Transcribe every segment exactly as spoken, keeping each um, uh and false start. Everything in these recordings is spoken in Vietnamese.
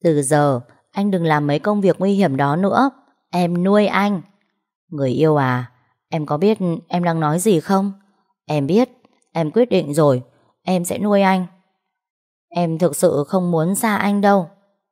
Từ giờ anh đừng làm mấy công việc nguy hiểm đó nữa. Em nuôi anh. Người yêu à, em có biết em đang nói gì không? Em biết, em quyết định rồi. Em sẽ nuôi anh. Em thực sự không muốn xa anh đâu.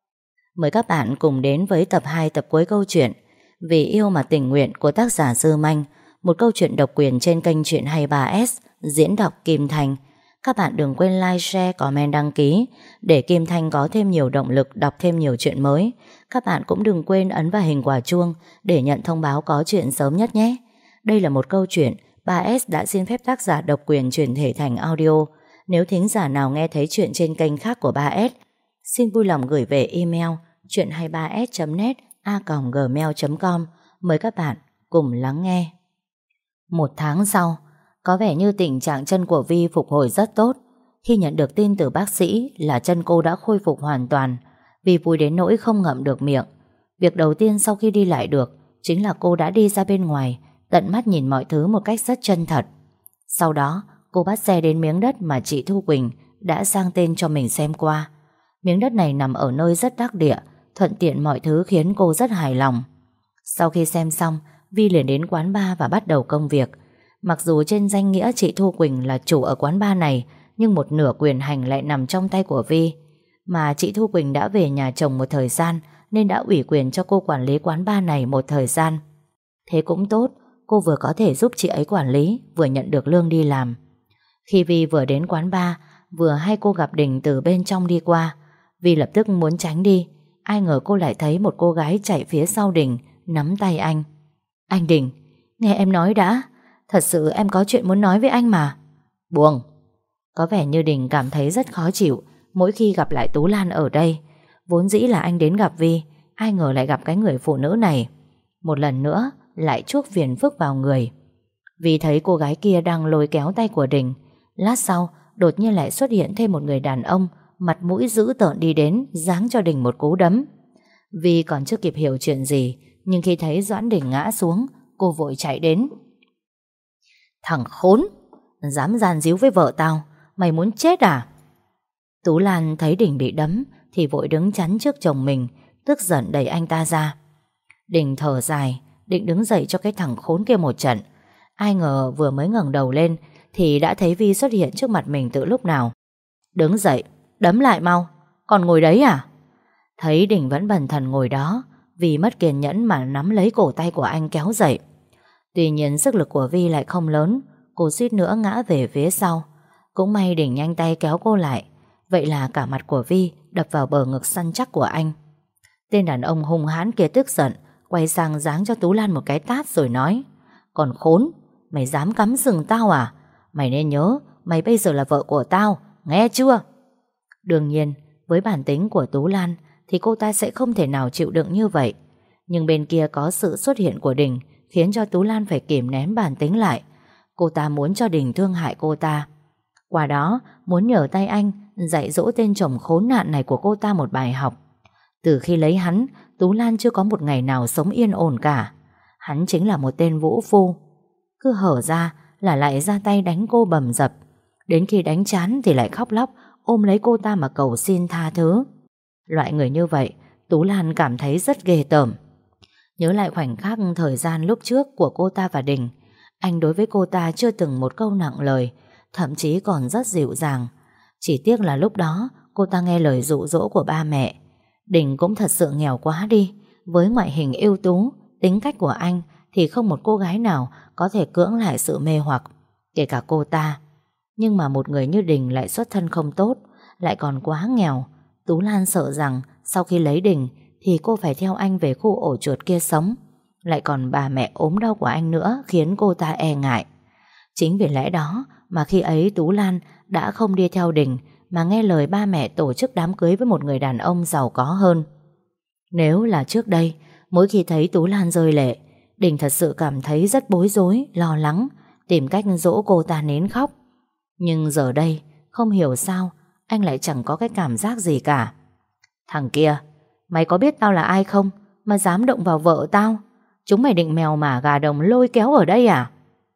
Mời các bạn cùng đến với tập hai, tập cuối câu chuyện Vì yêu mà tình nguyện của tác giả Dư Manh, một câu chuyện độc quyền trên kênh Chuyện hai mươi ba S, diễn đọc Kim Thanh. Các bạn đừng quên like, share, comment, đăng ký để Kim Thanh có thêm nhiều động lực đọc thêm nhiều chuyện mới. Các bạn cũng đừng quên ấn vào hình quả chuông để nhận thông báo có chuyện sớm nhất nhé. Đây là một câu chuyện ba S đã xin phép tác giả độc quyền chuyển thể thành audio. Nếu thính giả nào nghe thấy chuyện trên kênh khác của ba S, xin vui lòng gửi về email chuyện hai mươi ba s chấm net a còng gmail chấm com. Mời các bạn cùng lắng nghe. Một tháng sau, có vẻ như tình trạng chân của Vi phục hồi rất tốt. Khi nhận được tin từ bác sĩ là chân cô đã khôi phục hoàn toàn, Vi vui đến nỗi không ngậm được miệng. Việc đầu tiên sau khi đi lại được chính là cô đã đi ra bên ngoài, tận mắt nhìn mọi thứ một cách rất chân thật. Sau đó, cô bắt xe đến miếng đất mà chị Thu Quỳnh đã sang tên cho mình xem qua. Miếng đất này nằm ở nơi rất đắc địa, thuận tiện mọi thứ khiến cô rất hài lòng. Sau khi xem xong, Vi liền đến quán bar và bắt đầu công việc. Mặc dù trên danh nghĩa chị Thu Quỳnh là chủ ở quán bar này, nhưng một nửa quyền hành lại nằm trong tay của Vi. Mà chị Thu Quỳnh đã về nhà chồng một thời gian nên đã ủy quyền cho cô quản lý quán bar này một thời gian. Thế cũng tốt, cô vừa có thể giúp chị ấy quản lý, vừa nhận được lương đi làm. Khi Vi vừa đến quán bar, vừa hay cô gặp Đình từ bên trong đi qua. Vi lập tức muốn tránh đi, ai ngờ cô lại thấy một cô gái chạy phía sau Đình, nắm tay anh. Anh Đình, nghe em nói đã, thật sự em có chuyện muốn nói với anh mà. Buông. Có vẻ như Đình cảm thấy rất khó chịu mỗi khi gặp lại Tú Lan ở đây. Vốn dĩ là anh đến gặp Vi, ai ngờ lại gặp cái người phụ nữ này. Một lần nữa lại chuốc phiền phức vào người. Vi thấy cô gái kia đang lôi kéo tay của Đình. Lát sau đột nhiên lại xuất hiện thêm một người đàn ông, mặt mũi dữ tợn đi đến, giáng cho Đình một cú đấm. Vi còn chưa kịp hiểu chuyện gì, nhưng khi thấy Doãn Đình ngã xuống, cô vội chạy đến. Thằng khốn, dám gian díu với vợ tao, mày muốn chết à? Tú Lan thấy Đình bị đấm thì vội đứng chắn trước chồng mình, tức giận đẩy anh ta ra. Đình thở dài, định đứng dậy cho cái thằng khốn kia một trận. Ai ngờ vừa mới ngẩng đầu lên thì đã thấy Vi xuất hiện trước mặt mình từ lúc nào. Đứng dậy, đấm lại mau, còn ngồi đấy à? Thấy Đình vẫn bần thần ngồi đó, Vi mất kiên nhẫn mà nắm lấy cổ tay của anh kéo dậy. Tuy nhiên sức lực của Vi lại không lớn, cô suýt nữa ngã về phía sau. Cũng may Đình nhanh tay kéo cô lại. Vậy là cả mặt của Vi đập vào bờ ngực săn chắc của anh. Tên đàn ông hung hãn kia tức giận, quay sang giáng cho Tú Lan một cái tát rồi nói: Còn khốn, mày dám cắm sừng tao à? Mày nên nhớ, mày bây giờ là vợ của tao, nghe chưa? Đương nhiên, với bản tính của Tú Lan thì cô ta sẽ không thể nào chịu đựng như vậy. Nhưng bên kia có sự xuất hiện của Đình khiến cho Tú Lan phải kìm nén bản tính lại. Cô ta muốn cho Đình thương hại cô ta, qua đó muốn nhờ tay anh dạy dỗ tên chồng khốn nạn này của cô ta một bài học. Từ khi lấy hắn, Tú Lan chưa có một ngày nào sống yên ổn cả. Hắn chính là một tên vũ phu, cứ hở ra là lại ra tay đánh cô bầm dập. Đến khi đánh chán thì lại khóc lóc ôm lấy cô ta mà cầu xin tha thứ. Loại người như vậy Tú Lan cảm thấy rất ghê tởm. Nhớ lại khoảnh khắc thời gian lúc trước của cô ta và Đình, anh đối với cô ta chưa từng một câu nặng lời, thậm chí còn rất dịu dàng. Chỉ tiếc là lúc đó cô ta nghe lời dụ dỗ của ba mẹ. Đình cũng thật sự nghèo quá đi. Với ngoại hình ưu tú, tính cách của anh thì không một cô gái nào có thể cưỡng lại sự mê hoặc, kể cả cô ta. Nhưng mà một người như Đình lại xuất thân không tốt, lại còn quá nghèo. Tú Lan sợ rằng sau khi lấy Đình thì cô phải theo anh về khu ổ chuột kia sống. Lại còn bà mẹ ốm đau của anh nữa khiến cô ta e ngại. Chính vì lẽ đó mà khi ấy Tú Lan đã không đi theo Đình mà nghe lời ba mẹ tổ chức đám cưới với một người đàn ông giàu có hơn. Nếu là trước đây, mỗi khi thấy Tú Lan rơi lệ, Đình thật sự cảm thấy rất bối rối, lo lắng, tìm cách dỗ cô ta nín khóc. Nhưng giờ đây, không hiểu sao anh lại chẳng có cái cảm giác gì cả. Thằng kia, mày có biết tao là ai không mà dám động vào vợ tao? Chúng mày định mèo mả gà đồng lôi kéo ở đây à?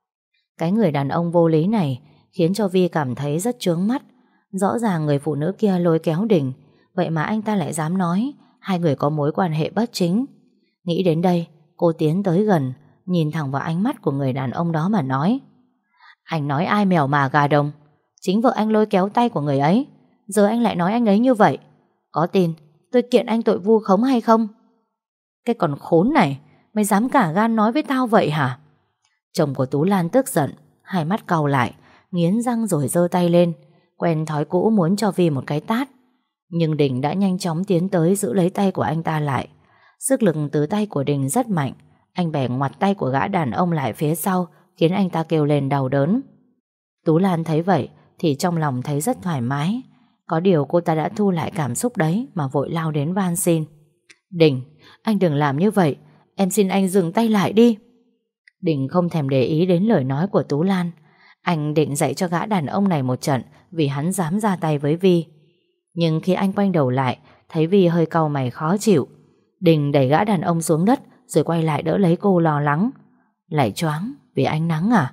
Cái người đàn ông vô lý này khiến cho Vi cảm thấy rất chướng mắt. Rõ ràng người phụ nữ kia lôi kéo Đình, vậy mà anh ta lại dám nói hai người có mối quan hệ bất chính. Nghĩ đến đây, cô tiến tới gần, nhìn thẳng vào ánh mắt của người đàn ông đó mà nói: Anh nói ai mèo mà gà đồng? Chính vợ anh lôi kéo tay của người ấy, giờ anh lại nói anh ấy như vậy. Có tin tôi kiện anh tội vu khống hay không? Cái con khốn này, mày dám cả gan nói với tao vậy hả? Chồng của Tú Lan tức giận, hai mắt cau lại, nghiến răng rồi giơ tay lên, quen thói cũ muốn cho Vi một cái tát. Nhưng Đình đã nhanh chóng tiến tới giữ lấy tay của anh ta lại. Sức lực từ tay của Đình rất mạnh. Anh bẻ ngoặt tay của gã đàn ông lại phía sau, khiến anh ta kêu lên đau đớn. Tú Lan thấy vậy thì trong lòng thấy rất thoải mái. Có điều cô ta đã thu lại cảm xúc đấy mà vội lao đến van xin: Đình, anh đừng làm như vậy, em xin anh dừng tay lại đi. Đình không thèm để ý đến lời nói của Tú Lan. Anh định dạy cho gã đàn ông này một trận vì hắn dám ra tay với Vi. Nhưng khi anh quay đầu lại, thấy Vi hơi cau mày khó chịu. Đình đẩy gã đàn ông xuống đất rồi quay lại đỡ lấy cô lo lắng: Lại choáng vì ánh nắng à?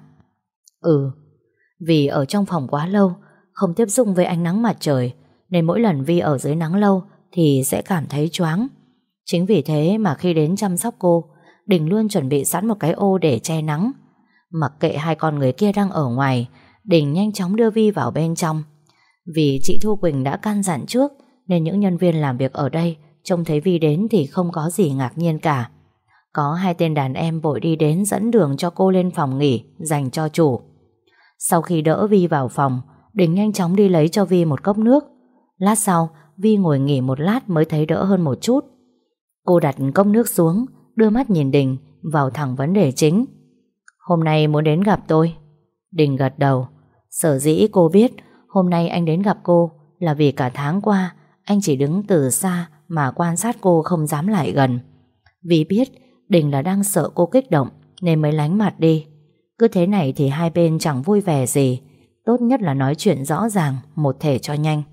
Ừ, vì ở trong phòng quá lâu, không tiếp xúc với ánh nắng mặt trời, nên mỗi lần Vi ở dưới nắng lâu thì sẽ cảm thấy choáng. Chính vì thế mà khi đến chăm sóc cô, Đình luôn chuẩn bị sẵn một cái ô để che nắng. Mặc kệ hai con người kia đang ở ngoài, Đình nhanh chóng đưa Vi vào bên trong. Vì chị Thu Quỳnh đã căn dặn trước, nên những nhân viên làm việc ở đây trông thấy Vi đến thì không có gì ngạc nhiên cả. Có hai tên đàn em vội đi đến dẫn đường cho cô lên phòng nghỉ dành cho chủ. Sau khi đỡ Vi vào phòng, Đình nhanh chóng đi lấy cho Vi một cốc nước. Lát sau, Vi ngồi nghỉ một lát mới thấy đỡ hơn một chút. Cô đặt cốc nước xuống, đưa mắt nhìn Đình, vào thẳng vấn đề chính. Hôm nay muốn đến gặp tôi? Đình gật đầu. Sở dĩ cô biết hôm nay anh đến gặp cô là vì cả tháng qua anh chỉ đứng từ xa mà quan sát cô, không dám lại gần. Vì biết Đình là đang sợ cô kích động nên mới lánh mặt đi. Cứ thế này thì hai bên chẳng vui vẻ gì. Tốt nhất là nói chuyện rõ ràng, một thể cho nhanh.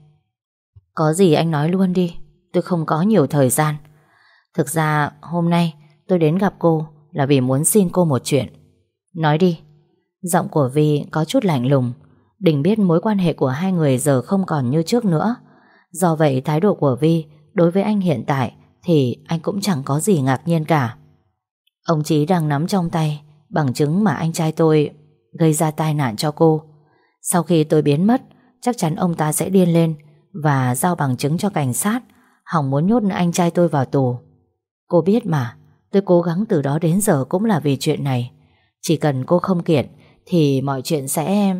Có gì anh nói luôn đi, tôi không có nhiều thời gian. Thực ra hôm nay tôi đến gặp cô là vì muốn xin cô một chuyện. Nói đi. Giọng của Vi có chút lạnh lùng. Đình biết mối quan hệ của hai người giờ không còn như trước nữa. Do vậy thái độ của Vi đối với anh hiện tại thì anh cũng chẳng có gì ngạc nhiên cả. Ông Chí đang nắm trong tay bằng chứng mà anh trai tôi gây ra tai nạn cho cô. Sau khi tôi biến mất, chắc chắn ông ta sẽ điên lên và giao bằng chứng cho cảnh sát, hòng muốn nhốt anh trai tôi vào tù. Cô biết mà, tôi cố gắng từ đó đến giờ cũng là vì chuyện này. Chỉ cần cô không kiện thì mọi chuyện sẽ...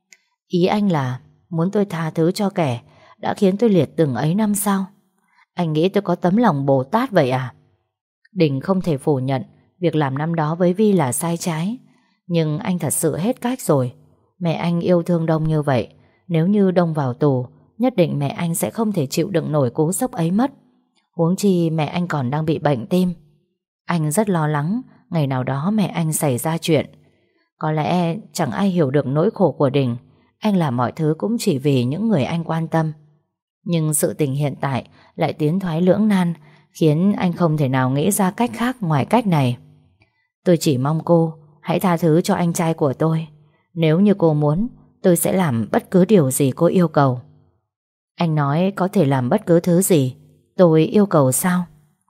Ý anh là muốn tôi tha thứ cho kẻ đã khiến tôi liệt từng ấy năm sao? Anh nghĩ tôi có tấm lòng Bồ Tát vậy à? Đình không thể phủ nhận việc làm năm đó với Vi là sai trái. Nhưng anh thật sự hết cách rồi. Mẹ anh yêu thương Đông như vậy, nếu như Đông vào tù, nhất định mẹ anh sẽ không thể chịu đựng nổi cú sốc ấy mất. Huống chi mẹ anh còn đang bị bệnh tim. Anh rất lo lắng ngày nào đó mẹ anh xảy ra chuyện. Có lẽ chẳng ai hiểu được nỗi khổ của Đình. Anh làm mọi thứ cũng chỉ vì những người anh quan tâm. Nhưng sự tình hiện tại lại tiến thoái lưỡng nan, khiến anh không thể nào nghĩ ra cách khác ngoài cách này. Tôi chỉ mong cô hãy tha thứ cho anh trai của tôi. Nếu như cô muốn, tôi sẽ làm bất cứ điều gì cô yêu cầu. Anh nói có thể làm bất cứ thứ gì tôi yêu cầu sao?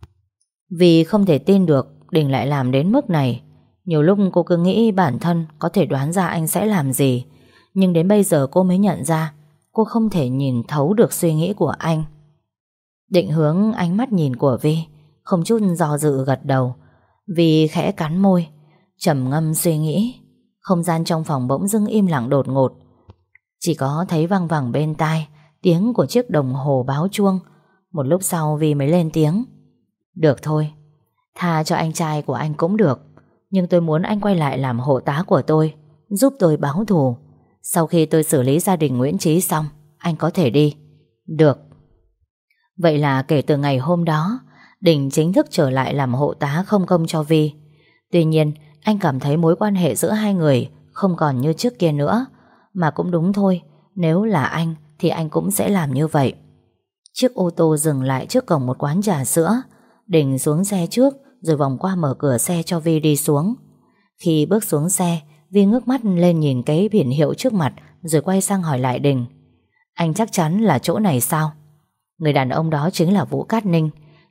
Vì không thể tin được Đình lại làm đến mức này. Nhiều lúc cô cứ nghĩ bản thân có thể đoán ra anh sẽ làm gì, nhưng đến bây giờ cô mới nhận ra cô không thể nhìn thấu được suy nghĩ của anh. Định hướng ánh mắt nhìn của Vi, không chút do dự gật đầu. Vi khẽ cắn môi, trầm ngâm suy nghĩ. Không gian trong phòng bỗng dưng im lặng đột ngột. Chỉ có thấy văng vẳng bên tai tiếng của chiếc đồng hồ báo chuông. Một lúc sau Vi mới lên tiếng. Được thôi, tha cho anh trai của anh cũng được, nhưng tôi muốn anh quay lại làm hộ tá của tôi, giúp tôi báo thù. Sau khi tôi xử lý gia đình Nguyễn Chí xong, anh có thể đi. Được. Vậy là kể từ ngày hôm đó, Đình chính thức trở lại làm hộ tá không công cho Vi. Tuy nhiên, anh cảm thấy mối quan hệ giữa hai người không còn như trước kia nữa. Mà cũng đúng thôi, nếu là anh thì anh cũng sẽ làm như vậy. Chiếc ô tô dừng lại trước cổng một quán trà sữa. Đình xuống xe trước rồi vòng qua mở cửa xe cho Vi đi xuống. Khi bước xuống xe, Vi ngước mắt lên nhìn cái biển hiệu trước mặt rồi quay sang hỏi lại Đình. Anh chắc chắn là chỗ này sao? Người đàn ông đó chính là Vũ Cát Ninh,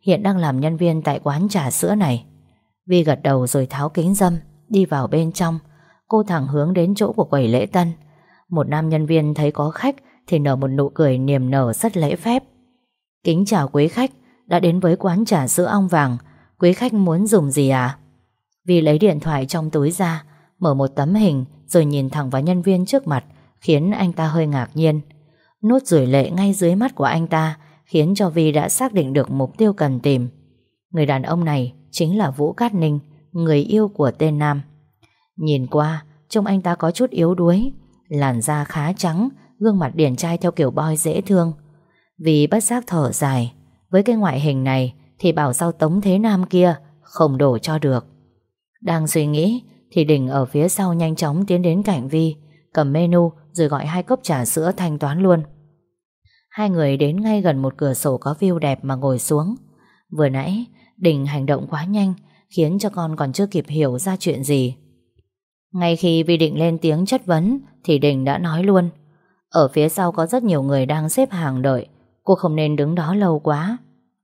hiện đang làm nhân viên tại quán trà sữa này. Vi gật đầu rồi tháo kính râm, đi vào bên trong. Cô thẳng hướng đến chỗ của quầy lễ tân. Một nam nhân viên thấy có khách thì nở một nụ cười niềm nở rất lễ phép. Kính chào quý khách, đã đến với quán trà sữa Ong Vàng. Quý khách muốn dùng gì à? Vi lấy điện thoại trong túi ra, mở một tấm hình rồi nhìn thẳng vào nhân viên trước mặt, khiến anh ta hơi ngạc nhiên. Nốt ruồi lệ ngay dưới mắt của anh ta khiến cho Vi đã xác định được mục tiêu cần tìm. Người đàn ông này chính là Vũ Cát Ninh, người yêu của tên Nam. Nhìn qua, trông anh ta có chút yếu đuối, làn da khá trắng, gương mặt điển trai theo kiểu boy dễ thương. Vì bất giác thở dài, với cái ngoại hình này thì bảo sao Tống Thế Nam kia không đổ cho được. Đang suy nghĩ thì Đình ở phía sau nhanh chóng tiến đến cạnh Vi, cầm menu rồi gọi hai cốc trà sữa thanh toán luôn. Hai người đến ngay gần một cửa sổ có view đẹp mà ngồi xuống. Vừa nãy Đình hành động quá nhanh, khiến cho con còn chưa kịp hiểu ra chuyện gì. Ngay khi Vi định lên tiếng chất vấn thì Đình đã nói luôn: ở phía sau có rất nhiều người đang xếp hàng đợi, cô không nên đứng đó lâu quá.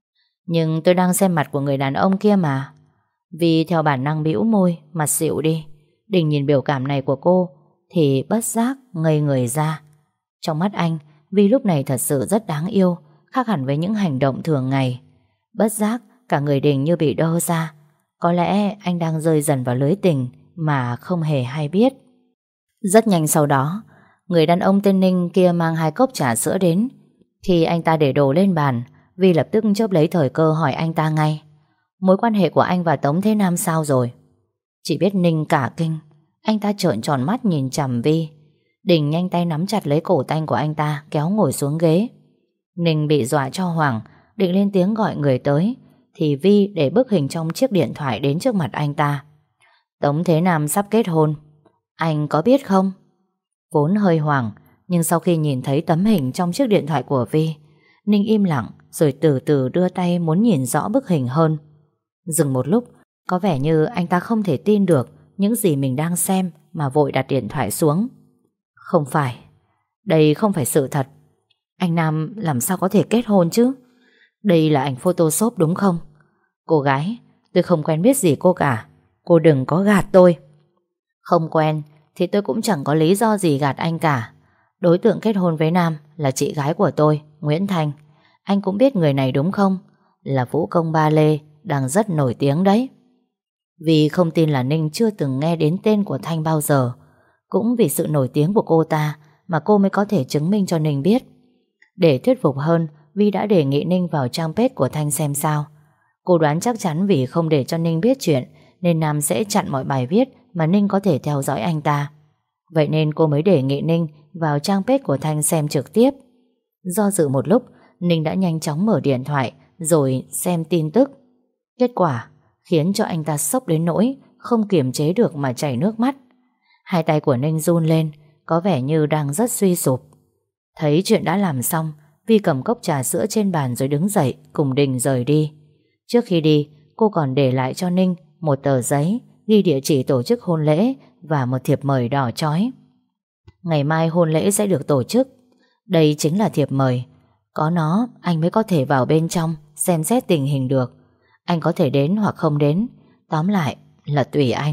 Nhưng tôi đang xem mặt của người đàn ông kia mà. Vi theo bản năng bĩu môi, mặt xịu đi. Đình nhìn biểu cảm này của cô thì bất giác ngây người ra. Trong mắt anh, Vi lúc này thật sự rất đáng yêu, khác hẳn với những hành động thường ngày. Bất giác cả người Đình như bị đơ ra. Có lẽ anh đang rơi dần vào lưới tình mà không hề hay biết. Rất nhanh sau đó, người đàn ông tên Ninh kia mang hai cốc trà sữa đến. Khi anh ta để đồ lên bàn, Vi lập tức chớp lấy thời cơ hỏi anh ta ngay: mối quan hệ của anh và Tống Thế Nam sao rồi? Chỉ biết Ninh cả kinh. Anh ta trợn tròn mắt nhìn chằm Vi. Đình nhanh tay nắm chặt lấy cổ tay của anh ta, kéo ngồi xuống ghế. Ninh bị dọa cho hoảng, định lên tiếng gọi người tới thì Vi để bức hình trong chiếc điện thoại đến trước mặt anh ta. Tống Thế Nam sắp kết hôn, anh có biết không? Vốn hơi hoảng, nhưng sau khi nhìn thấy tấm hình trong chiếc điện thoại của Vi, Ninh im lặng rồi từ từ đưa tay muốn nhìn rõ bức hình hơn. Dừng một lúc, có vẻ như anh ta không thể tin được những gì mình đang xem mà vội đặt điện thoại xuống. Không phải, đây không phải sự thật. Anh Nam làm sao có thể kết hôn chứ? Đây là ảnh photoshop đúng không? Cô gái, tôi không quen biết gì cô cả. Cô đừng có gạt tôi. Không quen thì tôi cũng chẳng có lý do gì gạt anh cả. Đối tượng kết hôn với Nam là chị gái của tôi, Nguyễn Thanh. Anh cũng biết người này đúng không? Là vũ công ba lê, đang rất nổi tiếng đấy. Vì không tin là Ninh chưa từng nghe đến tên của Thanh bao giờ. Cũng vì sự nổi tiếng của cô ta mà cô mới có thể chứng minh cho Ninh biết. Để thuyết phục hơn, Vi đã đề nghị Ninh vào trang page của Thanh xem sao. Cô đoán chắc chắn vì không để cho Ninh biết chuyện nên Nam sẽ chặn mọi bài viết mà Ninh có thể theo dõi anh ta. Vậy nên cô mới đề nghị Ninh vào trang page của Thanh xem trực tiếp. Do dự một lúc, Ninh đã nhanh chóng mở điện thoại rồi xem tin tức. Kết quả khiến cho anh ta sốc đến nỗi không kiềm chế được mà chảy nước mắt. Hai tay của Ninh run lên, có vẻ như đang rất suy sụp. Thấy chuyện đã làm xong, Vi cầm cốc trà sữa trên bàn rồi đứng dậy cùng Đình rời đi. Trước khi đi, cô còn để lại cho Ninh một tờ giấy ghi địa chỉ tổ chức hôn lễ và một thiệp mời đỏ chói. Ngày mai hôn lễ sẽ được tổ chức. Đây chính là thiệp mời. Có nó, anh mới có thể vào bên trong xem xét tình hình được. Anh có thể đến hoặc không đến, tóm lại là tùy anh.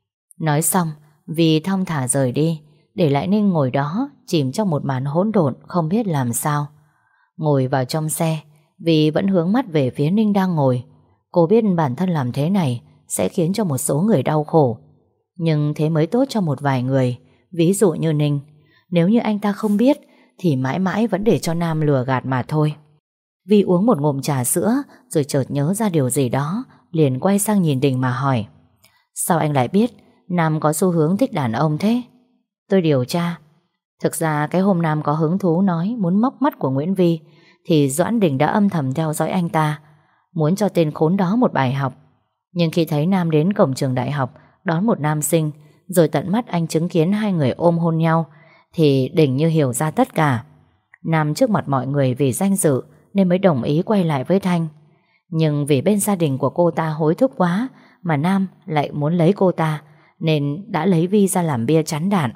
Nói xong, Vi thong thả rời đi, để lại Ninh ngồi đó chìm trong một màn hỗn độn không biết làm sao. Ngồi vào trong xe, Vi vẫn hướng mắt về phía Ninh đang ngồi. Cô biết bản thân làm thế này sẽ khiến cho một số người đau khổ, nhưng thế mới tốt cho một vài người. Ví dụ như Ninh, nếu như anh ta không biết thì mãi mãi vẫn để cho Nam lừa gạt mà thôi. Vi uống một ngụm trà sữa rồi chợt nhớ ra điều gì đó, liền quay sang nhìn Đình mà hỏi: sao anh lại biết Nam có xu hướng thích đàn ông thế? Tôi điều tra. Thực ra cái hôm Nam có hứng thú nói muốn móc mắt của Nguyễn Vi thì Doãn Đình đã âm thầm theo dõi anh ta, muốn cho tên khốn đó một bài học. Nhưng khi thấy Nam đến cổng trường đại học đón một nam sinh, rồi tận mắt anh chứng kiến hai người ôm hôn nhau, thì Đình như hiểu ra tất cả. Nam trước mặt mọi người vì danh dự nên mới đồng ý quay lại với Thanh. Nhưng vì bên gia đình của cô ta hối thúc quá mà Nam lại muốn lấy cô ta, nên đã lấy Vi ra làm bia chắn đạn.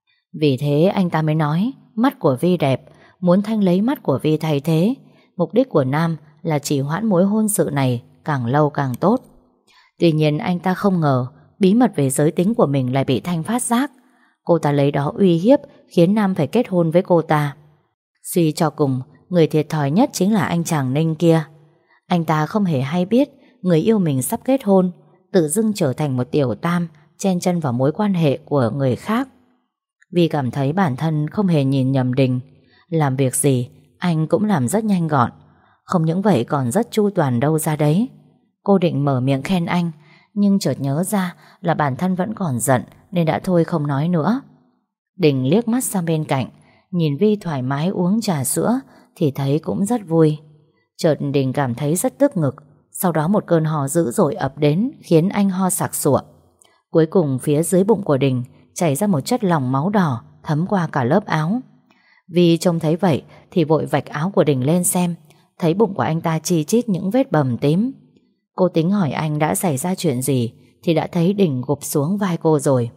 Vì thế anh ta mới nói mắt của Vi đẹp, muốn Thanh lấy mắt của Vi thay thế. Mục đích của Nam là chỉ hoãn mối hôn sự này càng lâu càng tốt. Tuy nhiên anh ta không ngờ bí mật về giới tính của mình lại bị Thanh phát giác. Cô ta lấy đó uy hiếp khiến Nam phải kết hôn với cô ta. Suy cho cùng, người thiệt thòi nhất chính là anh chàng Ninh kia. Anh ta không hề hay biết người yêu mình sắp kết hôn, tự dưng trở thành một tiểu tam, chen chân vào mối quan hệ của người khác. Vì cảm thấy bản thân không hề nhìn nhầm Đình, làm việc gì anh cũng làm rất nhanh gọn, không những vậy còn rất chu toàn đâu ra đấy. Cô định mở miệng khen anh, nhưng chợt nhớ ra là bản thân vẫn còn giận nên đã thôi không nói nữa. Đình liếc mắt sang bên cạnh, nhìn Vi thoải mái uống trà sữa thì thấy cũng rất vui. Chợt Đình cảm thấy rất tức ngực, sau đó một cơn ho dữ dội ập đến khiến anh ho sặc sụa. Cuối cùng phía dưới bụng của Đình chảy ra một chất lỏng máu đỏ thấm qua cả lớp áo. Vi trông thấy vậy thì vội vạch áo của Đình lên xem, thấy bụng của anh ta chi chít những vết bầm tím. Cô tính hỏi anh đã xảy ra chuyện gì thì đã thấy Đình gục xuống vai cô rồi.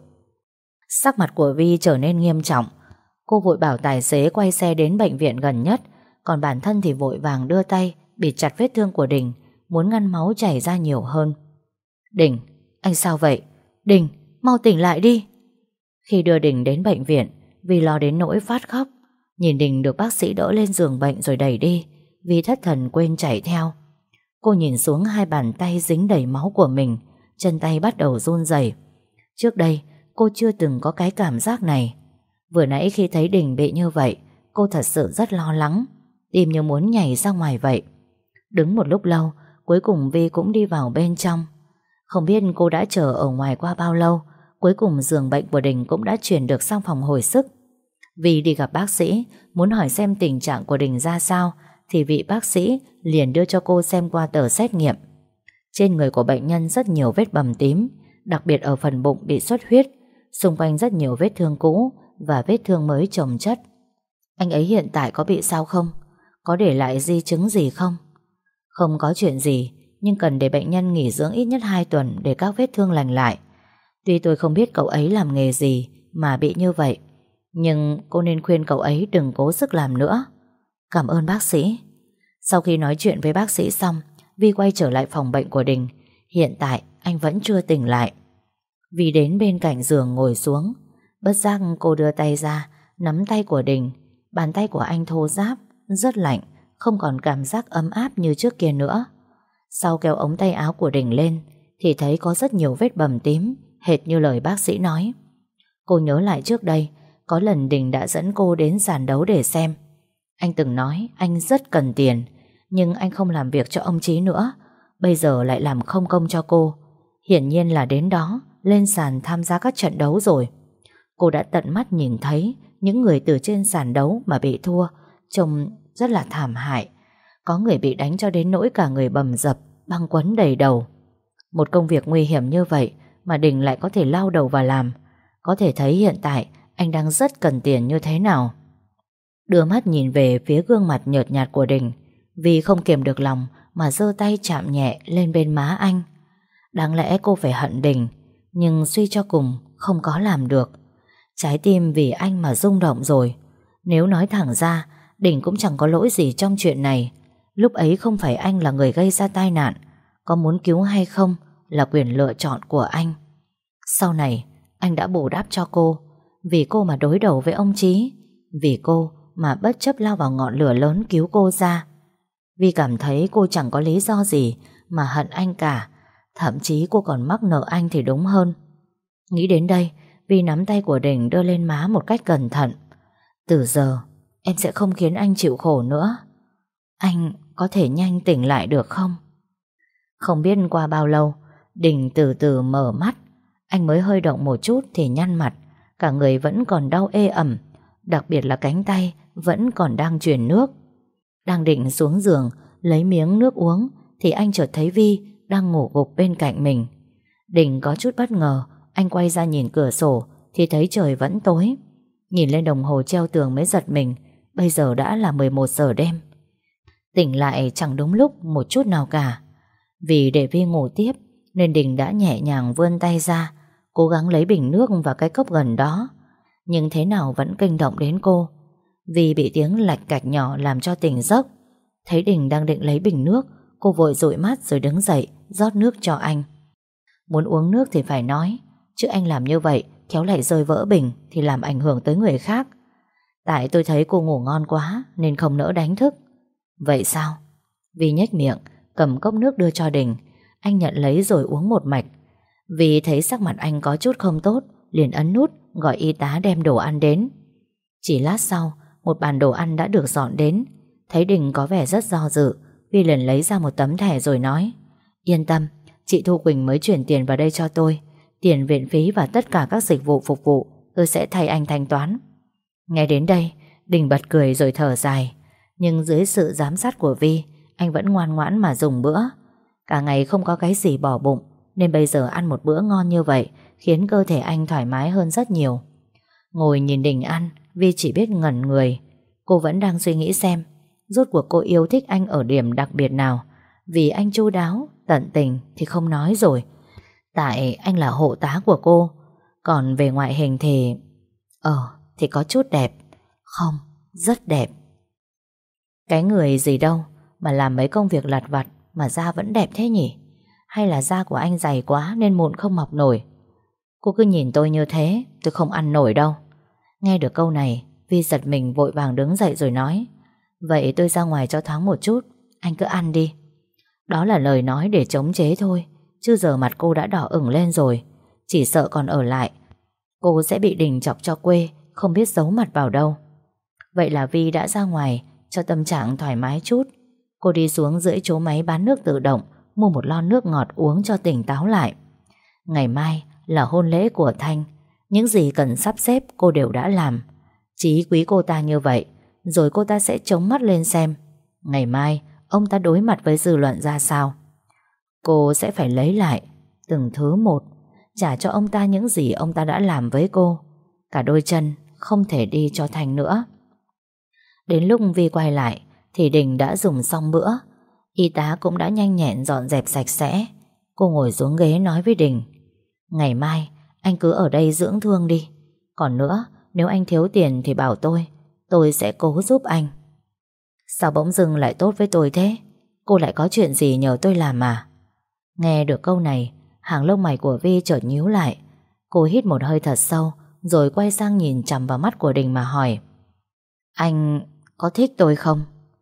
Sắc mặt của Vi trở nên nghiêm trọng. Cô vội bảo tài xế quay xe đến bệnh viện gần nhất, còn bản thân thì vội vàng đưa tay bịt chặt vết thương của Đình, muốn ngăn máu chảy ra nhiều hơn. Đình, anh sao vậy? Đình, mau tỉnh lại đi. Khi đưa Đình đến bệnh viện, Vi lo đến nỗi phát khóc. Nhìn Đình được bác sĩ đỡ lên giường bệnh rồi đẩy đi, Vi thất thần quên chạy theo. Cô nhìn xuống hai bàn tay dính đầy máu của mình, chân tay bắt đầu run rẩy. Trước đây cô chưa từng có cái cảm giác này. Vừa nãy khi thấy Đình bị như vậy, cô thật sự rất lo lắng, tim như muốn nhảy ra ngoài vậy. Đứng một lúc lâu, cuối cùng Vi cũng đi vào bên trong. Không biết cô đã chờ ở ngoài qua bao lâu, cuối cùng giường bệnh của Đình cũng đã chuyển được sang phòng hồi sức. Vi đi gặp bác sĩ, muốn hỏi xem tình trạng của Đình ra sao, thì vị bác sĩ liền đưa cho cô xem qua tờ xét nghiệm. Trên người của bệnh nhân rất nhiều vết bầm tím, đặc biệt ở phần bụng bị xuất huyết, xung quanh rất nhiều vết thương cũ và vết thương mới chồng chất. Anh ấy hiện tại có bị sao không? Có để lại di chứng gì không? Không có chuyện gì, nhưng cần để bệnh nhân nghỉ dưỡng ít nhất hai tuần để các vết thương lành lại. Tuy tôi không biết cậu ấy làm nghề gì mà bị như vậy, nhưng cô nên khuyên cậu ấy đừng cố sức làm nữa. Cảm ơn bác sĩ. Sau khi nói chuyện với bác sĩ xong, Vi quay trở lại phòng bệnh của Đình. Hiện tại anh vẫn chưa tỉnh lại. Vi đến bên cạnh giường ngồi xuống. Bất giác cô đưa tay ra, nắm tay của Đình. Bàn tay của anh thô ráp, rất lạnh, không còn cảm giác ấm áp như trước kia nữa. Sau kéo ống tay áo của Đình lên thì thấy có rất nhiều vết bầm tím, hệt như lời bác sĩ nói. Cô nhớ lại trước đây có lần Đình đã dẫn cô đến sàn đấu để xem. Anh từng nói anh rất cần tiền, nhưng anh không làm việc cho ông Chí nữa, bây giờ lại làm không công cho cô. Hiển nhiên là đến đó lên sàn tham gia các trận đấu rồi. Cô đã tận mắt nhìn thấy những người từ trên sàn đấu mà bị thua, trông rất là thảm hại. Có người bị đánh cho đến nỗi cả người bầm dập, băng quấn đầy đầu. Một công việc nguy hiểm như vậy mà Đình lại có thể lao đầu vào làm, có thể thấy hiện tại anh đang rất cần tiền như thế nào. Đưa mắt nhìn về phía gương mặt nhợt nhạt của Đình, vì không kiềm được lòng mà giơ tay chạm nhẹ lên bên má anh. Đáng lẽ cô phải hận Đình, nhưng suy cho cùng không có làm được. Trái tim vì anh mà rung động rồi. Nếu nói thẳng ra, Đình cũng chẳng có lỗi gì trong chuyện này. Lúc ấy không phải anh là người gây ra tai nạn, có muốn cứu hay không là quyền lựa chọn của anh. Sau này anh đã bù đắp cho cô, vì cô mà đối đầu với ông Chí, vì cô mà bất chấp lao vào ngọn lửa lớn cứu cô ra. Vì cảm thấy cô chẳng có lý do gì mà hận anh cả, thậm chí cô còn mắc nợ anh thì đúng hơn. Nghĩ đến đây, Vi nắm tay của Đình đưa lên má một cách cẩn thận. Từ giờ em sẽ không khiến anh chịu khổ nữa. Anh có thể nhanh tỉnh lại được không? Không biết qua bao lâu, Đình từ từ mở mắt. Anh mới hơi động một chút thì nhăn mặt, cả người vẫn còn đau ê ẩm, đặc biệt là cánh tay vẫn còn đang truyền nước. Đang định xuống giường lấy miếng nước uống thì anh chợt thấy Vi đang ngủ gục bên cạnh mình. Đình có chút bất ngờ, anh quay ra nhìn cửa sổ thì thấy trời vẫn tối. Nhìn lên đồng hồ treo tường mới giật mình, bây giờ đã là mười một giờ đêm. Tỉnh lại chẳng đúng lúc một chút nào cả. Vì để Vi ngủ tiếp nên Đình đã nhẹ nhàng vươn tay ra, cố gắng lấy bình nước và cái cốc gần đó. Nhưng thế nào vẫn kinh động đến cô. Vi bị tiếng lạch cạch nhỏ làm cho tỉnh giấc. Thấy Đình đang định lấy bình nước, cô vội dụi mắt rồi đứng dậy rót nước cho anh. Muốn uống nước thì phải nói, chứ anh làm như vậy khéo lại rơi vỡ bình thì làm ảnh hưởng tới người khác. Tại tôi thấy cô ngủ ngon quá nên không nỡ đánh thức. Vậy sao? Vi nhếch miệng, cầm cốc nước đưa cho Đình. Anh nhận lấy rồi uống một mạch. Vì thấy sắc mặt anh có chút không tốt, liền ấn nút gọi y tá đem đồ ăn đến. Chỉ lát sau, một bàn đồ ăn đã được dọn đến. Thấy Đình có vẻ rất do dự, Vi liền lấy ra một tấm thẻ rồi nói: Yên tâm, chị Thu Quỳnh mới chuyển tiền vào đây cho tôi. Tiền viện phí và tất cả các dịch vụ phục vụ tôi sẽ thay anh thanh toán. Nghe đến đây, Đình bật cười rồi thở dài. Nhưng dưới sự giám sát của Vi, anh vẫn ngoan ngoãn mà dùng bữa. Cả ngày không có cái gì bỏ bụng, nên bây giờ ăn một bữa ngon như vậy khiến cơ thể anh thoải mái hơn rất nhiều. Ngồi nhìn Đình ăn, Vi chỉ biết ngẩn người. Cô vẫn đang suy nghĩ xem rốt cuộc cô yêu thích anh ở điểm đặc biệt nào. Vì anh chu đáo, tận tình thì không nói rồi, tại anh là hộ tá của cô. Còn về ngoại hình thì... Ờ, thì có chút đẹp. Không, rất đẹp. Cái người gì đâu mà làm mấy công việc lặt vặt mà da vẫn đẹp thế nhỉ? Hay là da của anh dày quá nên mụn không mọc nổi? Cô cứ nhìn tôi như thế, tôi không ăn nổi đâu. Nghe được câu này, Vi giật mình vội vàng đứng dậy rồi nói: Vậy tôi ra ngoài cho thoáng một chút, anh cứ ăn đi. Đó là lời nói để chống chế thôi, chứ giờ mặt cô đã đỏ ửng lên rồi. Chỉ sợ còn ở lại, cô sẽ bị Đình chọc cho quê, không biết giấu mặt vào đâu. Vậy là Vi đã ra ngoài cho tâm trạng thoải mái chút. Cô đi xuống dưới chỗ máy bán nước tự động, mua một lon nước ngọt uống cho tỉnh táo lại. Ngày mai là hôn lễ của Thanh, những gì cần sắp xếp cô đều đã làm. Chí quý cô ta như vậy, rồi cô ta sẽ chống mắt lên xem ngày mai ông ta đối mặt với dư luận ra sao. Cô sẽ phải lấy lại từng thứ một, trả cho ông ta những gì ông ta đã làm với cô. Cả đôi chân không thể đi cho Thanh nữa. Đến lúc Vi quay lại thì Đình đã dùng xong bữa. Y tá cũng đã nhanh nhẹn dọn dẹp sạch sẽ. Cô ngồi xuống ghế nói với Đình: Ngày mai anh cứ ở đây dưỡng thương đi. Còn nữa, nếu anh thiếu tiền thì bảo tôi, tôi sẽ cố giúp anh. Sao bỗng dưng lại tốt với tôi thế? Cô lại có chuyện gì nhờ tôi làm à? Nghe được câu này, hàng lông mày của Vi chợt nhíu lại. Cô hít một hơi thật sâu rồi quay sang nhìn chằm vào mắt của Đình mà hỏi: Anh có thích tôi không?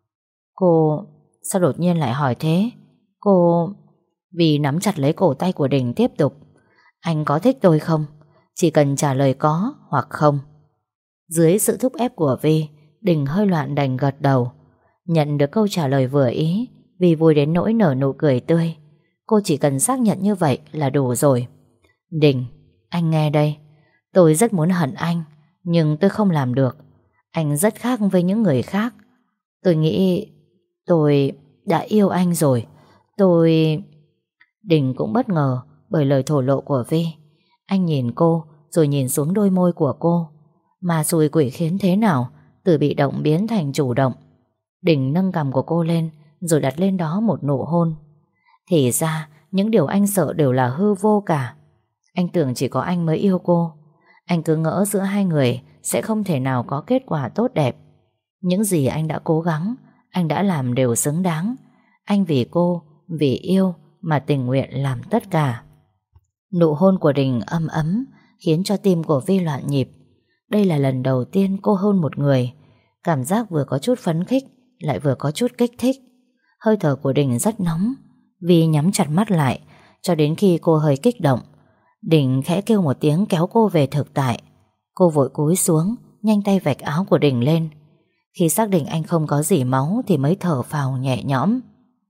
Cô... Sao đột nhiên lại hỏi thế? Cô... Vi nắm chặt lấy cổ tay của Đình tiếp tục: Anh có thích tôi không? Chỉ cần trả lời có hoặc không. Dưới sự thúc ép của Vi, Đình hơi loạn đành gật đầu. Nhận được câu trả lời vừa ý, Vi vui đến nỗi nở nụ cười tươi. Cô chỉ cần xác nhận như vậy là đủ rồi. Đình, anh nghe đây. Tôi rất muốn hận anh, nhưng tôi không làm được. Anh rất khác với những người khác. Tôi nghĩ tôi đã yêu anh rồi. Tôi... Đình cũng bất ngờ bởi lời thổ lộ của Vi. Anh nhìn cô rồi nhìn xuống đôi môi của cô. Mà xui quỷ khiến thế nào, từ bị động biến thành chủ động. Đình nâng cằm của cô lên rồi đặt lên đó một nụ hôn. Thì ra những điều anh sợ đều là hư vô cả. Anh tưởng chỉ có anh mới yêu cô. Anh cứ ngỡ giữa hai người sẽ không thể nào có kết quả tốt đẹp. Những gì anh đã cố gắng, anh đã làm đều xứng đáng. Anh vì cô, vì yêu mà tình nguyện làm tất cả. Nụ hôn của Đình ấm ấm khiến cho tim của Vi loạn nhịp. Đây là lần đầu tiên cô hôn một người. Cảm giác vừa có chút phấn khích lại vừa có chút kích thích. Hơi thở của Đình rất nóng. Vi nhắm chặt mắt lại cho đến khi cô hơi kích động. Đình khẽ kêu một tiếng kéo cô về thực tại. Cô vội cúi xuống, nhanh tay vạch áo của Đình lên. Khi xác định anh không có gì máu thì mới thở phào nhẹ nhõm.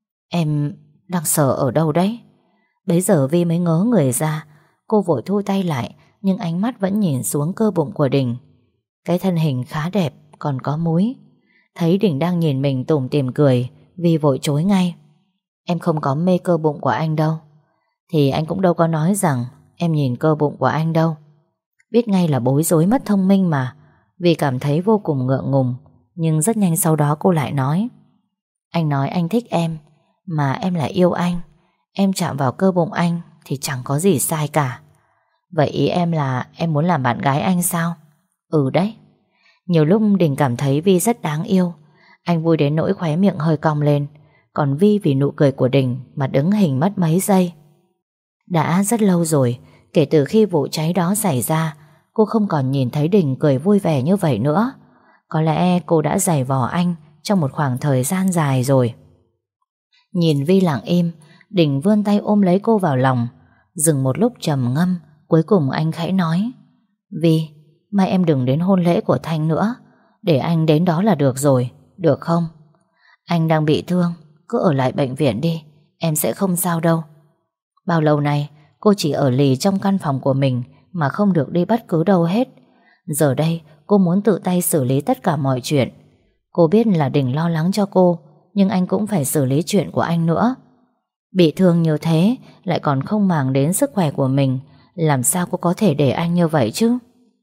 Em đang sờ ở đâu đấy? Bấy giờ Vi mới ngớ người ra. Cô vội thu tay lại, nhưng ánh mắt vẫn nhìn xuống cơ bụng của Đình. Cái thân hình khá đẹp, còn có múi. Thấy Đình đang nhìn mình tủm tỉm cười, Vi vội chối ngay. Em không có mê cơ bụng của anh đâu. Thì anh cũng đâu có nói rằng em nhìn cơ bụng của anh đâu. Biết ngay là bối rối mất thông minh mà. Vi cảm thấy vô cùng ngượng ngùng. Nhưng rất nhanh sau đó cô lại nói: Anh nói anh thích em, mà em lại yêu anh. Em chạm vào cơ bụng anh thì chẳng có gì sai cả. Vậy ý em là em muốn làm bạn gái anh sao? Ừ đấy. Nhiều lúc Đình cảm thấy Vi rất đáng yêu. Anh vui đến nỗi khóe miệng hơi cong lên. Còn Vi vì nụ cười của Đình mà đứng hình mất mấy giây. Đã rất lâu rồi, kể từ khi vụ cháy đó xảy ra, cô không còn nhìn thấy Đình cười vui vẻ như vậy nữa. Có lẽ cô đã giày vò anh trong một khoảng thời gian dài rồi. Nhìn Vi lặng im, Đình vươn tay ôm lấy cô vào lòng. Dừng một lúc trầm ngâm, cuối cùng anh khẽ nói: Vi, mai em đừng đến hôn lễ của Thanh nữa, để anh đến đó là được rồi, được không? Anh đang bị thương, cứ ở lại bệnh viện đi, em sẽ không sao đâu. Bao lâu nay cô chỉ ở lì trong căn phòng của mình mà không được đi bất cứ đâu hết. Giờ đây cô muốn tự tay xử lý tất cả mọi chuyện. Cô biết là Đình lo lắng cho cô, nhưng anh cũng phải xử lý chuyện của anh nữa. Bị thương như thế lại còn không màng đến sức khỏe của mình, làm sao cô có thể để anh như vậy chứ?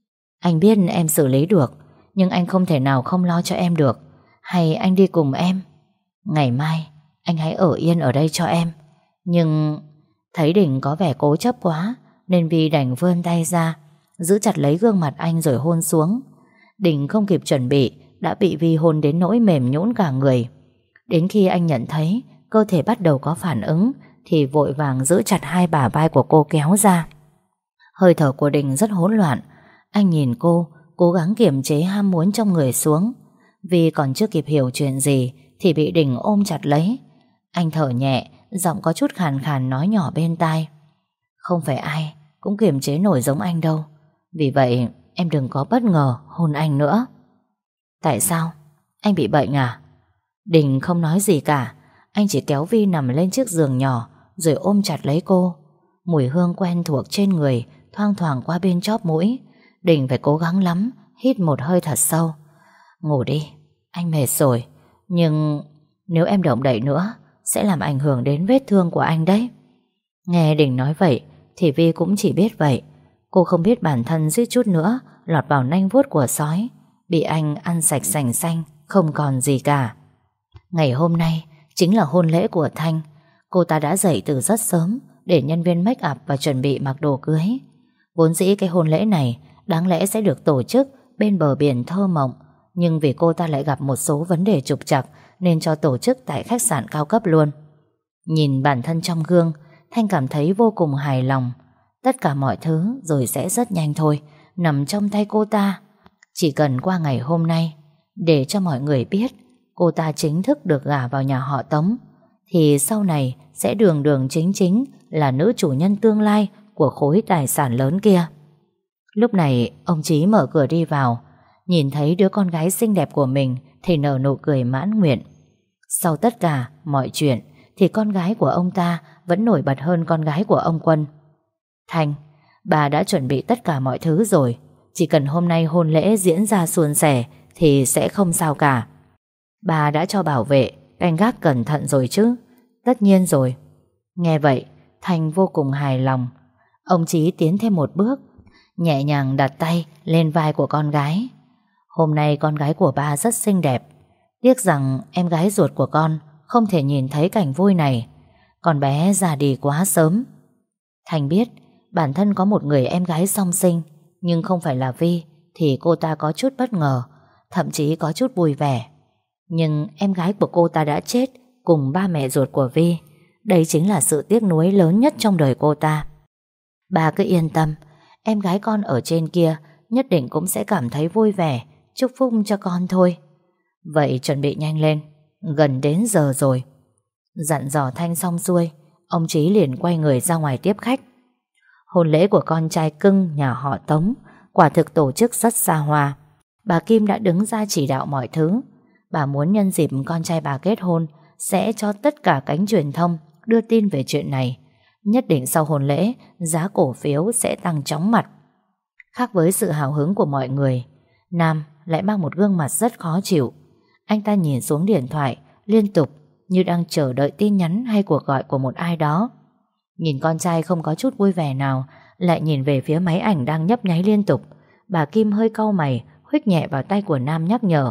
Anh biết em xử lý được, nhưng anh không thể nào không lo cho em được. Hay anh đi cùng em? Ngày mai anh hãy ở yên ở đây cho em. Nhưng thấy Đình có vẻ cố chấp quá, nên Vi đành vươn tay ra, giữ chặt lấy gương mặt anh rồi hôn xuống. Đình không kịp chuẩn bị đã bị Vi hôn đến nỗi mềm nhũn cả người. Đến khi anh nhận thấy cơ thể bắt đầu có phản ứng thì vội vàng giữ chặt hai bả vai của cô kéo ra. Hơi thở của Đình rất hỗn loạn. Anh nhìn cô, cố gắng kiềm chế ham muốn trong người xuống. Vi còn chưa kịp hiểu chuyện gì thì bị Đình ôm chặt lấy. Anh thở nhẹ, giọng có chút khàn khàn nói nhỏ bên tai: Không phải ai cũng kiềm chế nổi giống anh đâu. Vì vậy em đừng có bất ngờ hôn anh nữa. Tại sao? Anh bị bệnh à? Đình không nói gì cả. Anh chỉ kéo Vi nằm lên chiếc giường nhỏ rồi ôm chặt lấy cô. Mùi hương quen thuộc trên người thoang thoảng qua bên chóp mũi. Đình phải cố gắng lắm hít một hơi thật sâu. Ngủ đi, anh mệt rồi. Nhưng nếu em động đậy nữa sẽ làm ảnh hưởng đến vết thương của anh đấy. Nghe Đình nói vậy thì Vi cũng chỉ biết vậy. Cô không biết bản thân suýt chút nữa lọt vào nanh vuốt của sói, bị anh ăn sạch sành xanh, không còn gì cả. Ngày hôm nay chính là hôn lễ của Thanh. Cô ta đã dậy từ rất sớm để nhân viên make up và chuẩn bị mặc đồ cưới. Vốn dĩ cái hôn lễ này đáng lẽ sẽ được tổ chức bên bờ biển thơ mộng, nhưng vì cô ta lại gặp một số vấn đề trục trặc nên cho tổ chức tại khách sạn cao cấp luôn. Nhìn bản thân trong gương, Thanh cảm thấy vô cùng hài lòng. Tất cả mọi thứ rồi sẽ rất nhanh thôi, nằm trong tay cô ta. Chỉ cần qua ngày hôm nay để cho mọi người biết cô ta chính thức được gả vào nhà họ Tống, thì sau này sẽ đường đường chính chính là nữ chủ nhân tương lai của khối tài sản lớn kia. Lúc này ông Chí mở cửa đi vào, nhìn thấy đứa con gái xinh đẹp của mình thì nở nụ cười mãn nguyện. Sau tất cả mọi chuyện thì con gái của ông ta vẫn nổi bật hơn con gái của ông Quân. Thanh, bà đã chuẩn bị tất cả mọi thứ rồi. Chỉ cần hôm nay hôn lễ diễn ra suôn sẻ thì sẽ không sao cả. Bà đã cho bảo vệ canh gác cẩn thận rồi chứ? Tất nhiên rồi. Nghe vậy Thanh vô cùng hài lòng. Ông Chí tiến thêm một bước, nhẹ nhàng đặt tay lên vai của con gái. Hôm nay con gái của ba rất xinh đẹp. Tiếc rằng em gái ruột của con không thể nhìn thấy cảnh vui này. Con bé già đi quá sớm. Thanh biết bản thân có một người em gái song sinh, nhưng không phải là Vi, thì cô ta có chút bất ngờ, thậm chí có chút vui vẻ. Nhưng em gái của cô ta đã chết cùng ba mẹ ruột của Vi. Đây chính là sự tiếc nuối lớn nhất trong đời cô ta. Bà cứ yên tâm, em gái con ở trên kia nhất định cũng sẽ cảm thấy vui vẻ, chúc phúc cho con thôi. Vậy chuẩn bị nhanh lên, gần đến giờ rồi. Dặn dò Thanh xong xuôi, ông Chí liền quay người ra ngoài tiếp khách. Hôn lễ của con trai cưng nhà họ Tống quả thực tổ chức rất xa hoa. Bà Kim đã đứng ra chỉ đạo mọi thứ. Bà muốn nhân dịp con trai bà kết hôn sẽ cho tất cả cánh truyền thông đưa tin về chuyện này. Nhất định sau hôn lễ giá cổ phiếu sẽ tăng chóng mặt. Khác với sự hào hứng của mọi người, Nam lại mang một gương mặt rất khó chịu. Anh ta nhìn xuống điện thoại liên tục như đang chờ đợi tin nhắn hay cuộc gọi của một ai đó. Nhìn con trai không có chút vui vẻ nào, lại nhìn về phía máy ảnh đang nhấp nháy liên tục, bà Kim hơi cau mày, huých nhẹ vào tay của Nam nhắc nhở.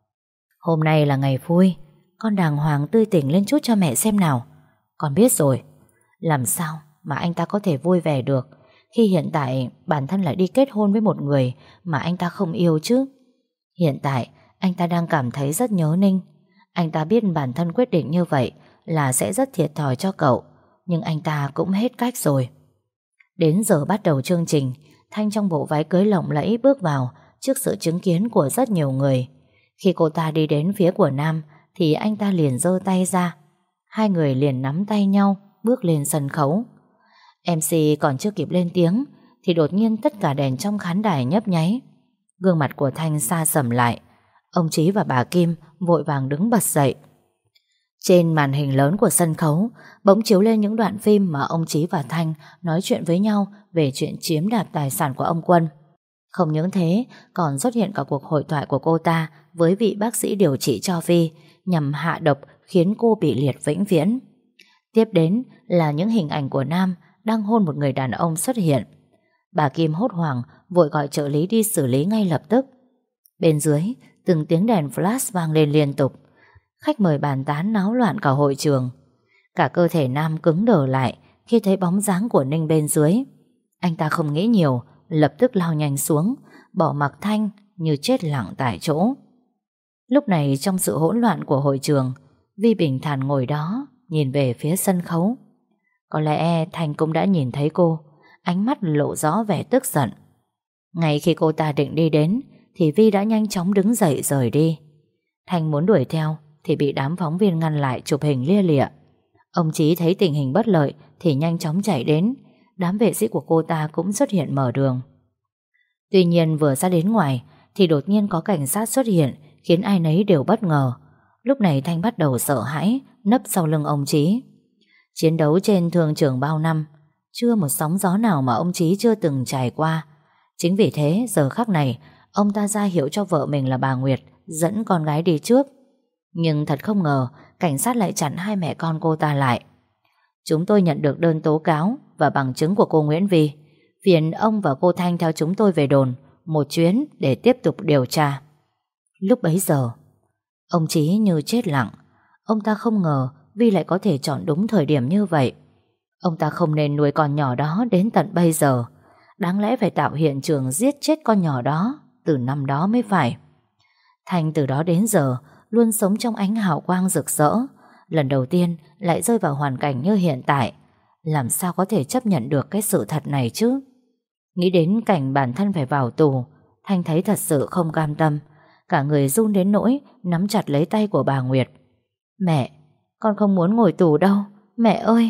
Hôm nay là ngày vui, con đàng hoàng tươi tỉnh lên chút cho mẹ xem nào. Con biết rồi. Làm sao mà anh ta có thể vui vẻ được khi hiện tại bản thân lại đi kết hôn với một người mà anh ta không yêu chứ? Hiện tại anh ta đang cảm thấy rất nhớ Ninh. Anh ta biết bản thân quyết định như vậy là sẽ rất thiệt thòi cho cậu, nhưng anh ta cũng hết cách rồi. Đến giờ bắt đầu chương trình, Thanh trong bộ váy cưới lộng lẫy bước vào trước sự chứng kiến của rất nhiều người. Khi cô ta đi đến phía của Nam thì anh ta liền giơ tay ra. Hai người liền nắm tay nhau bước lên sân khấu. em xê còn chưa kịp lên tiếng thì đột nhiên tất cả đèn trong khán đài nhấp nháy. Gương mặt của Thanh sa sầm lại. Ông Chí và bà Kim vội vàng đứng bật dậy. Trên màn hình lớn của sân khấu bỗng chiếu lên những đoạn phim mà ông Chí và Thanh nói chuyện với nhau về chuyện chiếm đoạt tài sản của ông Quân. Không những thế, còn xuất hiện cả cuộc hội thoại của cô ta với vị bác sĩ điều trị cho Vi nhằm hạ độc khiến cô bị liệt vĩnh viễn. Tiếp đến là những hình ảnh của Nam đang hôn một người đàn ông xuất hiện. Bà Kim hốt hoảng vội gọi trợ lý đi xử lý ngay lập tức. Bên dưới, từng tiếng đèn flash vang lên liên tục. Khách mời bàn tán náo loạn cả hội trường. Cả cơ thể Nam cứng đờ lại khi thấy bóng dáng của Ninh bên dưới. Anh ta không nghĩ nhiều, lập tức lao nhanh xuống, bỏ mặc Thanh như chết lặng tại chỗ. Lúc này trong sự hỗn loạn của hội trường, Vi bình thản ngồi đó nhìn về phía sân khấu. Có lẽ Thanh cũng đã nhìn thấy cô, ánh mắt lộ rõ vẻ tức giận. Ngay khi cô ta định đi đến thì Vi đã nhanh chóng đứng dậy rời đi. Thanh muốn đuổi theo thì bị đám phóng viên ngăn lại chụp hình lia lịa. Ông Chí thấy tình hình bất lợi thì nhanh chóng chạy đến. Đám vệ sĩ của cô ta cũng xuất hiện mở đường. Tuy nhiên vừa ra đến ngoài thì đột nhiên có cảnh sát xuất hiện, khiến ai nấy đều bất ngờ. Lúc này Thanh bắt đầu sợ hãi, nấp sau lưng ông Chí. Chiến đấu trên thương trường bao năm, chưa một sóng gió nào mà ông Chí chưa từng trải qua. Chính vì thế giờ khắc này ông ta ra hiệu cho vợ mình là bà Nguyệt dẫn con gái đi trước. Nhưng thật không ngờ cảnh sát lại chặn hai mẹ con cô ta lại. Chúng tôi nhận được đơn tố cáo và bằng chứng của cô Nguyễn Vi. Phiền ông và cô Thanh theo chúng tôi về đồn một chuyến để tiếp tục điều tra. Lúc bấy giờ ông Chí như chết lặng. Ông ta không ngờ Vi lại có thể chọn đúng thời điểm như vậy. Ông ta không nên nuôi con nhỏ đó đến tận bây giờ. Đáng lẽ phải tạo hiện trường giết chết con nhỏ đó từ năm đó mới phải. Thanh từ đó đến giờ luôn sống trong ánh hào quang rực rỡ. Lần đầu tiên lại rơi vào hoàn cảnh như hiện tại. Làm sao có thể chấp nhận được cái sự thật này chứ? Nghĩ đến cảnh bản thân phải vào tù, Thanh thấy thật sự không cam tâm. Cả người run đến nỗi nắm chặt lấy tay của bà Nguyệt. Mẹ, con không muốn ngồi tù đâu, mẹ ơi.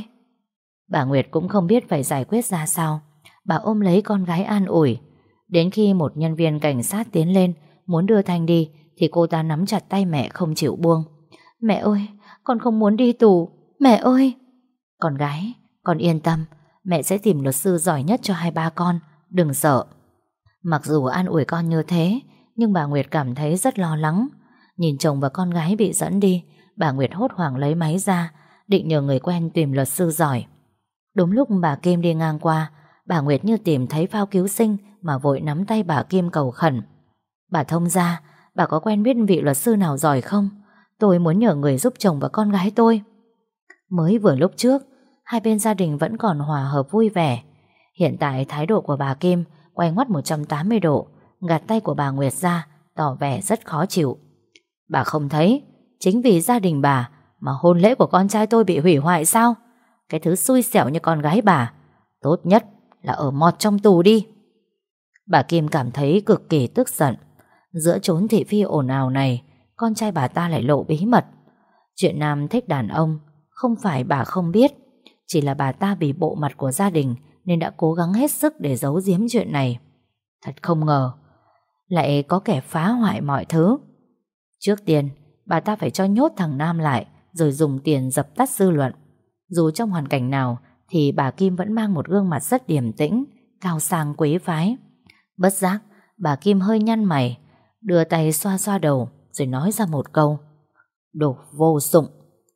Bà Nguyệt cũng không biết phải giải quyết ra sao. Bà ôm lấy con gái an ủi. Đến khi một nhân viên cảnh sát tiến lên muốn đưa Thanh đi thì cô ta nắm chặt tay mẹ không chịu buông. Mẹ ơi, con không muốn đi tù, mẹ ơi. Con gái, con yên tâm, mẹ sẽ tìm luật sư giỏi nhất cho hai ba con, đừng sợ. Mặc dù an ủi con như thế, nhưng bà Nguyệt cảm thấy rất lo lắng. Nhìn chồng và con gái bị dẫn đi, bà Nguyệt hốt hoảng lấy máy ra, định nhờ người quen tìm luật sư giỏi. Đúng lúc bà Kim đi ngang qua, bà Nguyệt như tìm thấy phao cứu sinh mà vội nắm tay bà Kim cầu khẩn. Bà thông gia, bà có quen biết vị luật sư nào giỏi không? Tôi muốn nhờ người giúp chồng và con gái tôi. Mới vừa lúc trước, hai bên gia đình vẫn còn hòa hợp vui vẻ. Hiện tại thái độ của bà Kim quay ngoắt một trăm tám mươi độ, gạt tay của bà Nguyệt ra, tỏ vẻ rất khó chịu. Bà không thấy chính vì gia đình bà mà hôn lễ của con trai tôi bị hủy hoại sao? Cái thứ xui xẻo như con gái bà, tốt nhất là ở mọt trong tù đi. Bà Kim cảm thấy cực kỳ tức giận. Giữa chốn thị phi ồn ào này, con trai bà ta lại lộ bí mật. Chuyện Nam thích đàn ông không phải bà không biết, chỉ là bà ta vì bộ mặt của gia đình nên đã cố gắng hết sức để giấu giếm chuyện này. Thật không ngờ lại có kẻ phá hoại mọi thứ. Trước tiên bà ta phải cho nhốt thằng Nam lại, rồi dùng tiền dập tắt dư luận. Dù trong hoàn cảnh nào thì bà Kim vẫn mang một gương mặt rất điềm tĩnh, cao sang quý phái. Bất giác bà Kim hơi nhăn mày, đưa tay xoa xoa đầu, rồi nói ra một câu: đồ vô dụng.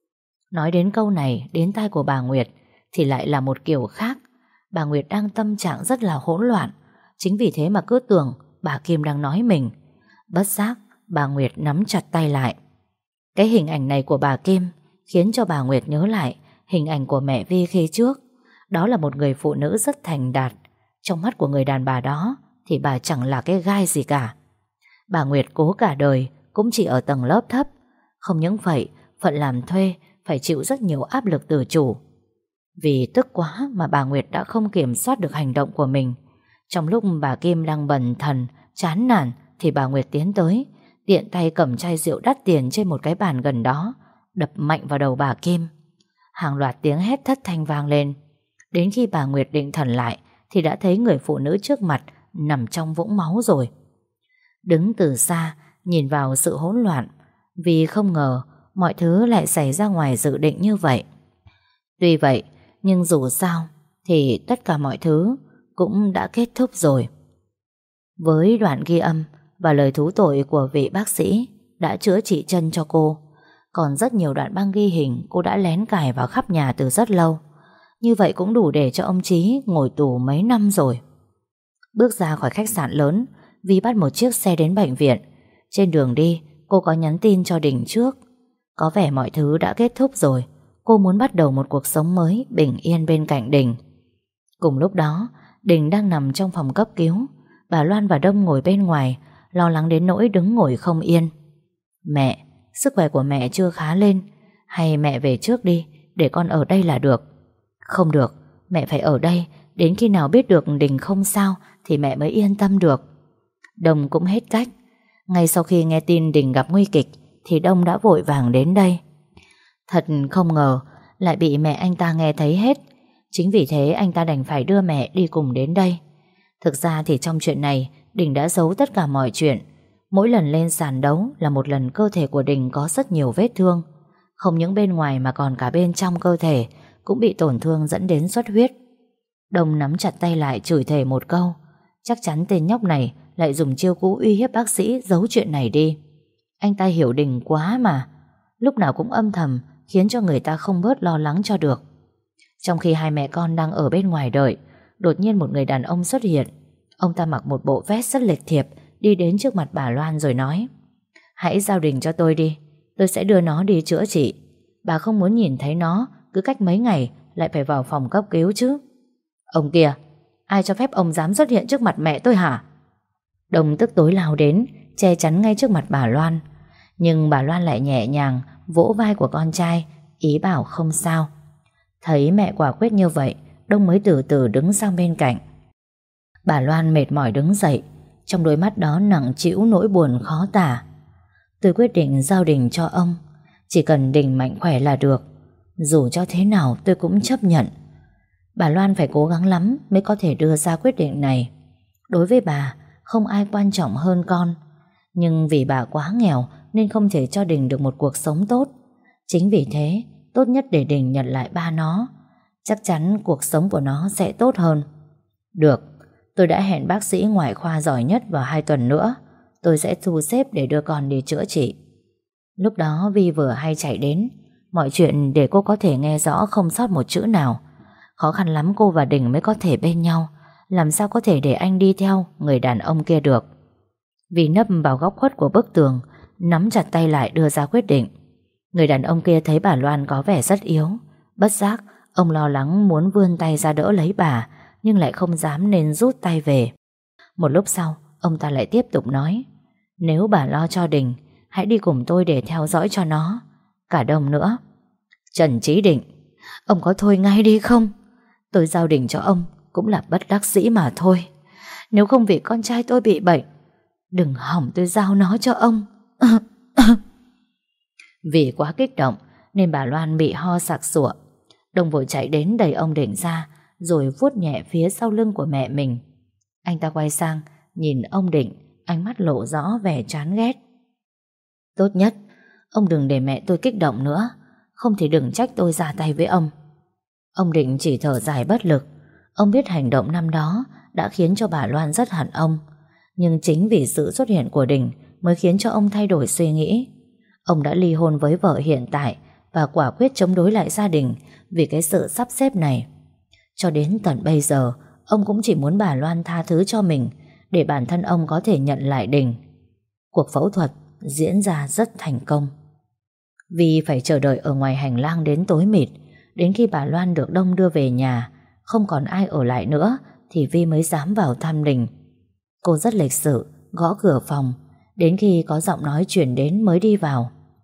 Nói đến câu này đến tai của bà Nguyệt thì lại là một kiểu khác. Bà Nguyệt đang tâm trạng rất là hỗn loạn, chính vì thế mà cứ tưởng bà Kim đang nói mình. Bất giác bà Nguyệt nắm chặt tay lại. Cái hình ảnh này của bà Kim khiến cho bà Nguyệt nhớ lại hình ảnh của mẹ Vi khi trước. Đó là một người phụ nữ rất thành đạt. Trong mắt của người đàn bà đó thì bà chẳng là cái gai gì cả. Bà Nguyệt cố cả đời cũng chỉ ở tầng lớp thấp, Không những vậy, phận làm thuê phải chịu rất nhiều áp lực từ chủ. Vì tức quá mà bà Nguyệt đã không kiểm soát được hành động của mình. Trong lúc bà Kim đang bần thần, chán nản, thì bà Nguyệt tiến tới, tiện tay cầm chai rượu đắt tiền trên một cái bàn gần đó, đập mạnh vào đầu bà Kim. Hàng loạt tiếng hét thất thanh vang lên. Đến khi bà Nguyệt định thần lại thì đã thấy người phụ nữ trước mặt nằm trong vũng máu rồi. Đứng từ xa nhìn vào sự hỗn loạn, vì không ngờ mọi thứ lại xảy ra ngoài dự định như vậy. Tuy vậy, nhưng dù sao thì tất cả mọi thứ cũng đã kết thúc rồi. Với đoạn ghi âm và lời thú tội của vị bác sĩ đã chữa trị chân cho cô, còn rất nhiều đoạn băng ghi hình cô đã lén cài vào khắp nhà từ rất lâu. Như vậy cũng đủ để cho ông Chí ngồi tù mấy năm rồi. Bước ra khỏi khách sạn lớn, Vi bắt một chiếc xe đến bệnh viện. Trên đường đi, cô có nhắn tin cho Đình trước. Có vẻ mọi thứ đã kết thúc rồi. Cô muốn bắt đầu một cuộc sống mới bình yên bên cạnh Đình. Cùng lúc đó, Đình đang nằm trong phòng cấp cứu. Bà Loan và Đông ngồi bên ngoài, lo lắng đến nỗi đứng ngồi không yên. Mẹ, sức khỏe của mẹ chưa khá lên. Hay mẹ về trước đi, để con ở đây là được. Không được, mẹ phải ở đây. Đến khi nào biết được Đình không sao thì mẹ mới yên tâm được. Đông cũng hết cách. Ngay sau khi nghe tin Đình gặp nguy kịch thì Đông đã vội vàng đến đây. Thật không ngờ lại bị mẹ anh ta nghe thấy hết. Chính vì thế anh ta đành phải đưa mẹ đi cùng đến đây. Thực ra thì trong chuyện này Đình đã giấu tất cả mọi chuyện. Mỗi lần lên sàn đấu là một lần cơ thể của Đình có rất nhiều vết thương. Không những bên ngoài mà còn cả bên trong cơ thể cũng bị tổn thương dẫn đến xuất huyết. Đông nắm chặt tay lại chửi thề một câu. Chắc chắn tên nhóc này lại dùng chiêu cũ uy hiếp bác sĩ giấu chuyện này đi. Anh ta hiểu Đình quá mà. Lúc nào cũng âm thầm khiến cho người ta không bớt lo lắng cho được. Trong khi hai mẹ con đang ở bên ngoài đợi, đột nhiên một người đàn ông xuất hiện. Ông ta mặc một bộ vest rất lịch thiệp, đi đến trước mặt bà Loan rồi nói: Hãy giao Đình cho tôi đi, tôi sẽ đưa nó đi chữa trị. Bà không muốn nhìn thấy nó cứ cách mấy ngày lại phải vào phòng cấp cứu chứ. Ông kia, ai cho phép ông dám xuất hiện trước mặt mẹ tôi hả? Đông tức tối lao đến, che chắn ngay trước mặt bà Loan. Nhưng bà Loan lại nhẹ nhàng vỗ vai của con trai, ý bảo không sao. Thấy mẹ quả quyết như vậy, Đông mới từ từ đứng sang bên cạnh. Bà Loan mệt mỏi đứng dậy, trong đôi mắt đó nặng trĩu nỗi buồn khó tả. Tôi quyết định giao Đình cho ông. Chỉ cần Đình mạnh khỏe là được. Dù cho thế nào tôi cũng chấp nhận. Bà Loan phải cố gắng lắm mới có thể đưa ra quyết định này. Đối với bà, không ai quan trọng hơn con. Nhưng vì bà quá nghèo nên không thể cho Đình được một cuộc sống tốt. Chính vì thế, tốt nhất để Đình nhận lại ba nó. Chắc chắn cuộc sống của nó sẽ tốt hơn. Được, tôi đã hẹn bác sĩ ngoại khoa giỏi nhất vào hai tuần nữa. Tôi sẽ thu xếp để đưa con đi chữa trị. Lúc đó Vi vừa hay chạy đến. Mọi chuyện để cô có thể nghe rõ không sót một chữ nào. Khó khăn lắm cô và Đình mới có thể bên nhau. Làm sao có thể để anh đi theo người đàn ông kia được. Vi nấp vào góc khuất của bức tường, nắm chặt tay lại đưa ra quyết định. Người đàn ông kia thấy bà Loan có vẻ rất yếu. Bất giác, ông lo lắng muốn vươn tay ra đỡ lấy bà, nhưng lại không dám nên rút tay về. Một lúc sau, ông ta lại tiếp tục nói: Nếu bà lo cho Đình, hãy đi cùng tôi để theo dõi cho nó. Cả Đông nữa. Trần Chí Định, ông có thôi ngay đi không? Tôi giao Đình cho ông cũng là bất đắc dĩ mà thôi. Nếu không vì con trai tôi bị bệnh, đừng hỏng tôi giao nó cho ông. Vì quá kích động nên bà Loan bị ho sặc sụa. Đông vội chạy đến đẩy ông Định ra, rồi vuốt nhẹ phía sau lưng của mẹ mình. Anh ta quay sang nhìn ông Định, ánh mắt lộ rõ vẻ chán ghét. Tốt nhất ông đừng để mẹ tôi kích động nữa, không thì đừng trách tôi ra tay với ông. Ông Định chỉ thở dài bất lực. Ông biết hành động năm đó đã khiến cho bà Loan rất hận ông, nhưng chính vì sự xuất hiện của Đình mới khiến cho ông thay đổi suy nghĩ. Ông đã ly hôn với vợ hiện tại và quả quyết chống đối lại gia đình vì cái sự sắp xếp này. Cho đến tận bây giờ, ông cũng chỉ muốn bà Loan tha thứ cho mình để bản thân ông có thể nhận lại Đình. Cuộc phẫu thuật diễn ra rất thành công. Vì phải chờ đợi ở ngoài hành lang đến tối mịt, đến khi bà Loan được Đông đưa về nhà, không còn ai ở lại nữa, thì Vi mới dám vào thăm Đình. Cô rất lịch sự, gõ cửa phòng, đến khi có giọng nói chuyển đến mới đi vào.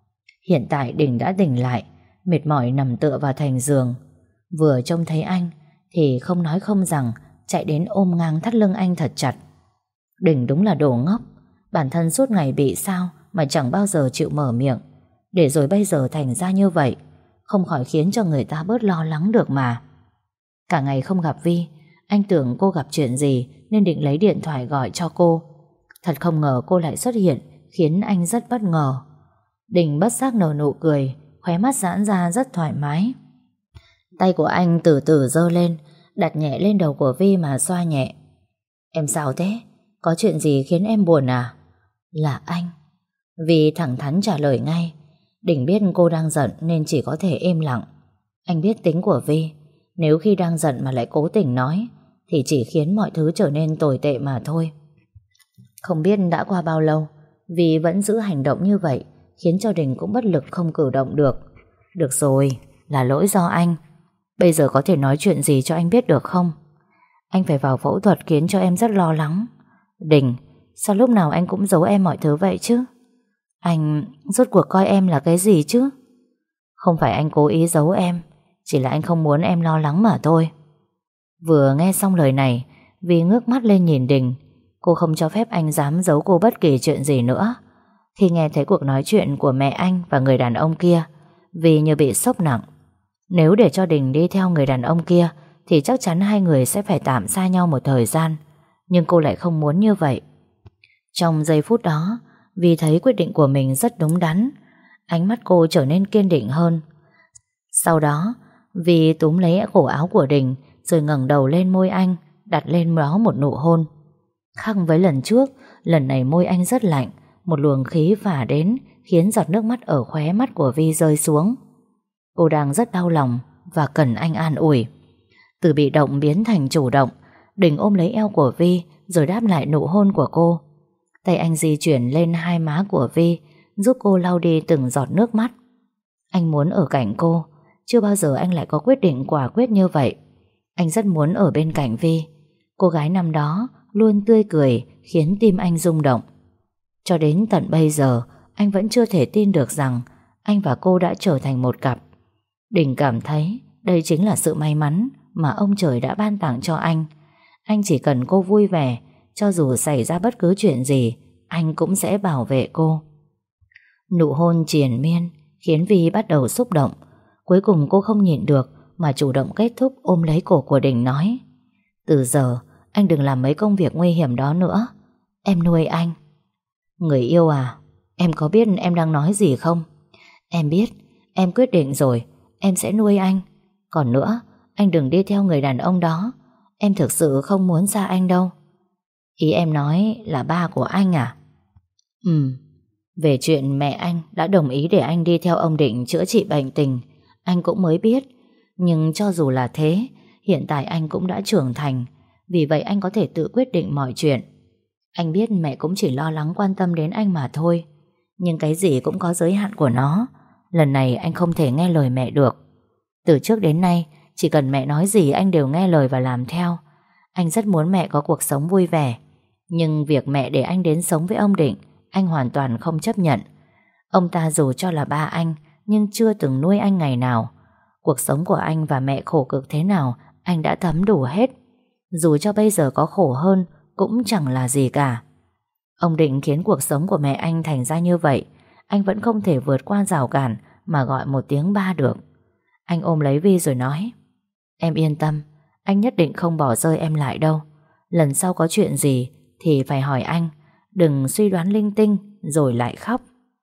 Hiện tại Đình đã tỉnh lại, mệt mỏi nằm tựa vào thành giường. Vừa trông thấy anh thì không nói không rằng chạy đến ôm ngang thắt lưng anh thật chặt. Đình đúng là đồ ngốc. Bản thân suốt ngày bị sao mà chẳng bao giờ chịu mở miệng, để rồi bây giờ thành ra như vậy, không khỏi khiến cho người ta bớt lo lắng được mà. Cả ngày không gặp Vi, anh tưởng cô gặp chuyện gì nên định lấy điện thoại gọi cho cô. Thật không ngờ cô lại xuất hiện, khiến anh rất bất ngờ. Đình bất giác nở nụ cười, khóe mắt giãn ra rất thoải mái. Tay của anh từ từ giơ lên, đặt nhẹ lên đầu của Vi mà xoa nhẹ. Em sao thế? Có chuyện gì khiến em buồn à? Là anh. Vi thẳng thắn trả lời ngay. Đình biết cô đang giận nên chỉ có thể im lặng. Anh biết tính của Vi, nếu khi đang giận mà lại cố tình nói thì chỉ khiến mọi thứ trở nên tồi tệ mà thôi. Không biết đã qua bao lâu, Vi vẫn giữ hành động như vậy, khiến cho Đình cũng bất lực không cử động được. Được rồi, là lỗi do anh. Bây giờ có thể nói chuyện gì cho anh biết được không? Anh phải vào phẫu thuật khiến cho em rất lo lắng. Đình, sao lúc nào anh cũng giấu em mọi thứ vậy chứ? Anh rốt cuộc coi em là cái gì chứ? Không phải anh cố ý giấu em, chỉ là anh không muốn em lo lắng mà thôi. Vừa nghe xong lời này, Vi ngước mắt lên nhìn Đình. Cô không cho phép anh dám giấu cô bất kỳ chuyện gì nữa. Khi nghe thấy cuộc nói chuyện của mẹ anh và người đàn ông kia, Vi như bị sốc nặng. Nếu để cho Đình đi theo người đàn ông kia thì chắc chắn hai người sẽ phải tạm xa nhau một thời gian. Nhưng cô lại không muốn như vậy. Trong giây phút đó, Vi thấy quyết định của mình rất đúng đắn. Ánh mắt cô trở nên kiên định hơn. Sau đó, Vi túm lấy cổ áo của Đình rồi ngẩng đầu lên môi anh, đặt lên đó một nụ hôn. Khác với lần trước, lần này môi anh rất lạnh, một luồng khí phả đến khiến giọt nước mắt ở khóe mắt của Vi rơi xuống. Cô đang rất đau lòng và cần anh an ủi. Từ bị động biến thành chủ động, Đình ôm lấy eo của Vi rồi đáp lại nụ hôn của cô. Tay anh di chuyển lên hai má của Vi, giúp cô lau đi từng giọt nước mắt. Anh muốn ở cạnh cô. Chưa bao giờ anh lại có quyết định quả quyết như vậy. Anh rất muốn ở bên cạnh Vi. Cô gái năm đó luôn tươi cười, khiến tim anh rung động. Cho đến tận bây giờ, anh vẫn chưa thể tin được rằng anh và cô đã trở thành một cặp. Đình cảm thấy đây chính là sự may mắn mà ông trời đã ban tặng cho anh. Anh chỉ cần cô vui vẻ, cho dù xảy ra bất cứ chuyện gì, anh cũng sẽ bảo vệ cô. Nụ hôn triền miên khiến Vi bắt đầu xúc động. Cuối cùng cô không nhịn được mà chủ động kết thúc ôm lấy cổ của Đình nói: từ giờ anh đừng làm mấy công việc nguy hiểm đó nữa. Em nuôi anh. Người yêu à, em có biết em đang nói gì không? Em biết, em quyết định rồi, em sẽ nuôi anh. Còn nữa, anh đừng đi theo người đàn ông đó. Em thực sự không muốn xa anh đâu. Ý em nói là ba của anh à? Ừ. Về chuyện mẹ anh đã đồng ý để anh đi theo ông Định chữa trị bệnh tình, anh cũng mới biết. Nhưng cho dù là thế, hiện tại anh cũng đã trưởng thành. Vì vậy anh có thể tự quyết định mọi chuyện. Anh biết mẹ cũng chỉ lo lắng quan tâm đến anh mà thôi. Nhưng cái gì cũng có giới hạn của nó. Lần này anh không thể nghe lời mẹ được. Từ trước đến nay, chỉ cần mẹ nói gì anh đều nghe lời và làm theo. Anh rất muốn mẹ có cuộc sống vui vẻ. Nhưng việc mẹ để anh đến sống với ông Định, anh hoàn toàn không chấp nhận. Ông ta dù cho là ba anh, nhưng chưa từng nuôi anh ngày nào. Cuộc sống của anh và mẹ khổ cực thế nào, anh đã thấm đủ hết. Dù cho bây giờ có khổ hơn, cũng chẳng là gì cả. Ông Định khiến cuộc sống của mẹ anh thành ra như vậy. Anh vẫn không thể vượt qua rào cản mà gọi một tiếng ba được. Anh ôm lấy Vi rồi nói: em yên tâm, anh nhất định không bỏ rơi em lại đâu. Lần sau có chuyện gì thì phải hỏi anh, đừng suy đoán linh tinh rồi lại khóc.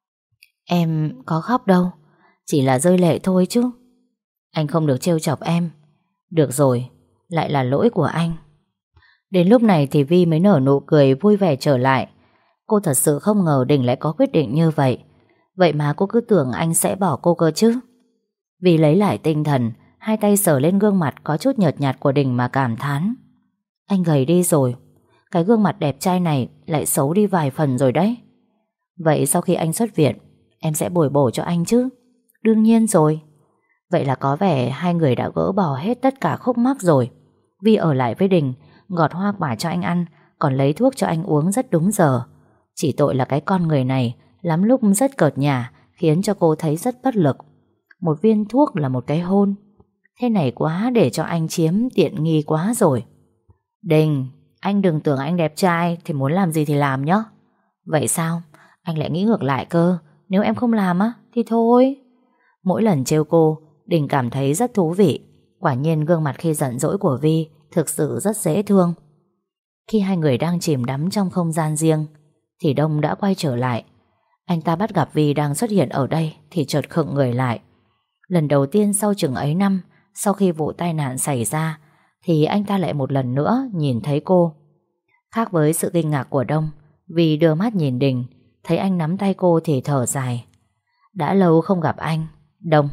Em có khóc đâu, chỉ là rơi lệ thôi chứ. Anh không được trêu chọc em. Được rồi, lại là lỗi của anh. Đến lúc này thì Vi mới nở nụ cười vui vẻ trở lại. Cô thật sự không ngờ Đình lại có quyết định như vậy. Vậy mà cô cứ tưởng anh sẽ bỏ cô cơ chứ. Vi lấy lại tinh thần, hai tay sờ lên gương mặt có chút nhợt nhạt của Đình mà cảm thán: anh gầy đi rồi. Cái gương mặt đẹp trai này lại xấu đi vài phần rồi đấy. Vậy sau khi anh xuất viện, em sẽ bồi bổ cho anh chứ? Đương nhiên rồi. Vậy là có vẻ hai người đã gỡ bỏ hết tất cả khúc mắc rồi. Vi ở lại với Đình, gọt hoa quả cho anh ăn, còn lấy thuốc cho anh uống rất đúng giờ. Chỉ tội là cái con người này lắm lúc rất cợt nhả, khiến cho cô thấy rất bất lực. Một viên thuốc là một cái hôn. Thế này quá để cho anh chiếm tiện nghi quá rồi. Đình, anh đừng tưởng anh đẹp trai thì muốn làm gì thì làm nhé. Vậy sao? Anh lại nghĩ ngược lại cơ. Nếu em không làm á thì thôi. Mỗi lần trêu cô, Đình cảm thấy rất thú vị. Quả nhiên gương mặt khi giận dỗi của Vi thực sự rất dễ thương. Khi hai người đang chìm đắm trong không gian riêng thì Đông đã quay trở lại. Anh ta bắt gặp Vi đang xuất hiện ở đây thì chợt khựng người lại. Lần đầu tiên sau chừng ấy năm, sau khi vụ tai nạn xảy ra, thì anh ta lại một lần nữa nhìn thấy cô. Khác với sự kinh ngạc của Đông, Vi đưa mắt nhìn Đình, thấy anh nắm tay cô thì thở dài. Đã lâu không gặp anh, Đông.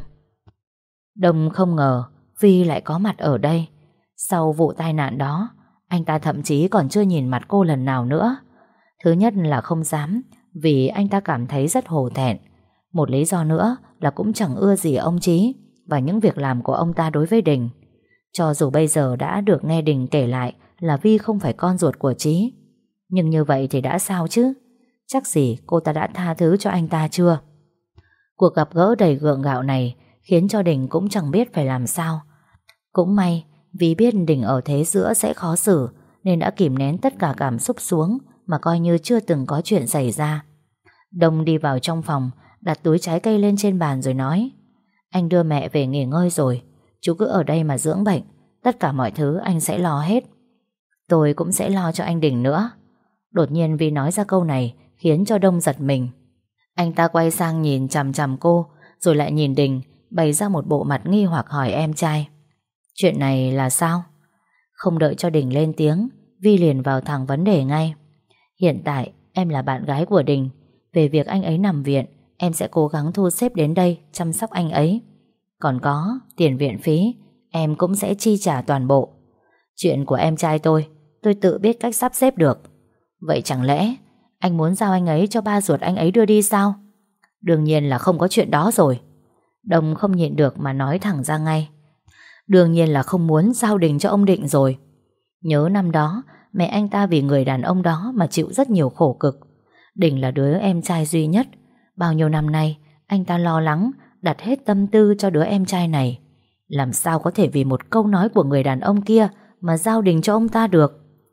Đông không ngờ Vi lại có mặt ở đây. Sau vụ tai nạn đó, anh ta thậm chí còn chưa nhìn mặt cô lần nào nữa. Thứ nhất là không dám, vì anh ta cảm thấy rất hổ thẹn. Một lý do nữa là cũng chẳng ưa gì ông Chí và những việc làm của ông ta đối với Đình. Cho dù bây giờ đã được nghe Đình kể lại là Vi không phải con ruột của Chí, nhưng như vậy thì đã sao chứ? Chắc gì cô ta đã tha thứ cho anh ta chưa? Cuộc gặp gỡ đầy gượng gạo này khiến cho Đình cũng chẳng biết phải làm sao. Cũng may vì biết Đình ở thế giữa sẽ khó xử nên đã kìm nén tất cả cảm xúc xuống mà coi như chưa từng có chuyện xảy ra. Đông đi vào trong phòng, đặt túi trái cây lên trên bàn rồi nói: Anh đưa mẹ về nghỉ ngơi rồi, chú cứ ở đây mà dưỡng bệnh. Tất cả mọi thứ anh sẽ lo hết. Tôi cũng sẽ lo cho anh Đình nữa. Đột nhiên Vi nói ra câu này khiến cho Đông giật mình. Anh ta quay sang nhìn chằm chằm cô, rồi lại nhìn Đình, bày ra một bộ mặt nghi hoặc hỏi em trai: Chuyện này là sao? Không đợi cho Đình lên tiếng, Vi liền vào thẳng vấn đề ngay. Hiện tại em là bạn gái của Đình. Về việc anh ấy nằm viện, em sẽ cố gắng thu xếp đến đây chăm sóc anh ấy. Còn có tiền viện phí, em cũng sẽ chi trả toàn bộ. Chuyện của em trai tôi, tôi tự biết cách sắp xếp được. Vậy chẳng lẽ anh muốn giao anh ấy cho ba ruột anh ấy đưa đi sao? Đương nhiên là không có chuyện đó rồi. Đông không nhịn được mà nói thẳng ra ngay. Đương nhiên là không muốn giao Đình cho ông Định rồi. Nhớ năm đó mẹ anh ta vì người đàn ông đó mà chịu rất nhiều khổ cực. Đình là đứa em trai duy nhất. Bao nhiêu năm nay anh ta lo lắng, đặt hết tâm tư cho đứa em trai này. Làm sao có thể vì một câu nói của người đàn ông kia mà giao Đình cho ông ta được?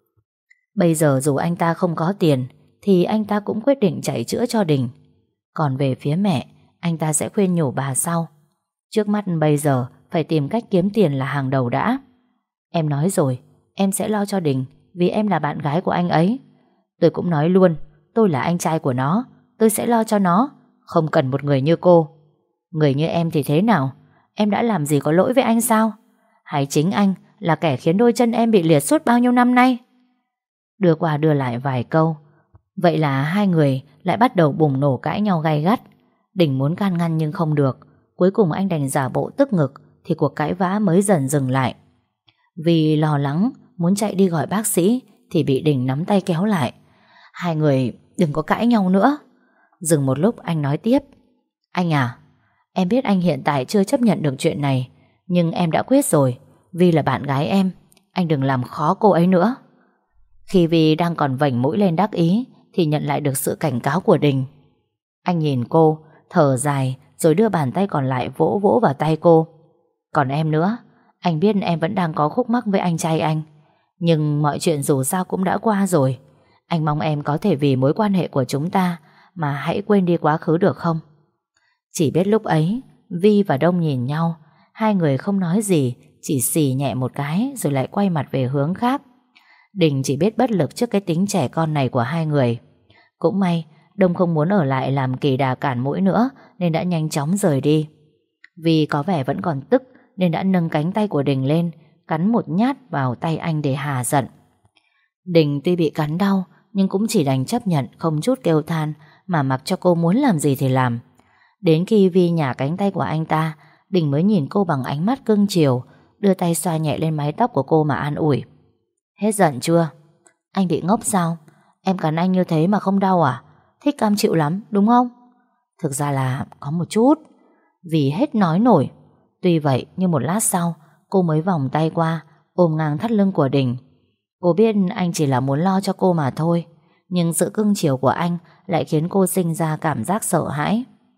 Bây giờ dù anh ta không có tiền thì anh ta cũng quyết định chạy chữa cho Đình. Còn về phía mẹ, anh ta sẽ khuyên nhủ bà sau. Trước mắt bây giờ phải tìm cách kiếm tiền là hàng đầu đã. Em nói rồi, em sẽ lo cho Đình vì em là bạn gái của anh ấy. Tôi cũng nói luôn, tôi là anh trai của nó, tôi sẽ lo cho nó, không cần một người như cô. Người như em thì thế nào? Em đã làm gì có lỗi với anh sao? Hay chính anh là kẻ khiến đôi chân em bị liệt suốt bao nhiêu năm nay? Đưa qua đưa lại vài câu, vậy là hai người lại bắt đầu bùng nổ cãi nhau gay gắt. Đình muốn can ngăn nhưng không được. Cuối cùng anh đành giả bộ tức ngực thì cuộc cãi vã mới dần dừng lại. Vì lo lắng muốn chạy đi gọi bác sĩ thì bị Đình nắm tay kéo lại. Hai người đừng có cãi nhau nữa. Dừng một lúc anh nói tiếp: Anh à, em biết anh hiện tại chưa chấp nhận được chuyện này, nhưng em đã quyết rồi. Vi là bạn gái em, anh đừng làm khó cô ấy nữa. Khi Vi đang còn vểnh mũi lên đắc ý thì nhận lại được sự cảnh cáo của Đình. Anh nhìn cô, thở dài rồi đưa bàn tay còn lại vỗ vỗ vào tay cô. Còn em nữa, anh biết em vẫn đang có khúc mắc với anh trai anh, nhưng mọi chuyện dù sao cũng đã qua rồi. Anh mong em có thể vì mối quan hệ của chúng ta mà hãy quên đi quá khứ được không? Chỉ biết lúc ấy Vi và Đông nhìn nhau, hai người không nói gì, chỉ xì nhẹ một cái rồi lại quay mặt về hướng khác. Đình chỉ biết bất lực trước cái tính trẻ con này của hai người. Cũng may Đông không muốn ở lại làm kỳ đà cản mũi nữa nên đã nhanh chóng rời đi. Vi có vẻ vẫn còn tức nên đã nâng cánh tay của Đình lên, cắn một nhát vào tay anh để hà giận. Đình tuy bị cắn đau nhưng cũng chỉ đành chấp nhận, không chút kêu than mà mặc cho cô muốn làm gì thì làm. Đến khi Vi nhả cánh tay của anh ta, Đình mới nhìn cô bằng ánh mắt cưng chiều, đưa tay xoa nhẹ lên mái tóc của cô mà an ủi. Hết giận chưa? Anh bị ngốc sao? Em cắn anh như thế mà không đau à? Thích cam chịu lắm đúng không? Thực ra là có một chút. Vì hết nói nổi. Tuy vậy nhưng một lát sau cô mới vòng tay qua ôm ngang thắt lưng của Đình. Cô biết anh chỉ là muốn lo cho cô mà thôi, nhưng sự cưng chiều của anh lại khiến cô sinh ra cảm giác sợ hãi.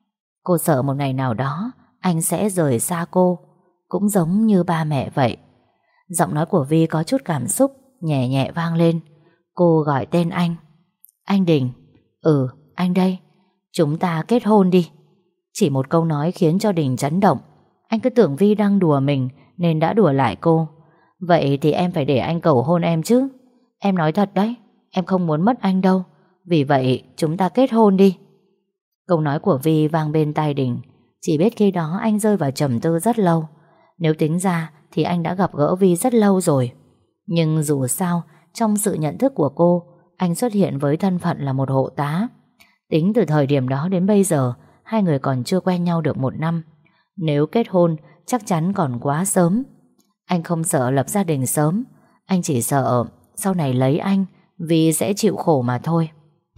Cô sợ một ngày nào đó anh sẽ rời xa cô, cũng giống như ba mẹ vậy. Giọng nói của Vi có chút cảm xúc, nhẹ nhẹ vang lên. Cô gọi tên anh. Anh Đình. Ừ, anh đây. Chúng ta kết hôn đi. Chỉ một câu nói khiến cho Đình chấn động. Anh cứ tưởng Vi đang đùa mình nên đã đùa lại cô. Vậy thì em phải để anh cầu hôn em chứ. Em nói thật đấy, em không muốn mất anh đâu. Vì vậy chúng ta kết hôn đi. Câu nói của Vi vang bên tai Đình. Chỉ biết khi đó anh rơi vào trầm tư rất lâu. Nếu tính ra thì anh đã gặp gỡ Vi rất lâu rồi. Nhưng dù sao, trong sự nhận thức của cô, anh xuất hiện với thân phận là một hộ tá. Tính từ thời điểm đó đến bây giờ, hai người còn chưa quen nhau được một năm. Nếu kết hôn, chắc chắn còn quá sớm. Anh không sợ lập gia đình sớm. Anh chỉ sợ sau này lấy anh, Vi sẽ chịu khổ mà thôi.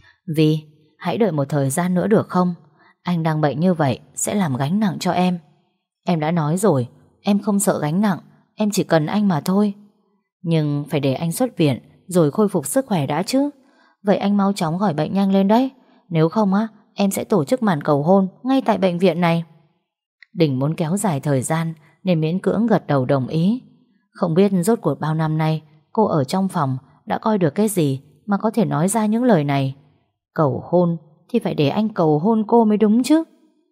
Vi, hãy đợi một thời gian nữa được không? Anh đang bệnh như vậy sẽ làm gánh nặng cho em. Em đã nói rồi, em không sợ gánh nặng, em chỉ cần anh mà thôi. Nhưng phải để anh xuất viện rồi khôi phục sức khỏe đã chứ. Vậy anh mau chóng khỏi bệnh nhanh lên đấy. Nếu không á, em sẽ tổ chức màn cầu hôn ngay tại bệnh viện này. Đình muốn kéo dài thời gian nên miễn cưỡng gật đầu đồng ý. Không biết rốt cuộc bao năm nay cô ở trong phòng đã coi được cái gì mà có thể nói ra những lời này. Cầu hôn thì phải để anh cầu hôn cô mới đúng chứ.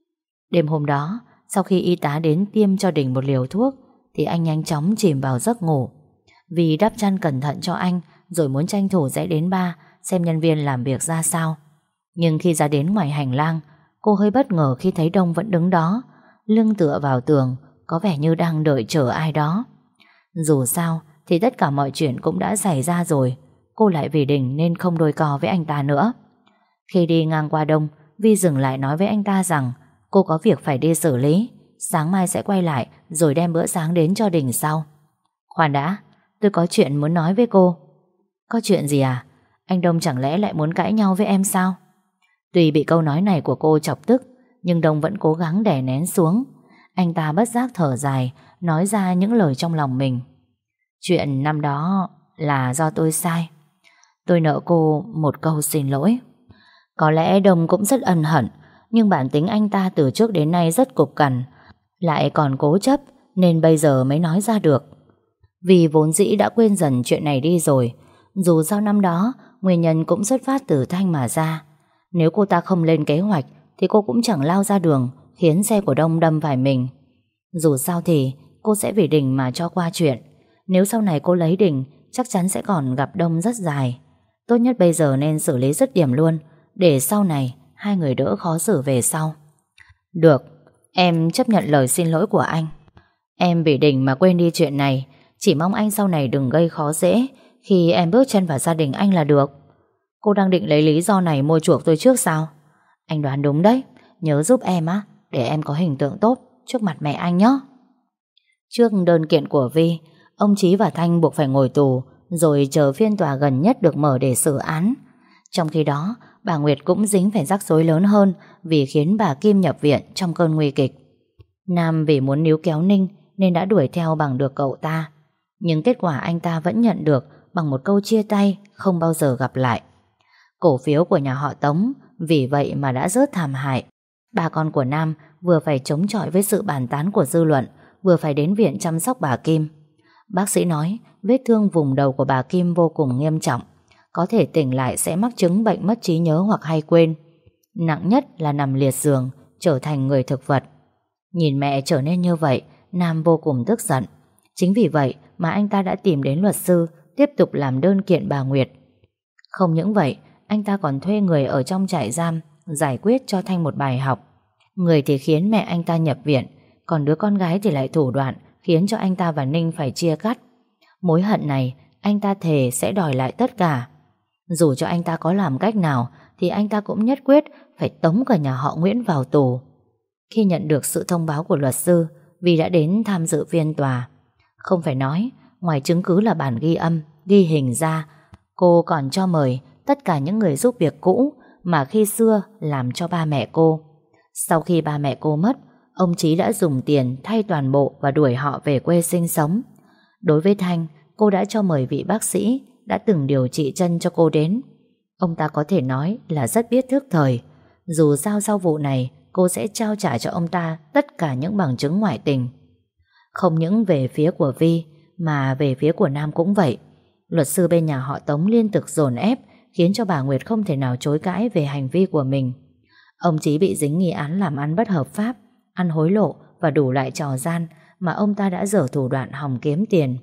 Đêm hôm đó, sau khi y tá đến tiêm cho Đình một liều thuốc thì anh nhanh chóng chìm vào giấc ngủ. Vì đắp chăn cẩn thận cho anh rồi muốn tranh thủ rẽ đến bar xem nhân viên làm việc ra sao. Nhưng khi ra đến ngoài hành lang, cô hơi bất ngờ khi thấy Đông vẫn đứng đó, lưng tựa vào tường, có vẻ như đang đợi chờ ai đó. Dù sao thì tất cả mọi chuyện cũng đã xảy ra rồi. Cô lại vì Đình nên không đôi co với anh ta nữa. Khi đi ngang qua Đông, Vi dừng lại nói với anh ta rằng cô có việc phải đi xử lý, sáng mai sẽ quay lại rồi đem bữa sáng đến cho Đình sau. Khoan đã, tôi có chuyện muốn nói với cô. Có chuyện gì à? Anh Đông chẳng lẽ lại muốn cãi nhau với em sao? Tuy bị câu nói này của cô chọc tức, nhưng Đông vẫn cố gắng đè nén xuống. Anh ta bất giác thở dài, nói ra những lời trong lòng mình. Chuyện năm đó là do tôi sai. Tôi nợ cô một câu xin lỗi. Có lẽ Đông cũng rất ân hận, nhưng bản tính anh ta từ trước đến nay rất cục cằn, lại còn cố chấp nên bây giờ mới nói ra được. Vì vốn dĩ đã quên dần chuyện này đi rồi. Dù sao năm đó nguyên nhân cũng xuất phát từ Thanh mà ra. Nếu cô ta không lên kế hoạch thì cô cũng chẳng lao ra đường khiến xe của Đông đâm phải mình. Dù sao thì cô sẽ vì Đình mà cho qua chuyện. Nếu sau này cô lấy Đình, chắc chắn sẽ còn gặp Đông rất dài. Tốt nhất bây giờ nên xử lý dứt điểm luôn, để sau này hai người đỡ khó xử về sau. Được, em chấp nhận lời xin lỗi của anh. Em vì Đình mà quên đi chuyện này. Chỉ mong anh sau này đừng gây khó dễ khi em bước chân vào gia đình anh là được. Cô đang định lấy lý do này mua chuộc tôi trước sao? Anh đoán đúng đấy. Nhớ giúp em á, để em có hình tượng tốt trước mặt mẹ anh nhé. Trước đơn kiện của Vi, ông Chí và Thanh buộc phải ngồi tù, rồi chờ phiên tòa gần nhất được mở để xử án. Trong khi đó, bà Nguyệt cũng dính phải rắc rối lớn hơn vì khiến bà Kim nhập viện trong cơn nguy kịch. Nam vì muốn níu kéo Ninh nên đã đuổi theo bằng được cậu ta. Nhưng kết quả anh ta vẫn nhận được bằng một câu chia tay không bao giờ gặp lại. Cổ phiếu của nhà họ Tống vì vậy mà đã rớt thảm hại. Ba con của Nam vừa phải chống chọi với sự bàn tán của dư luận, vừa phải đến viện chăm sóc bà Kim. Bác sĩ nói vết thương vùng đầu của bà Kim vô cùng nghiêm trọng, có thể tỉnh lại sẽ mắc chứng bệnh mất trí nhớ hoặc hay quên. Nặng nhất là nằm liệt giường, trở thành người thực vật. Nhìn mẹ trở nên như vậy, Nam vô cùng tức giận. Chính vì vậy mà anh ta đã tìm đến luật sư tiếp tục làm đơn kiện bà Nguyệt. Không những vậy, anh ta còn thuê người ở trong trại giam giải quyết cho Thanh một bài học. Người thì khiến mẹ anh ta nhập viện, còn đứa con gái thì lại thủ đoạn khiến cho anh ta và Ninh phải chia cắt. Mối hận này anh ta thề sẽ đòi lại tất cả. Dù cho anh ta có làm cách nào thì anh ta cũng nhất quyết phải tống cả nhà họ Nguyễn vào tù. Khi nhận được sự thông báo của luật sư, Vi đã đến tham dự phiên tòa. Không phải nói, ngoài chứng cứ là bản ghi âm, ghi hình ra, cô còn cho mời tất cả những người giúp việc cũ mà khi xưa làm cho ba mẹ cô. Sau khi ba mẹ cô mất, ông Chí đã dùng tiền thay toàn bộ và đuổi họ về quê sinh sống. Đối với Thanh, cô đã cho mời vị bác sĩ đã từng điều trị chân cho cô đến. Ông ta có thể nói là rất biết thức thời. Dù sao sau vụ này, cô sẽ trao trả cho ông ta tất cả những bằng chứng ngoại tình. Không những về phía của Vi, mà về phía của Nam cũng vậy. Luật sư bên nhà họ Tống liên tục dồn ép, khiến cho bà Nguyệt không thể nào chối cãi về hành vi của mình. Ông Chí bị dính nghi án làm ăn bất hợp pháp, ăn hối lộ và đủ loại trò gian mà ông ta đã dở thủ đoạn hòng kiếm tiền.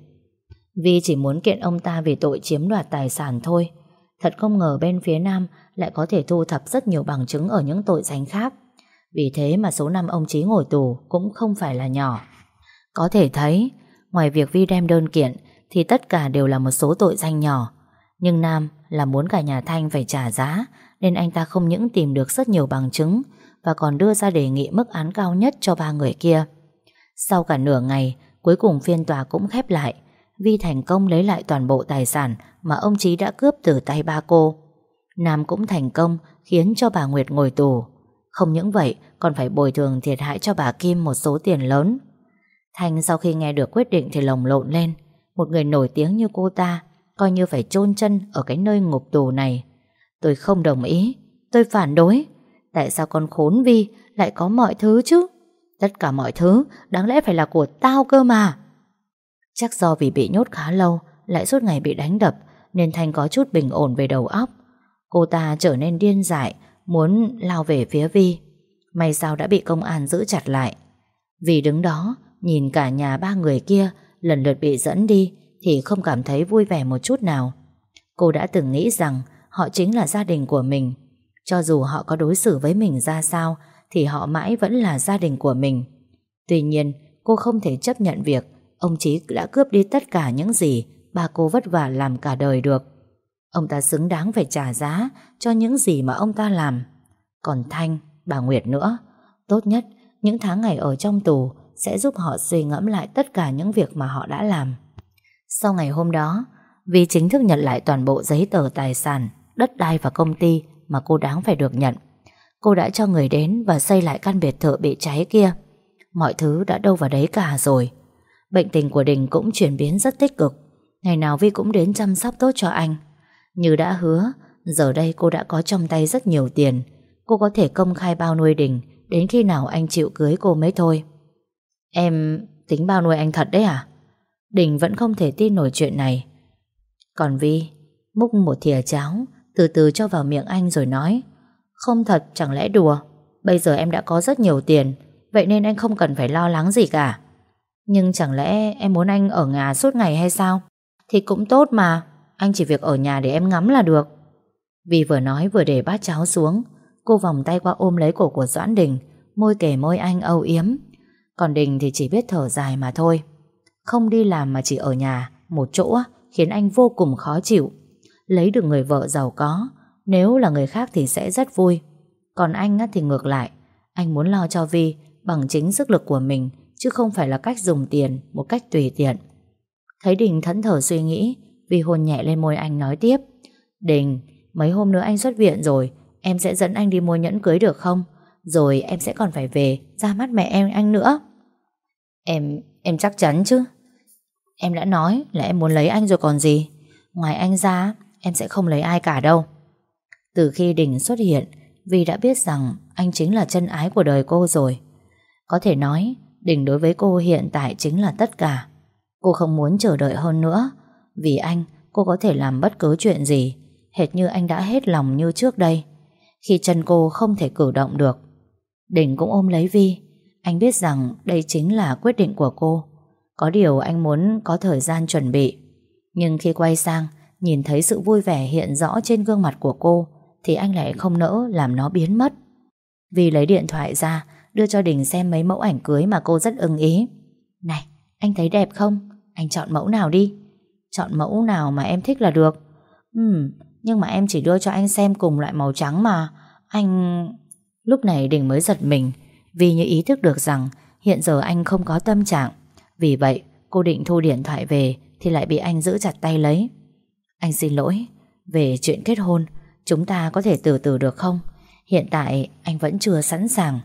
Vi chỉ muốn kiện ông ta vì tội chiếm đoạt tài sản thôi. Thật không ngờ bên phía Nam lại có thể thu thập rất nhiều bằng chứng ở những tội danh khác. Vì thế mà số năm ông Chí ngồi tù cũng không phải là nhỏ. Có thể thấy, ngoài việc Vi đem đơn kiện thì tất cả đều là một số tội danh nhỏ. Nhưng Nam là muốn cả nhà Thanh phải trả giá, nên anh ta không những tìm được rất nhiều bằng chứng và còn đưa ra đề nghị mức án cao nhất cho ba người kia. Sau cả nửa ngày, cuối cùng phiên tòa cũng khép lại. Vi thành công lấy lại toàn bộ tài sản mà ông Chí đã cướp từ tay ba cô. Nam cũng thành công khiến cho bà Nguyệt ngồi tù. Không những vậy, còn phải bồi thường thiệt hại cho bà Kim một số tiền lớn. Thanh sau khi nghe được quyết định thì lồng lộn lên. Một người nổi tiếng như cô ta coi như phải chôn chân ở cái nơi ngục tù này. Tôi không đồng ý, tôi phản đối. Tại sao con khốn Vi lại có mọi thứ chứ? Tất cả mọi thứ đáng lẽ phải là của tao cơ mà. Chắc do vì bị nhốt khá lâu, lại suốt ngày bị đánh đập, nên Thanh có chút bình ổn về đầu óc. Cô ta trở nên điên dại, muốn lao về phía Vi. May sao đã bị công an giữ chặt lại. Vi đứng đó nhìn cả nhà ba người kia lần lượt bị dẫn đi thì không cảm thấy vui vẻ một chút nào. Cô đã từng nghĩ rằng họ chính là gia đình của mình. Cho dù họ có đối xử với mình ra sao thì họ mãi vẫn là gia đình của mình. Tuy nhiên, cô không thể chấp nhận việc ông Chí đã cướp đi tất cả những gì ba cô vất vả làm cả đời được. Ông ta xứng đáng phải trả giá cho những gì mà ông ta làm. Còn Thanh, bà Nguyệt nữa, tốt nhất những tháng ngày ở trong tù sẽ giúp họ suy ngẫm lại tất cả những việc mà họ đã làm. Sau ngày hôm đó, Vi chính thức nhận lại toàn bộ giấy tờ tài sản, đất đai và công ty mà cô đáng phải được nhận. Cô đã cho người đến và xây lại căn biệt thự bị cháy kia. Mọi thứ đã đâu vào đấy cả rồi. Bệnh tình của Đình cũng chuyển biến rất tích cực. Ngày nào Vi cũng đến chăm sóc tốt cho anh. Như đã hứa, giờ đây cô đã có trong tay rất nhiều tiền. Cô có thể công khai bao nuôi Đình đến khi nào anh chịu cưới cô mới thôi. Em tính bao nuôi anh thật đấy à? Đình vẫn không thể tin nổi chuyện này. Còn Vi múc một thìa cháo, từ từ cho vào miệng anh rồi nói: Không thật, chẳng lẽ đùa? Bây giờ em đã có rất nhiều tiền, vậy nên anh không cần phải lo lắng gì cả. Nhưng chẳng lẽ em muốn anh ở nhà suốt ngày hay sao? Thì cũng tốt mà, anh chỉ việc ở nhà để em ngắm là được. Vi vừa nói vừa để bát cháo xuống. Cô vòng tay qua ôm lấy cổ của Doãn Đình, môi kề môi anh âu yếm. Còn Đình thì chỉ biết thở dài mà thôi. Không đi làm mà chỉ ở nhà một chỗ khiến anh vô cùng khó chịu. Lấy được người vợ giàu có, nếu là người khác thì sẽ rất vui. Còn anh thì ngược lại, anh muốn lo cho Vi bằng chính sức lực của mình, chứ không phải là cách dùng tiền một cách tùy tiện. Thấy Đình thẫn thờ suy nghĩ, Vi hôn nhẹ lên môi anh nói tiếp: Đình, mấy hôm nữa anh xuất viện rồi, em sẽ dẫn anh đi mua nhẫn cưới được không? Rồi em sẽ còn phải về ra mắt mẹ em anh nữa. Em, em chắc chắn chứ? Em đã nói là em muốn lấy anh rồi còn gì. Ngoài anh ra, em sẽ không lấy ai cả đâu. Từ khi Đình xuất hiện, Vi đã biết rằng anh chính là chân ái của đời cô rồi. Có thể nói, Đình đối với cô hiện tại chính là tất cả. Cô không muốn chờ đợi hơn nữa. Vì anh, cô có thể làm bất cứ chuyện gì, hệt như anh đã hết lòng như trước đây. Khi chân cô không thể cử động được, Đình cũng ôm lấy Vi. Anh biết rằng đây chính là quyết định của cô. Có điều anh muốn có thời gian chuẩn bị. Nhưng khi quay sang, nhìn thấy sự vui vẻ hiện rõ trên gương mặt của cô, thì anh lại không nỡ làm nó biến mất. Vi lấy điện thoại ra, đưa cho Đình xem mấy mẫu ảnh cưới mà cô rất ưng ý. Này, anh thấy đẹp không? Anh chọn mẫu nào đi. Chọn mẫu nào mà em thích là được. Ừm, nhưng mà em chỉ đưa cho anh xem cùng loại màu trắng mà. Anh... Lúc này Đình mới giật mình, vì như ý thức được rằng hiện giờ anh không có tâm trạng. Vì vậy cô định thu điện thoại về thì lại bị anh giữ chặt tay lấy. Anh xin lỗi, về chuyện kết hôn chúng ta có thể từ từ được không? Hiện tại anh vẫn chưa sẵn sàng.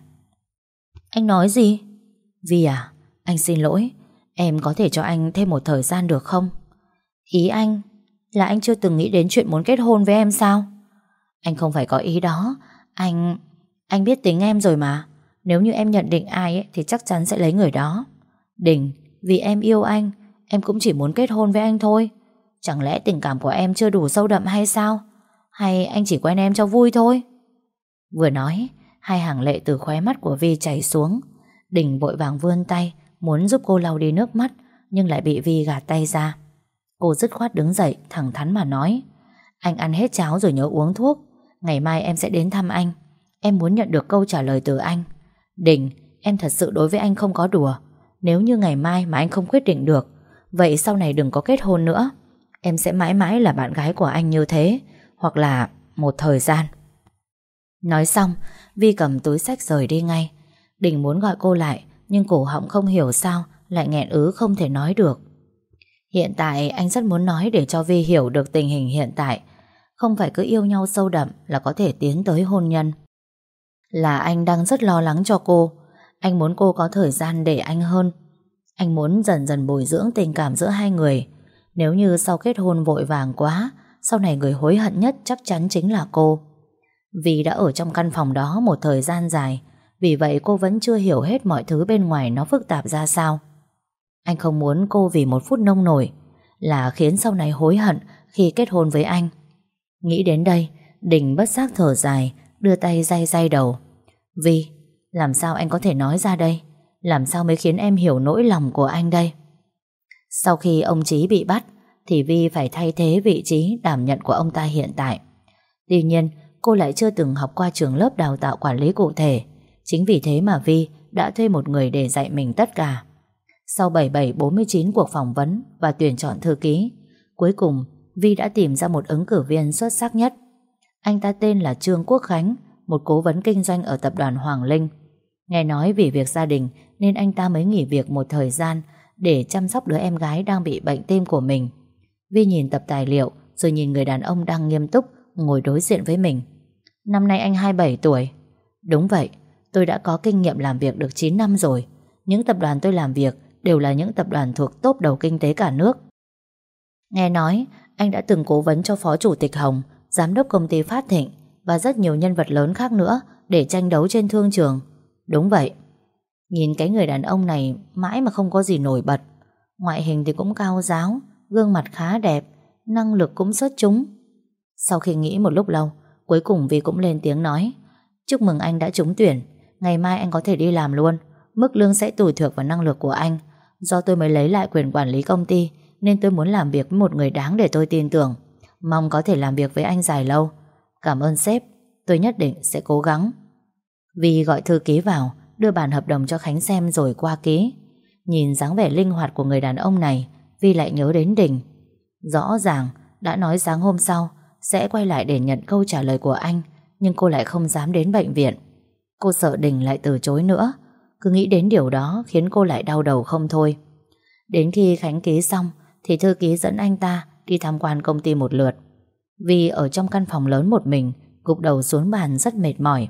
Anh nói gì? Vi à, anh xin lỗi, em có thể cho anh thêm một thời gian được không? Ý anh là anh chưa từng nghĩ đến chuyện muốn kết hôn với em sao? Anh không phải có ý đó. Anh... Anh biết tính em rồi mà. Nếu như em nhận định ai ấy, thì chắc chắn sẽ lấy người đó. Đình, vì em yêu anh, em cũng chỉ muốn kết hôn với anh thôi. Chẳng lẽ tình cảm của em chưa đủ sâu đậm hay sao? Hay anh chỉ quen em cho vui thôi? Vừa nói, hai hàng lệ từ khóe mắt của Vi chảy xuống. Đình vội vàng vươn tay muốn giúp cô lau đi nước mắt, nhưng lại bị Vi gạt tay ra. Cô dứt khoát đứng dậy, thẳng thắn mà nói: Anh ăn hết cháo rồi nhớ uống thuốc. Ngày mai em sẽ đến thăm anh. Em muốn nhận được câu trả lời từ anh. Đình, em thật sự đối với anh không có đùa. Nếu như ngày mai mà anh không quyết định được, vậy sau này đừng có kết hôn nữa. Em sẽ mãi mãi là bạn gái của anh như thế, hoặc là một thời gian. Nói xong, Vi cầm túi xách rời đi ngay. Đình muốn gọi cô lại, nhưng cổ họng không hiểu sao lại nghẹn ứ không thể nói được. Hiện tại anh rất muốn nói để cho Vi hiểu được tình hình hiện tại. Không phải cứ yêu nhau sâu đậm là có thể tiến tới hôn nhân. Là anh đang rất lo lắng cho cô. Anh muốn cô có thời gian để anh hơn. Anh muốn dần dần bồi dưỡng tình cảm giữa hai người. Nếu như sau kết hôn vội vàng quá, sau này người hối hận nhất chắc chắn chính là cô. Vì đã ở trong căn phòng đó một thời gian dài, vì vậy cô vẫn chưa hiểu hết mọi thứ bên ngoài nó phức tạp ra sao. Anh không muốn cô vì một phút nông nổi là khiến sau này hối hận khi kết hôn với anh. Nghĩ đến đây, Đình bất giác thở dài, đưa tay day day đầu. Vi, làm sao anh có thể nói ra đây? Làm sao mới khiến em hiểu nỗi lòng của anh đây? Sau khi ông Chí bị bắt, thì Vi phải thay thế vị trí đảm nhận của ông ta hiện tại. Tuy nhiên, cô lại chưa từng học qua trường lớp đào tạo quản lý cụ thể. Chính vì thế mà Vi đã thuê một người để dạy mình tất cả. Sau bảy bảy bốn mươi chín cuộc phỏng vấn và tuyển chọn thư ký, cuối cùng Vi đã tìm ra một ứng cử viên xuất sắc nhất. Anh ta tên là Trương Quốc Khánh, một cố vấn kinh doanh ở tập đoàn Hoàng Linh. Nghe nói vì việc gia đình nên anh ta mới nghỉ việc một thời gian để chăm sóc đứa em gái đang bị bệnh tim của mình. Vi nhìn tập tài liệu rồi nhìn người đàn ông đang nghiêm túc ngồi đối diện với mình. Năm nay anh hai mươi bảy tuổi. Đúng vậy, tôi đã có kinh nghiệm làm việc được chín năm rồi. Những tập đoàn tôi làm việc đều là những tập đoàn thuộc top đầu kinh tế cả nước. Nghe nói anh đã từng cố vấn cho Phó Chủ tịch Hồng, Giám đốc công ty Phát Thịnh và rất nhiều nhân vật lớn khác nữa để tranh đấu trên thương trường. Đúng vậy. Nhìn cái người đàn ông này mãi mà không có gì nổi bật. Ngoại hình thì cũng cao ráo, gương mặt khá đẹp, năng lực cũng xuất chúng. Sau khi nghĩ một lúc lâu, cuối cùng Vi cũng lên tiếng nói: Chúc mừng anh đã trúng tuyển. Ngày mai anh có thể đi làm luôn. Mức lương sẽ tùy thuộc vào năng lực của anh. Do tôi mới lấy lại quyền quản lý công ty nên tôi muốn làm việc với một người đáng để tôi tin tưởng. Mong có thể làm việc với anh dài lâu. Cảm ơn sếp, tôi nhất định sẽ cố gắng. Vi gọi thư ký vào, đưa bản hợp đồng cho Khánh xem rồi qua ký. Nhìn dáng vẻ linh hoạt của người đàn ông này, Vi lại nhớ đến Đình. Rõ ràng đã nói sáng hôm sau sẽ quay lại để nhận câu trả lời của anh, nhưng cô lại không dám đến bệnh viện. Cô sợ Đình lại từ chối nữa. Cứ nghĩ đến điều đó khiến cô lại đau đầu không thôi. Đến khi Khánh ký xong thì thư ký dẫn anh ta đi tham quan công ty một lượt. Vi ở trong căn phòng lớn một mình, gục đầu xuống bàn rất mệt mỏi.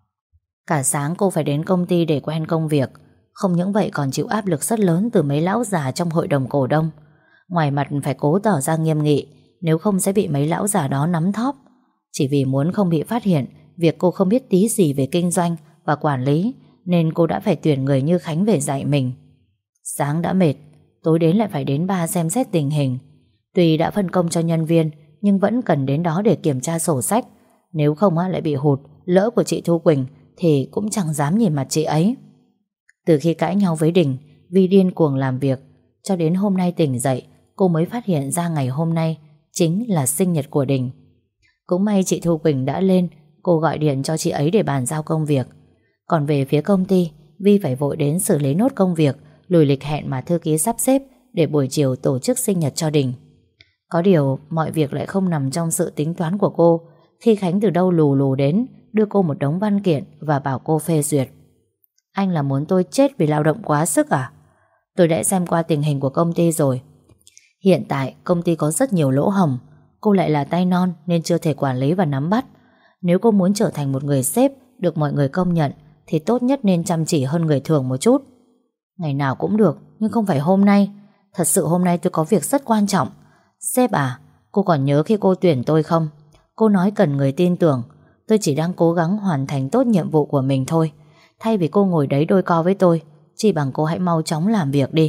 Cả sáng cô phải đến công ty để quen công việc. Không những vậy còn chịu áp lực rất lớn từ mấy lão già trong hội đồng cổ đông. Ngoài mặt phải cố tỏ ra nghiêm nghị, nếu không sẽ bị mấy lão già đó nắm thóp. Chỉ vì muốn không bị phát hiện việc cô không biết tí gì về kinh doanh và quản lý, nên cô đã phải tuyển người như Khánh về dạy mình. Sáng đã mệt, tối đến lại phải đến ba xem xét tình hình. Tuy đã phân công cho nhân viên, nhưng vẫn cần đến đó để kiểm tra sổ sách. Nếu không lại bị hụt lỡ của chị Thu Quỳnh thì cũng chẳng dám nhìn mặt chị ấy. Từ khi cãi nhau với Đình, Vi điên cuồng làm việc. Cho đến hôm nay tỉnh dậy, cô mới phát hiện ra ngày hôm nay chính là sinh nhật của Đình. Cũng may chị Thu Quỳnh đã lên, cô gọi điện cho chị ấy để bàn giao công việc. Còn về phía công ty, Vi phải vội đến xử lý nốt công việc, lùi lịch hẹn mà thư ký sắp xếp để buổi chiều tổ chức sinh nhật cho Đình. Có điều mọi việc lại không nằm trong sự tính toán của cô, khi Khánh từ đâu lù lù đến đưa cô một đống văn kiện và bảo cô phê duyệt. Anh là muốn tôi chết vì lao động quá sức à? Tôi đã xem qua tình hình của công ty rồi. Hiện tại công ty có rất nhiều lỗ hổng. Cô lại là tay non nên chưa thể quản lý và nắm bắt. Nếu cô muốn trở thành một người sếp được mọi người công nhận thì tốt nhất nên chăm chỉ hơn người thường một chút. Ngày nào cũng được, nhưng không phải hôm nay. Thật sự hôm nay tôi có việc rất quan trọng. Sếp à, cô còn nhớ khi cô tuyển tôi không? Cô nói cần người tin tưởng. Tôi chỉ đang cố gắng hoàn thành tốt nhiệm vụ của mình thôi. Thay vì cô ngồi đấy đôi co với tôi, chỉ bằng cô hãy mau chóng làm việc đi.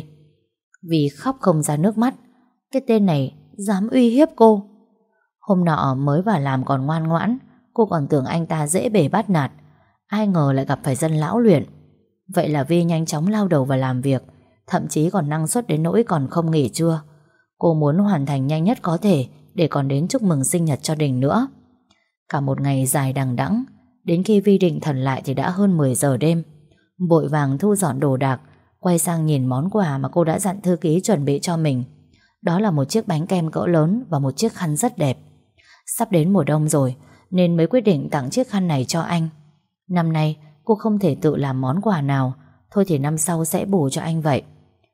Vì khóc không ra nước mắt. Cái tên này dám uy hiếp cô. Hôm nọ mới vào làm còn ngoan ngoãn, cô còn tưởng anh ta dễ bề bắt nạt. Ai ngờ lại gặp phải dân lão luyện. Vậy là Vi nhanh chóng lao đầu vào làm việc, thậm chí còn năng suất đến nỗi còn không nghỉ trưa. Cô muốn hoàn thành nhanh nhất có thể để còn đến chúc mừng sinh nhật cho Đình nữa. Cả một ngày dài đằng đẵng, đến khi Vi định thần lại thì đã hơn mười giờ đêm. Vội vàng thu dọn đồ đạc, quay sang nhìn món quà mà cô đã dặn thư ký chuẩn bị cho mình. Đó là một chiếc bánh kem cỡ lớn và một chiếc khăn rất đẹp. Sắp đến mùa đông rồi nên mới quyết định tặng chiếc khăn này cho anh. Năm nay cô không thể tự làm món quà nào, thôi thì năm sau sẽ bù cho anh vậy.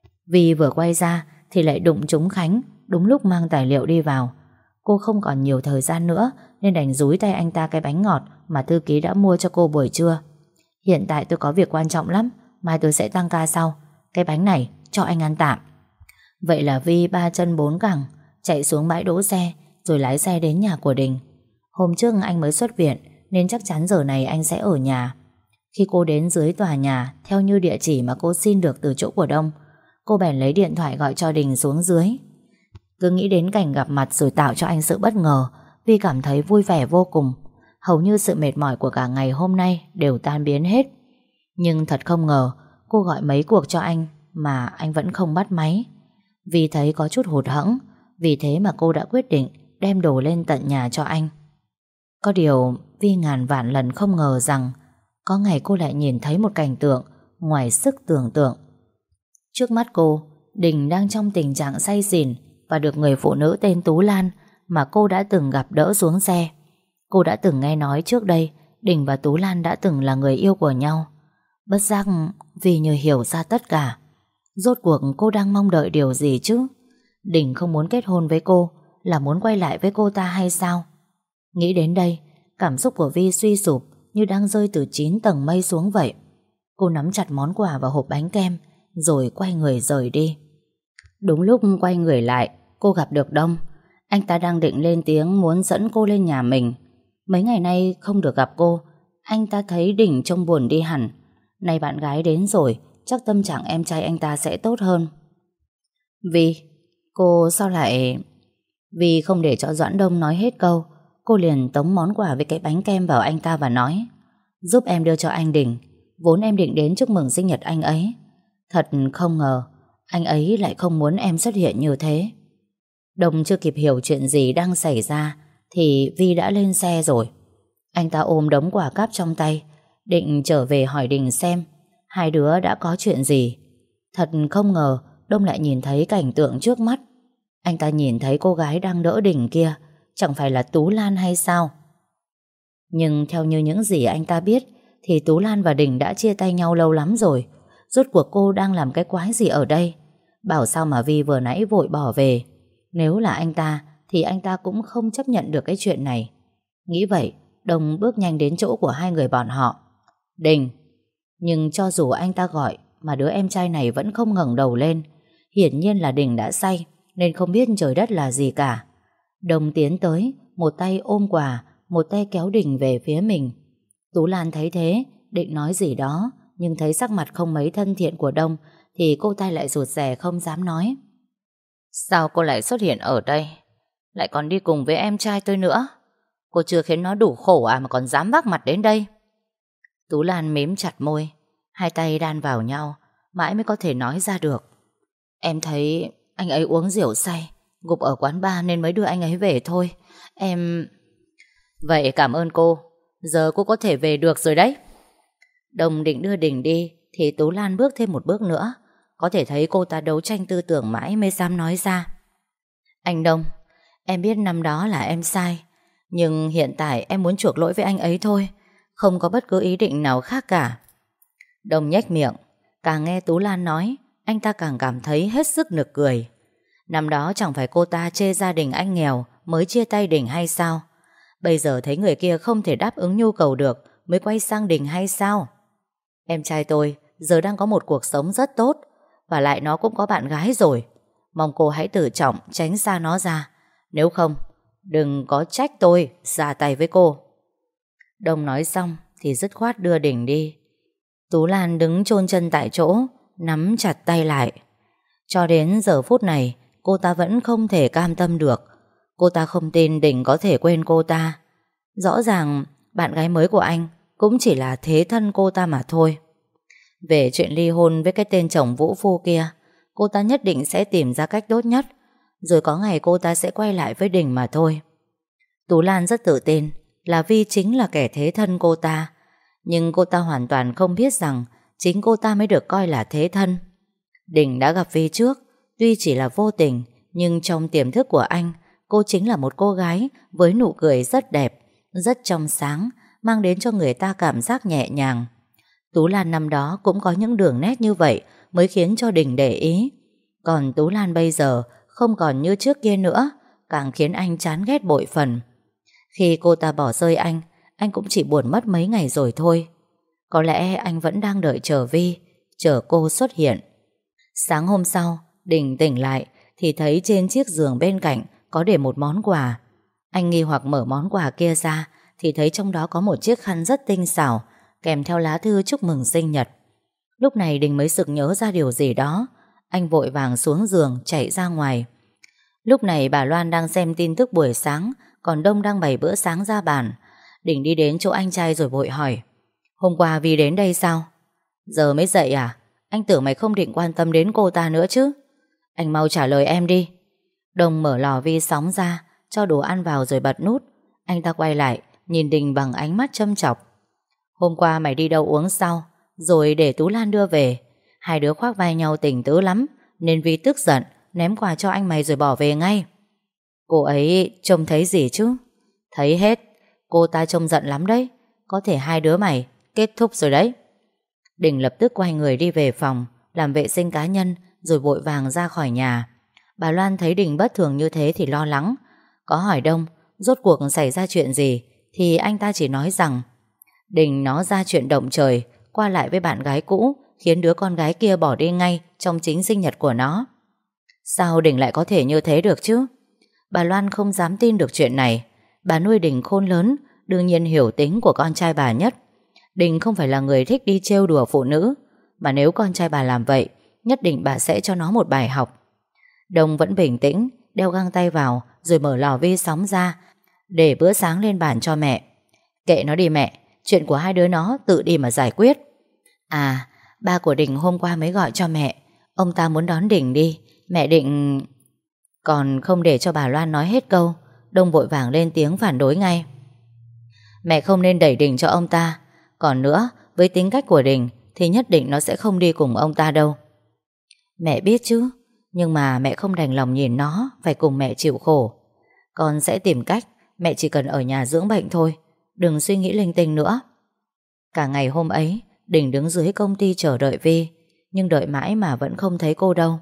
Vì vừa quay ra thì lại đụng trúng Khánh, đúng lúc mang tài liệu đi vào. Cô không còn nhiều thời gian nữa nên đành dúi tay anh ta cái bánh ngọt mà thư ký đã mua cho cô buổi trưa. Hiện tại tôi có việc quan trọng lắm, mai tôi sẽ tăng ca sau. Cái bánh này cho anh ăn tạm. Vậy là Vi ba chân bốn cẳng chạy xuống bãi đỗ xe rồi lái xe đến nhà của Đình. Hôm trước anh mới xuất viện nên chắc chắn giờ này anh sẽ ở nhà. Khi cô đến dưới tòa nhà theo như địa chỉ mà cô xin được từ chỗ của Đông, cô bèn lấy điện thoại gọi cho Đình xuống dưới. Cứ nghĩ đến cảnh gặp mặt rồi tạo cho anh sự bất ngờ, Vi cảm thấy vui vẻ vô cùng. Hầu như sự mệt mỏi của cả ngày hôm nay đều tan biến hết. Nhưng thật không ngờ, cô gọi mấy cuộc cho anh mà anh vẫn không bắt máy. Vi thấy có chút hụt hẫng, vì thế mà cô đã quyết định đem đồ lên tận nhà cho anh. Có điều Vi ngàn vạn lần không ngờ rằng có ngày cô lại nhìn thấy một cảnh tượng ngoài sức tưởng tượng. Trước mắt cô, Đình đang trong tình trạng say xỉn và được người phụ nữ tên Tú Lan mà cô đã từng gặp đỡ xuống xe. Cô đã từng nghe nói trước đây Đình và Tú Lan đã từng là người yêu của nhau. Bất giác Vi như hiểu ra tất cả. Rốt cuộc cô đang mong đợi điều gì chứ? Đình không muốn kết hôn với cô là muốn quay lại với cô ta hay sao? Nghĩ đến đây, cảm xúc của Vi suy sụp như đang rơi từ chín tầng mây xuống vậy. Cô nắm chặt món quà và hộp bánh kem rồi quay người rời đi. Đúng lúc quay người lại, cô gặp được Đông. Anh ta đang định lên tiếng muốn dẫn cô lên nhà mình. Mấy ngày nay không được gặp cô, anh ta thấy Đình trông buồn đi hẳn. Nay bạn gái đến rồi, chắc tâm trạng em trai anh ta sẽ tốt hơn. Vi, cô sao lại... Vi không để cho Doãn Đông nói hết câu, cô liền tống món quà với cái bánh kem vào anh ta và nói: giúp em đưa cho anh Đình, vốn em định đến chúc mừng sinh nhật anh ấy. Thật không ngờ anh ấy lại không muốn em xuất hiện như thế. Đông chưa kịp hiểu chuyện gì đang xảy ra thì Vi đã lên xe rồi. Anh ta ôm đống quà cáp trong tay, định trở về hỏi Đình xem hai đứa đã có chuyện gì. Thật không ngờ Đông lại nhìn thấy cảnh tượng trước mắt. Anh ta nhìn thấy cô gái đang đỡ Đình kia, chẳng phải là Tú Lan hay sao? Nhưng theo như những gì anh ta biết thì Tú Lan và Đình đã chia tay nhau lâu lắm rồi. Rốt cuộc cô đang làm cái quái gì ở đây? Bảo sao mà Vi vừa nãy vội bỏ về. Nếu là anh ta thì anh ta cũng không chấp nhận được cái chuyện này. Nghĩ vậy, Đông bước nhanh đến chỗ của hai người bọn họ. Đình. Nhưng cho dù anh ta gọi mà đứa em trai này vẫn không ngẩng đầu lên. Hiển nhiên là Đình đã say nên không biết trời đất là gì cả. Đông tiến tới, một tay ôm quà, một tay kéo Đình về phía mình. Tú Lan thấy thế, định nói gì đó, nhưng thấy sắc mặt không mấy thân thiện của Đông thì cô ta lại rụt rè không dám nói. Sao cô lại xuất hiện ở đây? Lại còn đi cùng với em trai tôi nữa. Cô chưa khiến nó đủ khổ à mà còn dám vác mặt đến đây? Tú Lan mím chặt môi, hai tay đan vào nhau, mãi mới có thể nói ra được. Em thấy anh ấy uống rượu say, gục ở quán bar nên mới đưa anh ấy về thôi. Em... Vậy cảm ơn cô, giờ cô có thể về được rồi đấy. Đồng định đưa Đình đi thì Tú Lan bước thêm một bước nữa. Có thể thấy cô ta đấu tranh tư tưởng mãi mới dám nói ra. Anh Đông, em biết năm đó là em sai, nhưng hiện tại em muốn chuộc lỗi với anh ấy thôi, không có bất cứ ý định nào khác cả. Đông nhếch miệng, càng nghe Tú Lan nói, anh ta càng cảm thấy hết sức nực cười. Năm đó chẳng phải cô ta chê gia đình anh nghèo mới chia tay Đình hay sao? Bây giờ thấy người kia không thể đáp ứng nhu cầu được mới quay sang Đình hay sao? Em trai tôi giờ đang có một cuộc sống rất tốt, và lại nó cũng có bạn gái rồi. Mong cô hãy tự trọng tránh xa nó ra. Nếu không, đừng có trách tôi ra tay với cô. Đông nói xong thì dứt khoát đưa Đình đi. Tú Lan đứng chôn chân tại chỗ, nắm chặt tay lại. Cho đến giờ phút này, cô ta vẫn không thể cam tâm được. Cô ta không tin Đình có thể quên cô ta. Rõ ràng bạn gái mới của anh cũng chỉ là thế thân cô ta mà thôi. Về chuyện ly hôn với cái tên chồng vũ phu kia, cô ta nhất định sẽ tìm ra cách tốt nhất, rồi có ngày cô ta sẽ quay lại với Đình mà thôi. Tú Lan rất tự tin là Vi chính là kẻ thế thân cô ta, nhưng cô ta hoàn toàn không biết rằng chính cô ta mới được coi là thế thân. Đình đã gặp Vi trước, tuy chỉ là vô tình, nhưng trong tiềm thức của anh, cô chính là một cô gái với nụ cười rất đẹp, rất trong sáng, mang đến cho người ta cảm giác nhẹ nhàng. Tú Lan năm đó cũng có những đường nét như vậy mới khiến cho Đình để ý. Còn Tú Lan bây giờ không còn như trước kia nữa, càng khiến anh chán ghét bội phần. Khi cô ta bỏ rơi anh, anh cũng chỉ buồn mất mấy ngày rồi thôi. Có lẽ anh vẫn đang đợi chờ Vi, chờ cô xuất hiện. Sáng hôm sau, Đình tỉnh lại thì thấy trên chiếc giường bên cạnh có để một món quà. Anh nghi hoặc mở món quà kia ra thì thấy trong đó có một chiếc khăn rất tinh xảo, kèm theo lá thư chúc mừng sinh nhật. Lúc này Đình mới sực nhớ ra điều gì đó. Anh vội vàng xuống giường chạy ra ngoài. Lúc này bà Loan đang xem tin tức buổi sáng, còn Đông đang bày bữa sáng ra bàn. Đình đi đến chỗ anh trai rồi vội hỏi: Hôm qua Vi đến đây sao? Giờ mới dậy à? Anh tưởng mày không định quan tâm đến cô ta nữa chứ. Anh mau trả lời em đi. Đông mở lò vi sóng ra, cho đồ ăn vào rồi bật nút. Anh ta quay lại nhìn Đình bằng ánh mắt châm chọc. Hôm qua mày đi đâu uống sau, rồi để Tú Lan đưa về. Hai đứa khoác vai nhau tình tứ lắm, nên Vi tức giận ném quà cho anh mày rồi bỏ về ngay. Cô ấy trông thấy gì chứ? Thấy hết. Cô ta trông giận lắm đấy. Có thể hai đứa mày kết thúc rồi đấy. Đình lập tức quay người đi về phòng, làm vệ sinh cá nhân, rồi vội vàng ra khỏi nhà. Bà Loan thấy Đình bất thường như thế thì lo lắng. Có hỏi Đông rốt cuộc xảy ra chuyện gì, thì anh ta chỉ nói rằng Đình nó ra chuyện động trời, qua lại với bạn gái cũ, khiến đứa con gái kia bỏ đi ngay trong chính sinh nhật của nó. Sao Đình lại có thể như thế được chứ? Bà Loan không dám tin được chuyện này. Bà nuôi Đình khôn lớn, đương nhiên hiểu tính của con trai bà nhất. Đình không phải là người thích đi trêu đùa phụ nữ, mà nếu con trai bà làm vậy, nhất định bà sẽ cho nó một bài học. Đông vẫn bình tĩnh, đeo găng tay vào, rồi mở lò vi sóng ra, để bữa sáng lên bàn cho mẹ. Kệ nó đi mẹ, chuyện của hai đứa nó tự đi mà giải quyết. À, ba của Đình hôm qua mới gọi cho mẹ. Ông ta muốn đón Đình đi. Mẹ định... Còn không để cho bà Loan nói hết câu, Đông vội vàng lên tiếng phản đối ngay. Mẹ không nên đẩy Đình cho ông ta. Còn nữa, với tính cách của Đình thì nhất định nó sẽ không đi cùng ông ta đâu. Mẹ biết chứ, nhưng mà mẹ không đành lòng nhìn nó phải cùng mẹ chịu khổ. Con sẽ tìm cách. Mẹ chỉ cần ở nhà dưỡng bệnh thôi, đừng suy nghĩ linh tinh nữa. Cả ngày hôm ấy Đình đứng dưới công ty chờ đợi Vi, nhưng đợi mãi mà vẫn không thấy cô đâu.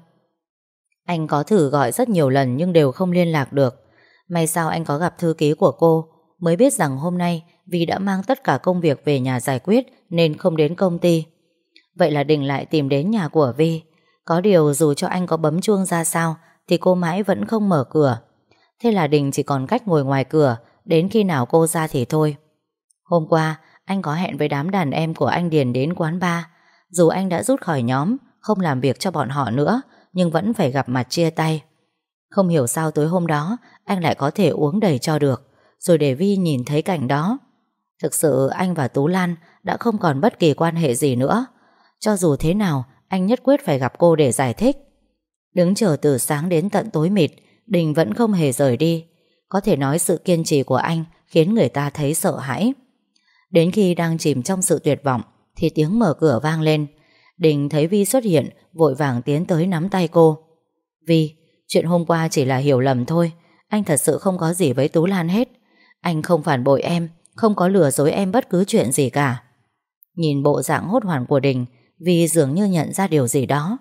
Anh có thử gọi rất nhiều lần nhưng đều không liên lạc được. May sao anh có gặp thư ký của cô, mới biết rằng hôm nay Vi đã mang tất cả công việc về nhà giải quyết nên không đến công ty. Vậy là Đình lại tìm đến nhà của Vi. Có điều dù cho anh có bấm chuông ra sao thì cô mãi vẫn không mở cửa. Thế là Đình chỉ còn cách ngồi ngoài cửa đến khi nào cô ra thì thôi. Hôm qua anh có hẹn với đám đàn em của anh Điền đến quán bar. Dù anh đã rút khỏi nhóm, không làm việc cho bọn họ nữa, nhưng vẫn phải gặp mặt chia tay. Không hiểu sao tối hôm đó anh lại có thể uống đầy cho được, rồi để Vi nhìn thấy cảnh đó. Thực sự anh và Tú Lan đã không còn bất kỳ quan hệ gì nữa. Cho dù thế nào anh nhất quyết phải gặp cô để giải thích. Đứng chờ từ sáng đến tận tối mịt, Đình vẫn không hề rời đi. Có thể nói sự kiên trì của anh khiến người ta thấy sợ hãi. Đến khi đang chìm trong sự tuyệt vọng thì tiếng mở cửa vang lên. Đình thấy Vi xuất hiện, vội vàng tiến tới nắm tay cô. Vi, chuyện hôm qua chỉ là hiểu lầm thôi. Anh thật sự không có gì với Tú Lan hết. Anh không phản bội em, không có lừa dối em bất cứ chuyện gì cả. Nhìn bộ dạng hốt hoảng của Đình, Vi dường như nhận ra điều gì đó.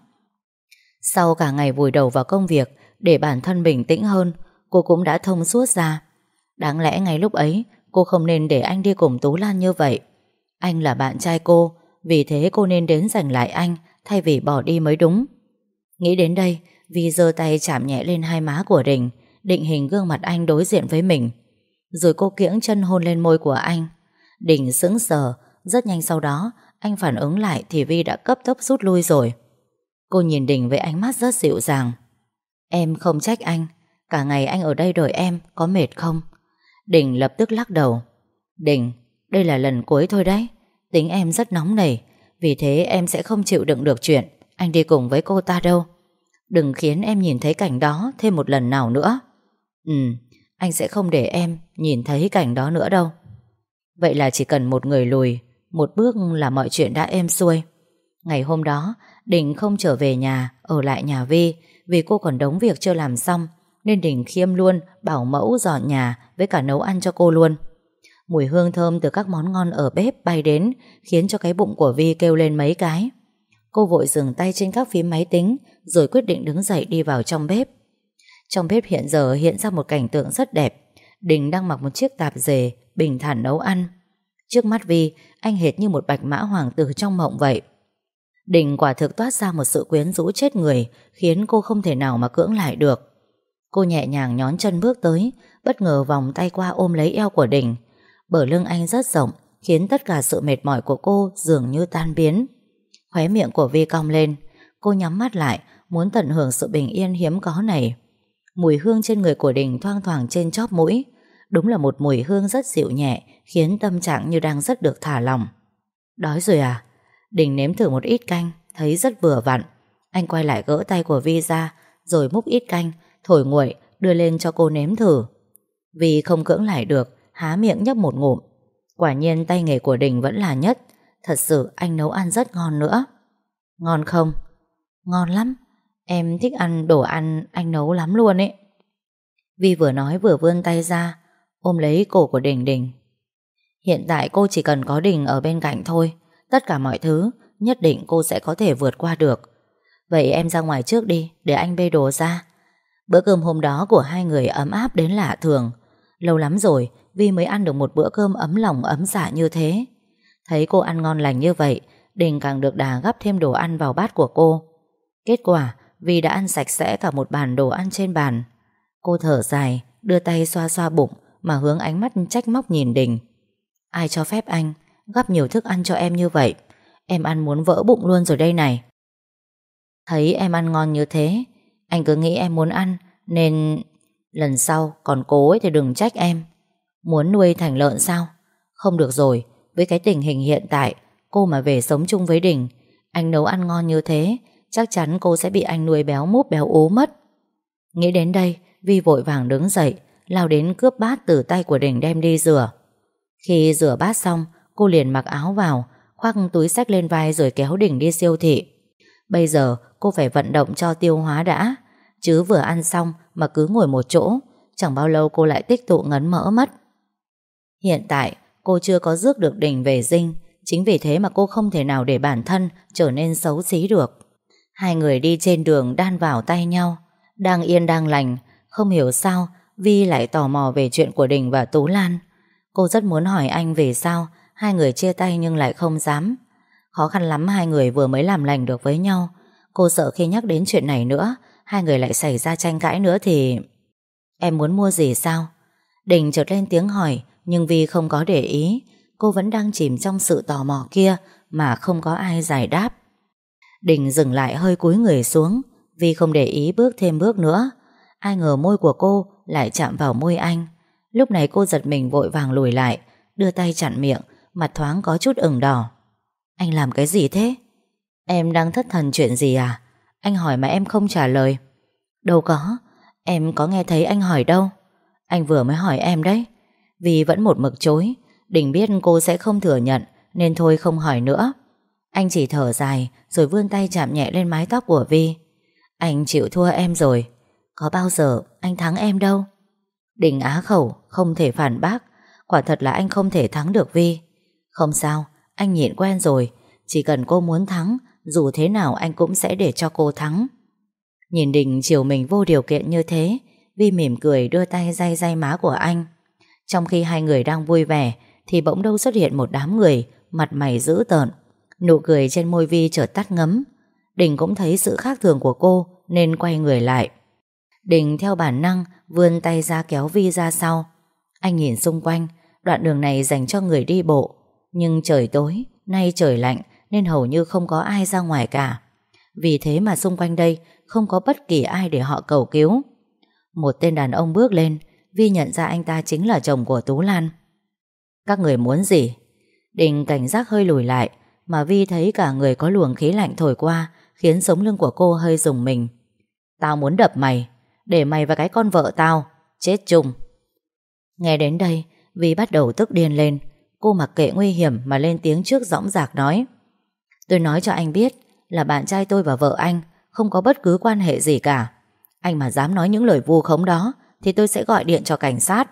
Sau cả ngày vùi đầu vào công việc, để bản thân bình tĩnh hơn, cô cũng đã thông suốt ra. Đáng lẽ ngay lúc ấy cô không nên để anh đi cùng Tú Lan như vậy. Anh là bạn trai cô, vì thế cô nên đến giành lại anh thay vì bỏ đi mới đúng. Nghĩ đến đây, Vi giơ tay chạm nhẹ lên hai má của Đình, định hình gương mặt anh đối diện với mình. Rồi cô kiễng chân hôn lên môi của anh. Đình sững sờ. Rất nhanh sau đó anh phản ứng lại thì Vi đã cấp tốc rút lui rồi. Cô nhìn Đình với ánh mắt rất dịu dàng. Em không trách anh. Cả ngày anh ở đây đợi em, có mệt không? Đình lập tức lắc đầu. Đình, đây là lần cuối thôi đấy. Tính em rất nóng nảy, vì thế em sẽ không chịu đựng được chuyện anh đi cùng với cô ta đâu. Đừng khiến em nhìn thấy cảnh đó thêm một lần nào nữa. Ừ, anh sẽ không để em nhìn thấy cảnh đó nữa đâu. Vậy là chỉ cần một người lùi một bước là mọi chuyện đã êm xuôi. Ngày hôm đó Đình không trở về nhà, ở lại nhà Vi, vì cô còn đống việc chưa làm xong, nên Đình khiêm luôn bảo mẫu dọn nhà với cả nấu ăn cho cô luôn. Mùi hương thơm từ các món ngon ở bếp bay đến, khiến cho cái bụng của Vi kêu lên mấy cái. Cô vội dừng tay trên các phím máy tính, rồi quyết định đứng dậy đi vào trong bếp. Trong bếp hiện giờ hiện ra một cảnh tượng rất đẹp. Đình đang mặc một chiếc tạp dề, bình thản nấu ăn. Trước mắt Vi, anh hệt như một bạch mã hoàng tử trong mộng vậy. Đình quả thực toát ra một sự quyến rũ chết người, khiến cô không thể nào mà cưỡng lại được. Cô nhẹ nhàng nhón chân bước tới, bất ngờ vòng tay qua ôm lấy eo của Đình. Bờ lưng anh rất rộng, khiến tất cả sự mệt mỏi của cô dường như tan biến. Khóe miệng của Vi cong lên. Cô nhắm mắt lại, muốn tận hưởng sự bình yên hiếm có này. Mùi hương trên người của Đình thoang thoảng trên chóp mũi. Đúng là một mùi hương rất dịu nhẹ, khiến tâm trạng như đang rất được thả lỏng. Đói rồi à? Đình nếm thử một ít canh, thấy rất vừa vặn. Anh quay lại gỡ tay của Vi ra, rồi múc ít canh, thổi nguội, đưa lên cho cô nếm thử. Vi không cưỡng lại được, há miệng nhấp một ngụm. Quả nhiên tay nghề của Đình vẫn là nhất. Thật sự anh nấu ăn rất ngon nữa. Ngon không? Ngon lắm. Em thích ăn đồ ăn anh nấu lắm luôn ấy. Vi vừa nói vừa vươn tay ra, ôm lấy cổ của Đình Đình. Hiện tại cô chỉ cần có Đình ở bên cạnh thôi, tất cả mọi thứ nhất định cô sẽ có thể vượt qua được. Vậy em ra ngoài trước đi, để anh bê đồ ra. Bữa cơm hôm đó của hai người ấm áp đến lạ thường. Lâu lắm rồi Vi mới ăn được một bữa cơm ấm lòng ấm dạ như thế. Thấy cô ăn ngon lành như vậy, Đình càng được đà gắp thêm đồ ăn vào bát của cô. Kết quả Vi đã ăn sạch sẽ cả một bàn đồ ăn trên bàn. Cô thở dài, đưa tay xoa xoa bụng, mà hướng ánh mắt trách móc nhìn Đình. Ai cho phép anh gắp nhiều thức ăn cho em như vậy? Em ăn muốn vỡ bụng luôn rồi đây này. Thấy em ăn ngon như thế, anh cứ nghĩ em muốn ăn, nên lần sau còn cố ấy thì đừng trách em. Muốn nuôi thành lợn sao? Không được rồi. Với cái tình hình hiện tại, cô mà về sống chung với Đình, anh nấu ăn ngon như thế, chắc chắn cô sẽ bị anh nuôi béo múp béo ú mất. Nghĩ đến đây, Vi vội vàng đứng dậy, lao đến cướp bát từ tay của Đình đem đi rửa. Khi rửa bát xong, cô liền mặc áo vào, khoác túi xách lên vai rồi kéo Đình đi siêu thị. Bây giờ cô phải vận động cho tiêu hóa đã, chứ vừa ăn xong mà cứ ngồi một chỗ, chẳng bao lâu cô lại tích tụ ngấn mỡ mất. Hiện tại cô chưa có rước được Đình về dinh, chính vì thế mà cô không thể nào để bản thân trở nên xấu xí được. Hai người đi trên đường đan vào tay nhau, đang yên đang lành. Không hiểu sao Vi lại tò mò về chuyện của Đình và Tú Lan. Cô rất muốn hỏi anh vì sao hai người chia tay nhưng lại không dám. Khó khăn lắm hai người vừa mới làm lành được với nhau. Cô sợ khi nhắc đến chuyện này nữa, hai người lại xảy ra tranh cãi nữa thì... Em muốn mua gì sao? Đình chợt lên tiếng hỏi, nhưng Vi không có để ý. Cô vẫn đang chìm trong sự tò mò kia mà không có ai giải đáp. Đình dừng lại hơi cúi người xuống. Vi không để ý bước thêm bước nữa. Ai ngờ môi của cô lại chạm vào môi anh. Lúc này cô giật mình vội vàng lùi lại, đưa tay chặn miệng, mặt thoáng có chút ửng đỏ. Anh làm cái gì thế? Em đang thất thần chuyện gì à? Anh hỏi mà em không trả lời. Đâu có, em có nghe thấy anh hỏi đâu. Anh vừa mới hỏi em đấy. Vì vẫn một mực chối. Đình biết cô sẽ không thừa nhận, nên thôi không hỏi nữa. Anh chỉ thở dài rồi vươn tay chạm nhẹ lên mái tóc của Vi. Anh chịu thua em rồi. Có bao giờ anh thắng em đâu. Đình á khẩu, không thể phản bác. Quả thật là anh không thể thắng được Vi. Không sao, anh nhịn quen rồi. Chỉ cần cô muốn thắng, dù thế nào anh cũng sẽ để cho cô thắng. Nhìn Đình chiều mình vô điều kiện như thế, Vi mỉm cười đưa tay day day má của anh. Trong khi hai người đang vui vẻ thì bỗng đâu xuất hiện một đám người, mặt mày dữ tợn. Nụ cười trên môi Vi chợt tắt ngấm. Đình cũng thấy sự khác thường của cô nên quay người lại. Đình theo bản năng vươn tay ra kéo Vi ra sau. Anh nhìn xung quanh, đoạn đường này dành cho người đi bộ. Nhưng trời tối, nay trời lạnh nên hầu như không có ai ra ngoài cả. Vì thế mà xung quanh đây không có bất kỳ ai để họ cầu cứu. Một tên đàn ông bước lên, Vi nhận ra anh ta chính là chồng của Tú Lan. Các người muốn gì? Đình cảnh giác hơi lùi lại, mà Vi thấy cả người có luồng khí lạnh thổi qua, khiến sống lưng của cô hơi rùng mình. Tao muốn đập mày, để mày và cái con vợ tao chết chung. Nghe đến đây, Vi bắt đầu tức điên lên. Cô mặc kệ nguy hiểm mà lên tiếng trước dõng dạc nói: Tôi nói cho anh biết là bạn trai tôi và vợ anh không có bất cứ quan hệ gì cả. Anh mà dám nói những lời vu khống đó thì tôi sẽ gọi điện cho cảnh sát.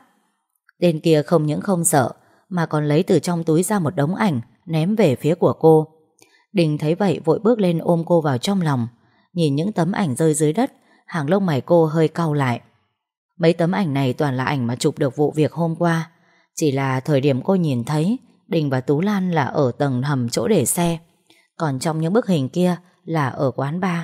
Tên kia không những không sợ mà còn lấy từ trong túi ra một đống ảnh ném về phía của cô. Đình thấy vậy vội bước lên ôm cô vào trong lòng. Nhìn những tấm ảnh rơi dưới đất, hàng lông mày cô hơi cau lại. Mấy tấm ảnh này toàn là ảnh mà chụp được vụ việc hôm qua. Chỉ là thời điểm cô nhìn thấy, Đình và Tú Lan là ở tầng hầm chỗ để xe, còn trong những bức hình kia là ở quán bar.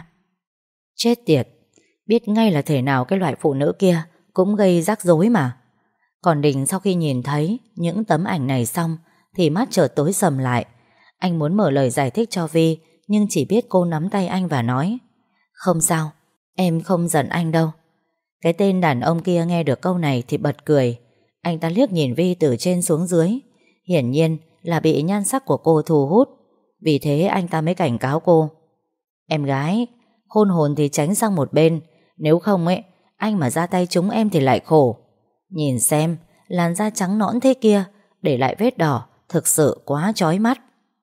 Chết tiệt, biết ngay là thể nào cái loại phụ nữ kia cũng gây rắc rối mà. Còn Đình sau khi nhìn thấy những tấm ảnh này xong thì mắt chợt tối sầm lại. Anh muốn mở lời giải thích cho Vi, nhưng chỉ biết cô nắm tay anh và nói: Không sao, em không giận anh đâu. Cái tên đàn ông kia nghe được câu này thì bật cười. Anh ta liếc nhìn Vi từ trên xuống dưới, hiển nhiên là bị nhan sắc của cô thu hút. Vì thế anh ta mới cảnh cáo cô: Em gái, khôn hồn thì tránh sang một bên, nếu không ấy, anh mà ra tay trúng em thì lại khổ. Nhìn xem, làn da trắng nõn thế kia, để lại vết đỏ, thực sự quá chói mắt.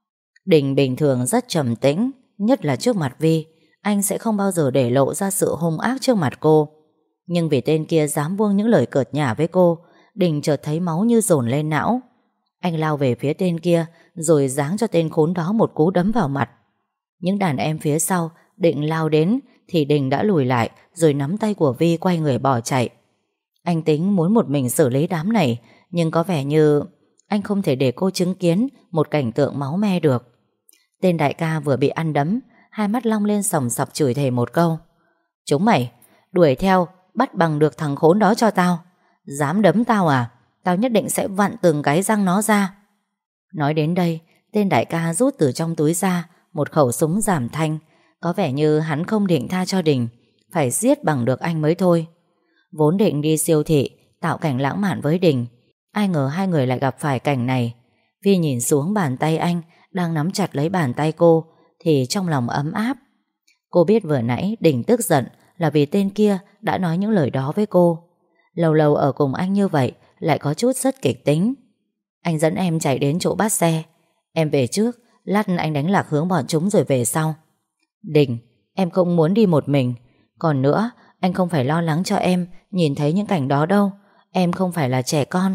Đình bình thường rất trầm tĩnh, nhất là trước mặt Vi. Anh sẽ không bao giờ để lộ ra sự hung ác trước mặt cô. Nhưng vì tên kia dám buông những lời cợt nhả với cô, Đình chợt thấy máu như dồn lên não. Anh lao về phía tên kia, rồi giáng cho tên khốn đó một cú đấm vào mặt. Những đàn em phía sau định lao đến thì Đình đã lùi lại, rồi nắm tay của Vi quay người bỏ chạy. Anh tính muốn một mình xử lý đám này, nhưng có vẻ như anh không thể để cô chứng kiến một cảnh tượng máu me được. Tên đại ca vừa bị ăn đấm, hai mắt long lên sòng sọc chửi thề một câu: Chúng mày, đuổi theo, bắt bằng được thằng khốn đó cho tao. Dám đấm tao à? Tao nhất định sẽ vặn từng cái răng nó ra. Nói đến đây, tên đại ca rút từ trong túi ra một khẩu súng giảm thanh. Có vẻ như hắn không định tha cho Đình, phải giết bằng được anh mới thôi. Vốn định đi siêu thị tạo cảnh lãng mạn với Đình, ai ngờ hai người lại gặp phải cảnh này. Vi nhìn xuống bàn tay anh đang nắm chặt lấy bàn tay cô thì trong lòng ấm áp. Cô biết vừa nãy Đình tức giận là vì tên kia đã nói những lời đó với cô. Lâu lâu ở cùng anh như vậy lại có chút rất kịch tính. Anh dẫn em chạy đến chỗ bắt xe. Em về trước, lát anh đánh lạc hướng bọn chúng rồi về sau. Đình, em không muốn đi một mình. Còn nữa, anh không phải lo lắng cho em nhìn thấy những cảnh đó đâu. Em không phải là trẻ con.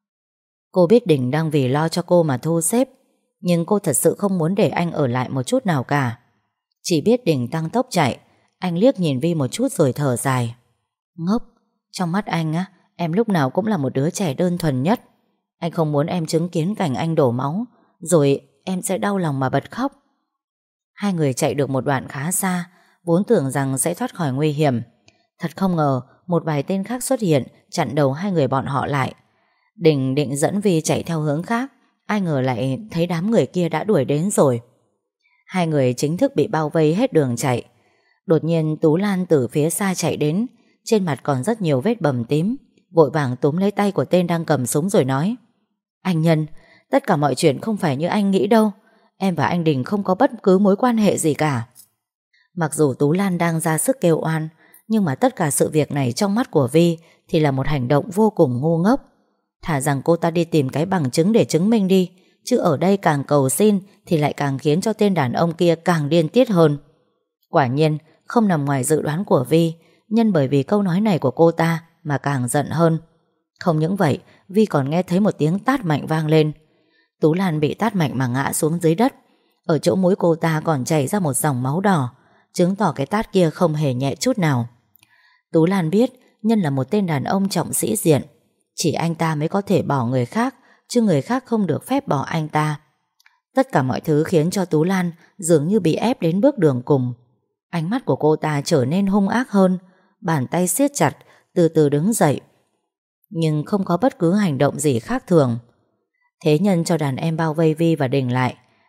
Cô biết Đình đang vì lo cho cô mà thu xếp, nhưng cô thật sự không muốn để anh ở lại một chút nào cả. Chỉ biết Đình tăng tốc chạy. Anh liếc nhìn Vi một chút rồi thở dài. Ngốc, trong mắt anh á, em lúc nào cũng là một đứa trẻ đơn thuần nhất. Anh không muốn em chứng kiến cảnh anh đổ máu, rồi em sẽ đau lòng mà bật khóc. Hai người chạy được một đoạn khá xa, vốn tưởng rằng sẽ thoát khỏi nguy hiểm. Thật không ngờ một vài tên khác xuất hiện chặn đầu hai người bọn họ lại. Đình định dẫn Vi chạy theo hướng khác, ai ngờ lại thấy đám người kia đã đuổi đến rồi. Hai người chính thức bị bao vây hết đường chạy. Đột nhiên Tú Lan từ phía xa chạy đến, trên mặt còn rất nhiều vết bầm tím. Vội vàng túm lấy tay của tên đang cầm súng rồi nói: Anh Nhân, tất cả mọi chuyện không phải như anh nghĩ đâu. Em và anh Đình không có bất cứ mối quan hệ gì cả. Mặc dù Tú Lan đang ra sức kêu oan, nhưng mà tất cả sự việc này trong mắt của Vi thì là một hành động vô cùng ngu ngốc. Thà rằng cô ta đi tìm cái bằng chứng để chứng minh đi, chứ ở đây càng cầu xin thì lại càng khiến cho tên đàn ông kia càng điên tiết hơn. Quả nhiên không nằm ngoài dự đoán của Vi. Nhân bởi vì câu nói này của cô ta mà càng giận hơn. Không những vậy, Vi còn nghe thấy một tiếng tát mạnh vang lên. Tú Lan bị tát mạnh mà ngã xuống dưới đất. Ở chỗ mũi cô ta còn chảy ra một dòng máu đỏ, chứng tỏ cái tát kia không hề nhẹ chút nào. Tú Lan biết Nhân là một tên đàn ông trọng sĩ diện. Chỉ anh ta mới có thể bỏ người khác, chứ người khác không được phép bỏ anh ta. Tất cả mọi thứ khiến cho Tú Lan dường như bị ép đến bước đường cùng. Ánh mắt của cô ta trở nên hung ác hơn, bàn tay siết chặt, từ từ đứng dậy, nhưng không có bất cứ hành động gì khác thường. Thế Nhân cho đàn em bao vây Vi và Đình lại.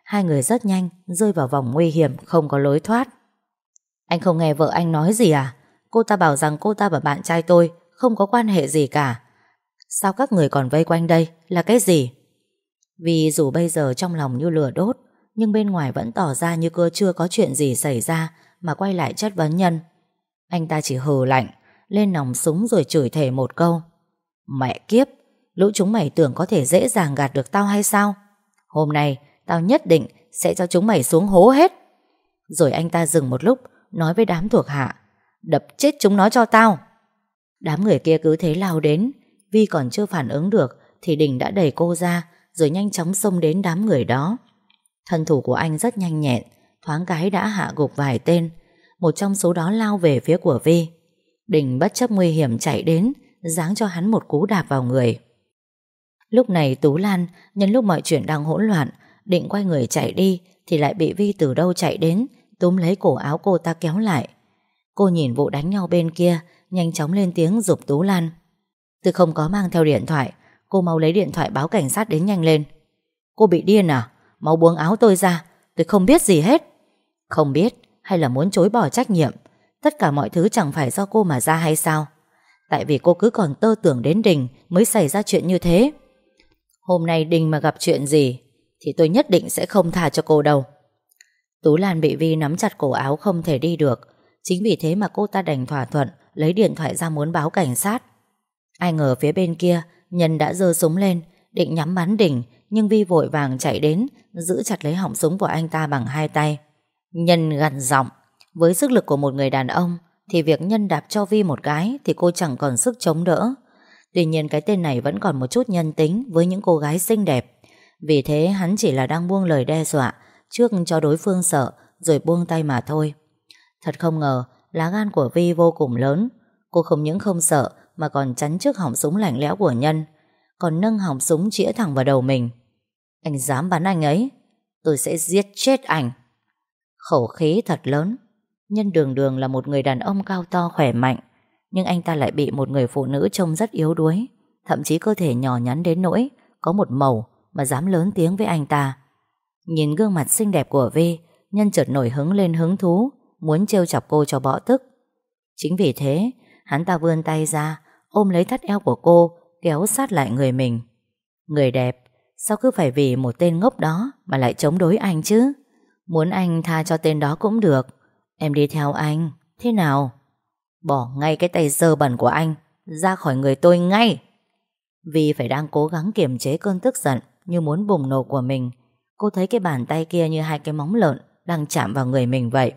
hai người rất nhanh rơi vào vòng nguy hiểm không có lối thoát. Anh không nghe vợ anh nói gì à? Cô ta bảo rằng cô ta và bạn trai tôi không có quan hệ gì cả. Sao các người còn vây quanh đây? Là cái gì? Vì dù bây giờ trong lòng như lửa đốt, nhưng bên ngoài vẫn tỏ ra như cơ chưa có chuyện gì xảy ra mà quay lại chất vấn Nhân. Anh ta chỉ hừ lạnh, lên nòng súng rồi chửi thề một câu. Mẹ kiếp, lũ chúng mày tưởng có thể dễ dàng gạt được tao hay sao? Hôm nay tao nhất định sẽ cho chúng mày xuống hố hết. Rồi anh ta dừng một lúc, nói với đám thuộc hạ, đập chết chúng nó cho tao. Đám người kia cứ thế lao đến. Vi còn chưa phản ứng được thì Đình đã đẩy cô ra, rồi nhanh chóng xông đến đám người đó. Thân thủ của anh rất nhanh nhẹn, thoáng cái đã hạ gục vài tên. Một trong số đó lao về phía của Vi. Đình bất chấp nguy hiểm chạy đến, giáng cho hắn một cú đạp vào người. Lúc này Tú Lan nhân lúc mọi chuyện đang hỗn loạn, định quay người chạy đi thì lại bị Vi từ đâu chạy đến, túm lấy cổ áo cô ta kéo lại. Cô nhìn vụ đánh nhau bên kia, nhanh chóng lên tiếng giục Tú Lan. Tôi không có mang theo điện thoại, cô mau lấy điện thoại báo cảnh sát đến nhanh lên. Cô bị điên à? Mau buông áo tôi ra, tôi không biết gì hết. Không biết hay là muốn chối bỏ trách nhiệm? Tất cả mọi thứ chẳng phải do cô mà ra hay sao? Tại vì cô cứ còn tơ tưởng đến Đình mới xảy ra chuyện như thế. Hôm nay Đình mà gặp chuyện gì thì tôi nhất định sẽ không tha cho cô đâu. Tú Lan bị Vi nắm chặt cổ áo không thể đi được. Chính vì thế mà cô ta đành thỏa thuận lấy điện thoại ra muốn báo cảnh sát. Ai ngờ phía bên kia Nhân đã giơ súng lên định nhắm bắn Đình, nhưng Vi vội vàng chạy đến giữ chặt lấy họng súng của anh ta bằng hai tay. Nhân gằn giọng. Với sức lực của một người đàn ông thì việc Nhân đạp cho Vi một cái thì cô chẳng còn sức chống đỡ. Tuy nhiên cái tên này vẫn còn một chút nhân tính với những cô gái xinh đẹp. Vì thế hắn chỉ là đang buông lời đe dọa trước cho đối phương sợ, rồi buông tay mà thôi. Thật không ngờ lá gan của Vi vô cùng lớn. Cô không những không sợ mà còn chắn trước họng súng lạnh lẽo của Nhân, còn nâng họng súng chĩa thẳng vào đầu mình. Anh dám bắn anh ấy, tôi sẽ giết chết anh. Khẩu khí thật lớn. Nhân đường đường là một người đàn ông cao to khỏe mạnh, nhưng anh ta lại bị một người phụ nữ trông rất yếu đuối, thậm chí cơ thể nhỏ nhắn đến nỗi có một màu mà dám lớn tiếng với anh ta. Nhìn gương mặt xinh đẹp của Vi, Nhân chợt nổi hứng lên hứng thú, muốn trêu chọc cô cho bỏ tức. Chính vì thế hắn ta vươn tay ra ôm lấy thắt eo của cô, kéo sát lại người mình. Người đẹp, sao cứ phải vì một tên ngốc đó mà lại chống đối anh chứ? Muốn anh tha cho tên đó cũng được. Em đi theo anh, thế nào? Bỏ ngay cái tay dơ bẩn của anh ra khỏi người tôi ngay. Vì phải đang cố gắng kiềm chế cơn tức giận như muốn bùng nổ của mình, cô thấy cái bàn tay kia như hai cái móng lợn đang chạm vào người mình vậy.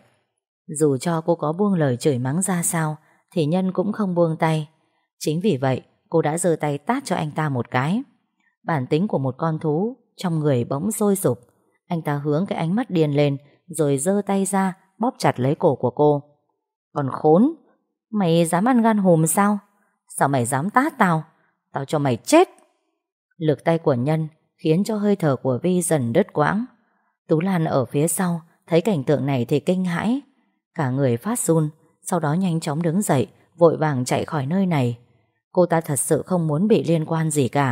Dù cho cô có buông lời chửi mắng ra sao thì Nhân cũng không buông tay. Chính vì vậy cô đã giơ tay tát cho anh ta một cái. Bản tính của một con thú trong người bỗng sôi sục. Anh ta hướng cái ánh mắt điên lên, rồi giơ tay ra bóp chặt lấy cổ của cô. Còn khốn, mày dám ăn gan hùm sao? Sao mày dám tát tao? Tao cho mày chết. Lực tay của Nhân khiến cho hơi thở của Vi dần đứt quãng. Tú Lan ở phía sau thấy cảnh tượng này thì kinh hãi, cả người phát run. Sau đó nhanh chóng đứng dậy, vội vàng chạy khỏi nơi này. Cô ta thật sự không muốn bị liên quan gì cả.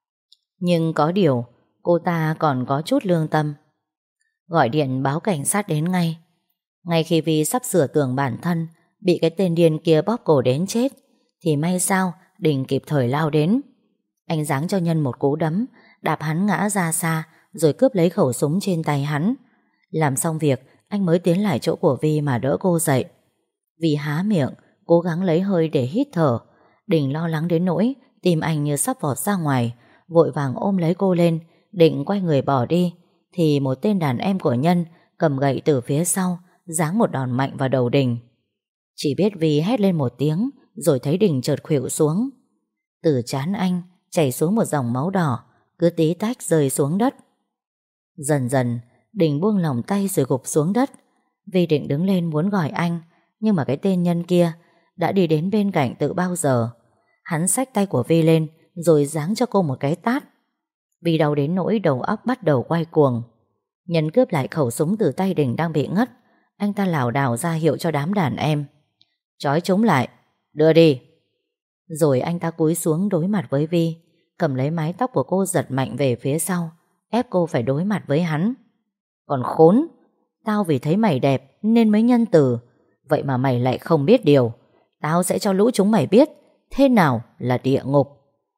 Nhưng có điều cô ta còn có chút lương tâm. Gọi điện báo cảnh sát đến ngay. Ngay khi Vi sắp sửa tưởng bản thân bị cái tên điên kia bóp cổ đến chết, thì may sao Đình kịp thời lao đến. Anh giáng cho Nhân một cú đấm, đạp hắn ngã ra xa, rồi cướp lấy khẩu súng trên tay hắn. Làm xong việc, anh mới tiến lại chỗ của Vi mà đỡ cô dậy. Vi há miệng, cố gắng lấy hơi để hít thở. Đình lo lắng đến nỗi tim anh như sắp vọt ra ngoài, vội vàng ôm lấy cô lên, định quay người bỏ đi, thì một tên đàn em của Nhân cầm gậy từ phía sau, giáng một đòn mạnh vào đầu Đình. Chỉ biết Vi hét lên một tiếng, rồi thấy Đình chợt khuỵu xuống. Từ trán anh chảy xuống một dòng máu đỏ, cứ tí tách rơi xuống đất. Dần dần Đình buông lỏng tay rồi gục xuống đất. Vi định đứng lên muốn gọi anh, nhưng mà cái tên Nhân kia đã đi đến bên cạnh từ bao giờ. Hắn xách tay của Vi lên, rồi giáng cho cô một cái tát. Vi đau đến nỗi đầu óc bắt đầu quay cuồng. Nhân cướp lại khẩu súng từ tay Đình đang bị ngất. Anh ta lảo đảo ra hiệu cho đám đàn em. Trói chúng lại, đưa đi. Rồi anh ta cúi xuống đối mặt với Vi, cầm lấy mái tóc của cô giật mạnh về phía sau, ép cô phải đối mặt với hắn. Còn khốn, tao vì thấy mày đẹp nên mới nhân từ, vậy mà mày lại không biết điều. Tao sẽ cho lũ chúng mày biết thế nào là địa ngục.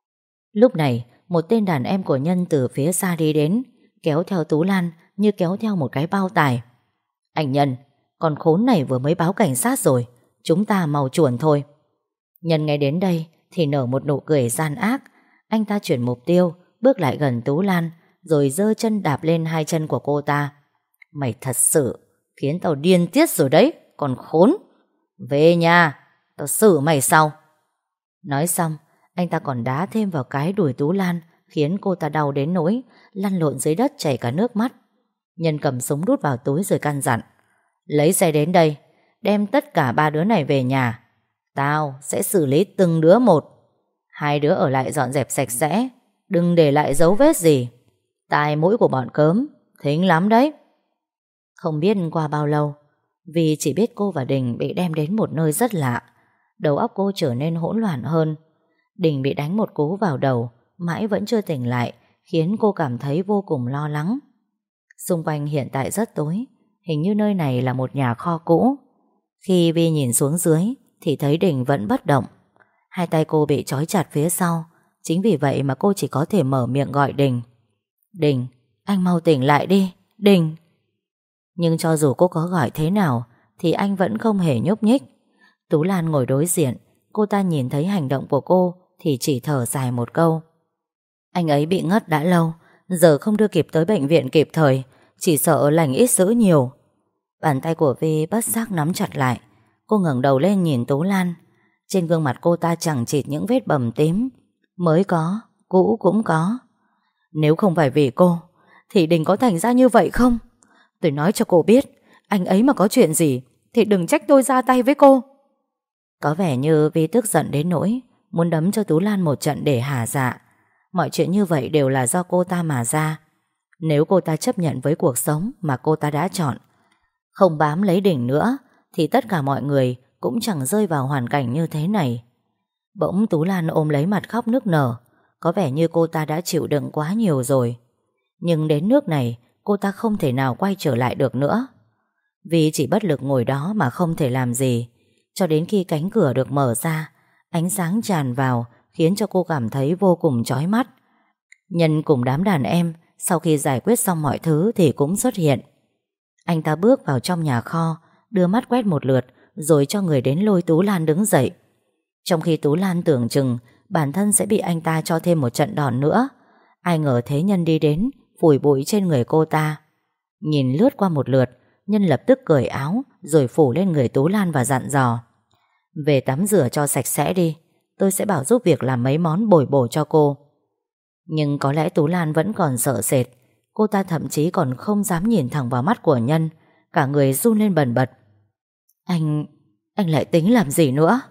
Lúc này, một tên đàn em của Nhân từ phía xa đi đến, kéo theo Tú Lan như kéo theo một cái bao tải. Anh Nhân, con khốn này vừa mới báo cảnh sát rồi, chúng ta mau chuồn thôi. Nhân nghe đến đây thì nở một nụ cười gian ác. Anh ta chuyển mục tiêu, bước lại gần Tú Lan, rồi giơ chân đạp lên hai chân của cô ta. Mày thật sự khiến tao điên tiết rồi đấy, còn khốn. Về nhà, tao xử mày sau. Nói xong, anh ta còn đá thêm vào cái đùi Tú Lan, khiến cô ta đau đến nỗi lăn lộn dưới đất chảy cả nước mắt. Nhân cầm súng đút vào túi rồi căn dặn: lấy xe đến đây, đem tất cả ba đứa này về nhà. Tao sẽ xử lý từng đứa một. Hai đứa ở lại dọn dẹp sạch sẽ, đừng để lại dấu vết gì. Tai mũi của bọn cớm thính lắm đấy. Không biết qua bao lâu, vì chỉ biết cô và Đình bị đem đến một nơi rất lạ, đầu óc cô trở nên hỗn loạn hơn. Đình bị đánh một cú vào đầu, mãi vẫn chưa tỉnh lại, khiến cô cảm thấy vô cùng lo lắng. Xung quanh hiện tại rất tối, hình như nơi này là một nhà kho cũ. Khi Vi nhìn xuống dưới thì thấy Đình vẫn bất động. Hai tay cô bị trói chặt phía sau, chính vì vậy mà cô chỉ có thể mở miệng gọi Đình. Đình, anh mau tỉnh lại đi, Đình. Nhưng cho dù cô có gọi thế nào thì anh vẫn không hề nhúc nhích. Tú Lan ngồi đối diện, cô ta nhìn thấy hành động của cô thì chỉ thở dài một câu: anh ấy bị ngất đã lâu, giờ không đưa kịp tới bệnh viện kịp thời, chỉ sợ lành ít dữ nhiều. Bàn tay của Vi bất giác nắm chặt lại. Cô ngẩng đầu lên nhìn Tú Lan. Trên gương mặt cô ta chẳng chịt những vết bầm tím, mới có, cũ cũng có. Nếu không phải vì cô thì Đình có thành ra như vậy không? Tôi nói cho cô biết, anh ấy mà có chuyện gì thì đừng trách tôi ra tay với cô. Có vẻ như Vi tức giận đến nỗi muốn đấm cho Tú Lan một trận để hả dạ. Mọi chuyện như vậy đều là do cô ta mà ra. Nếu cô ta chấp nhận với cuộc sống mà cô ta đã chọn, không bám lấy Đình nữa, thì tất cả mọi người cũng chẳng rơi vào hoàn cảnh như thế này. Bỗng Tú Lan ôm lấy mặt khóc nức nở. Có vẻ như cô ta đã chịu đựng quá nhiều rồi. Nhưng đến nước này, cô ta không thể nào quay trở lại được nữa. Vì chỉ bất lực ngồi đó mà không thể làm gì, cho đến khi cánh cửa được mở ra, ánh sáng tràn vào khiến cho cô cảm thấy vô cùng chói mắt. Nhân cùng đám đàn em sau khi giải quyết xong mọi thứ thì cũng xuất hiện. Anh ta bước vào trong nhà kho, đưa mắt quét một lượt rồi cho người đến lôi Tú Lan đứng dậy. Trong khi Tú Lan tưởng chừng bản thân sẽ bị anh ta cho thêm một trận đòn nữa, ai ngờ thế Nhân đi đến phủi bụi trên người cô ta. Nhìn lướt qua một lượt, Nhân lập tức cởi áo rồi phủ lên người Tú Lan và dặn dò: về tắm rửa cho sạch sẽ đi, tôi sẽ bảo giúp việc làm mấy món bồi bổ cho cô. Nhưng có lẽ Tú Lan vẫn còn sợ sệt. Cô ta thậm chí còn không dám nhìn thẳng vào mắt của Nhân, cả người run lên bần bật. Anh... anh lại tính làm gì nữa?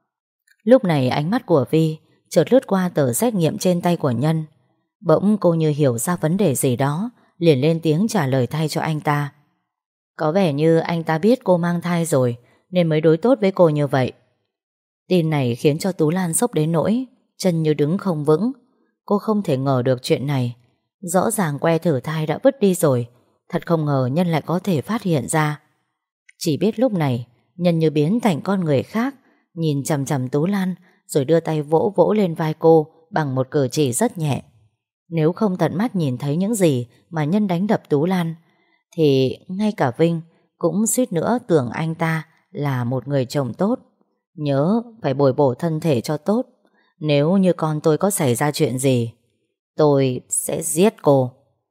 Lúc này ánh mắt của Vi chợt lướt qua tờ xét nghiệm trên tay của Nhân. Bỗng cô như hiểu ra vấn đề gì đó, liền lên tiếng trả lời thay cho anh ta. Có vẻ như anh ta biết cô mang thai rồi nên mới đối tốt với cô như vậy. Tin này khiến cho Tú Lan sốc đến nỗi chân như đứng không vững. Cô không thể ngờ được chuyện này. Rõ ràng que thử thai đã vứt đi rồi, thật không ngờ Nhân lại có thể phát hiện ra. Chỉ biết lúc này Nhân như biến thành con người khác, nhìn chằm chằm Tú Lan rồi đưa tay vỗ vỗ lên vai cô bằng một cử chỉ rất nhẹ. Nếu không tận mắt nhìn thấy những gì mà Nhân đánh đập Tú Lan thì ngay cả Vinh cũng suýt nữa tưởng anh ta là một người chồng tốt. Nhớ phải bồi bổ thân thể cho tốt. Nếu như con tôi có xảy ra chuyện gì, tôi sẽ giết cô.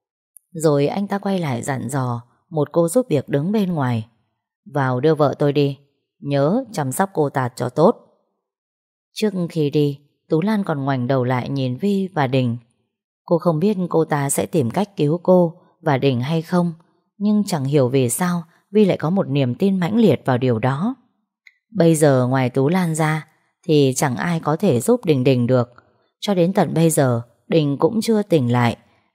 Rồi anh ta quay lại dặn dò một cô giúp việc đứng bên ngoài: vào đưa vợ tôi đi, nhớ chăm sóc cô ta cho tốt. Trước khi đi, Tú Lan còn ngoảnh đầu lại nhìn Vi và Đình. Cô không biết cô ta sẽ tìm cách cứu cô và Đình hay không, nhưng chẳng hiểu vì sao Vi lại có một niềm tin mãnh liệt vào điều đó. Bây giờ ngoài Tú Lan ra thì chẳng ai có thể giúp Đình Đình được. Cho đến tận bây giờ Đình cũng chưa tỉnh lại.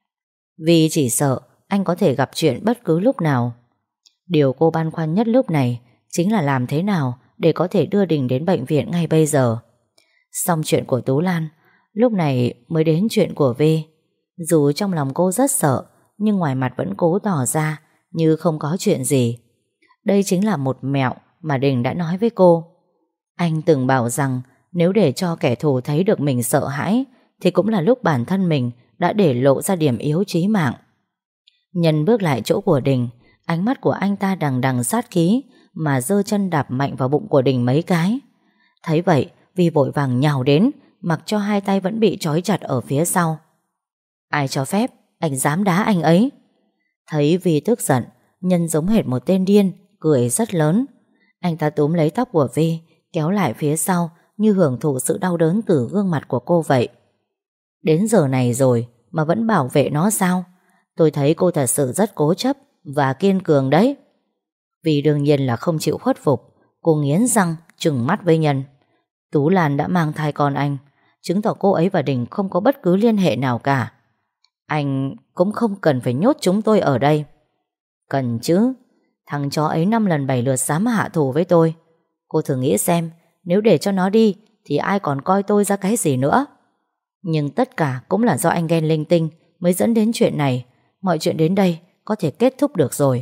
Vi chỉ sợ anh có thể gặp chuyện bất cứ lúc nào. Điều cô băn khoăn nhất lúc này chính là làm thế nào để có thể đưa Đình đến bệnh viện ngay bây giờ. Xong chuyện của Tú Lan, lúc này mới đến chuyện của Vi. Dù trong lòng cô rất sợ, nhưng ngoài mặt vẫn cố tỏ ra như không có chuyện gì. Đây chính là một mẹo mà Đình đã nói với cô. Anh từng bảo rằng nếu để cho kẻ thù thấy được mình sợ hãi thì cũng là lúc bản thân mình đã để lộ ra điểm yếu chí mạng. Nhân bước lại chỗ của Đình, ánh mắt của anh ta đằng đằng sát khí mà giơ chân đạp mạnh vào bụng của Đình mấy cái. Thấy vậy, Vi vội vàng nhào đến, mặc cho hai tay vẫn bị trói chặt ở phía sau. Ai cho phép anh dám đá anh ấy? Thấy Vi tức giận, Nhân giống hệt một tên điên, cười rất lớn. Anh ta túm lấy tóc của Vi, kéo lại phía sau như hưởng thụ sự đau đớn từ gương mặt của cô vậy. Đến giờ này rồi mà vẫn bảo vệ nó sao? Tôi thấy cô thật sự rất cố chấp và kiên cường đấy. Vì đương nhiên là không chịu khuất phục. Cô nghiến răng trừng mắt với Nhân. Tú Lan đã mang thai con anh, chứng tỏ cô ấy và Đình không có bất cứ liên hệ nào cả. Anh cũng không cần phải nhốt chúng tôi ở đây. Cần chứ. Thằng chó ấy năm lần bảy lượt dám hạ thủ với tôi. Cô thử nghĩ xem, nếu để cho nó đi thì ai còn coi tôi ra cái gì nữa. Nhưng tất cả cũng là do anh ghen linh tinh mới dẫn đến chuyện này. Mọi chuyện đến đây có thể kết thúc được rồi.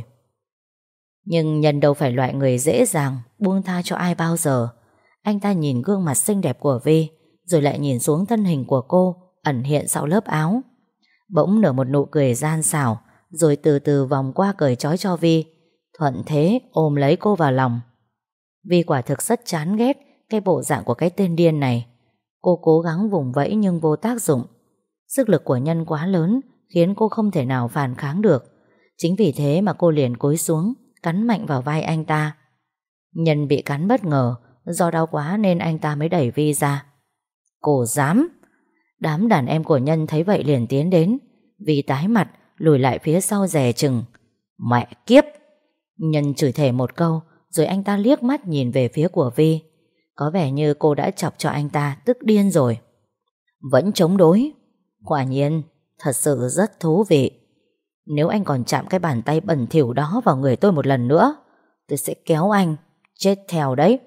Nhưng Nhân đâu phải loại người dễ dàng buông tha cho ai bao giờ. Anh ta nhìn gương mặt xinh đẹp của Vi, rồi lại nhìn xuống thân hình của cô ẩn hiện sau lớp áo. Bỗng nở một nụ cười gian xảo, rồi từ từ vòng qua cởi trói cho Vi, thuận thế ôm lấy cô vào lòng. Vi quả thực rất chán ghét cái bộ dạng của cái tên điên này. Cô cố gắng vùng vẫy nhưng vô tác dụng. Sức lực của Nhân quá lớn khiến cô không thể nào phản kháng được. Chính vì thế mà cô liền cúi xuống, cắn mạnh vào vai anh ta. Nhân bị cắn bất ngờ, do đau quá nên anh ta mới đẩy Vi ra. Cô dám! Đám đàn em của Nhân thấy vậy liền tiến đến. Vi tái mặt lùi lại phía sau dè chừng. Mẹ kiếp! Nhân chửi thề một câu, rồi anh ta liếc mắt nhìn về phía của Vi. Có vẻ như cô đã chọc cho anh ta tức điên rồi. Vẫn chống đối. Quả nhiên thật sự rất thú vị. Nếu anh còn chạm cái bàn tay bẩn thỉu đó vào người tôi một lần nữa, tôi sẽ kéo anh chết theo đấy.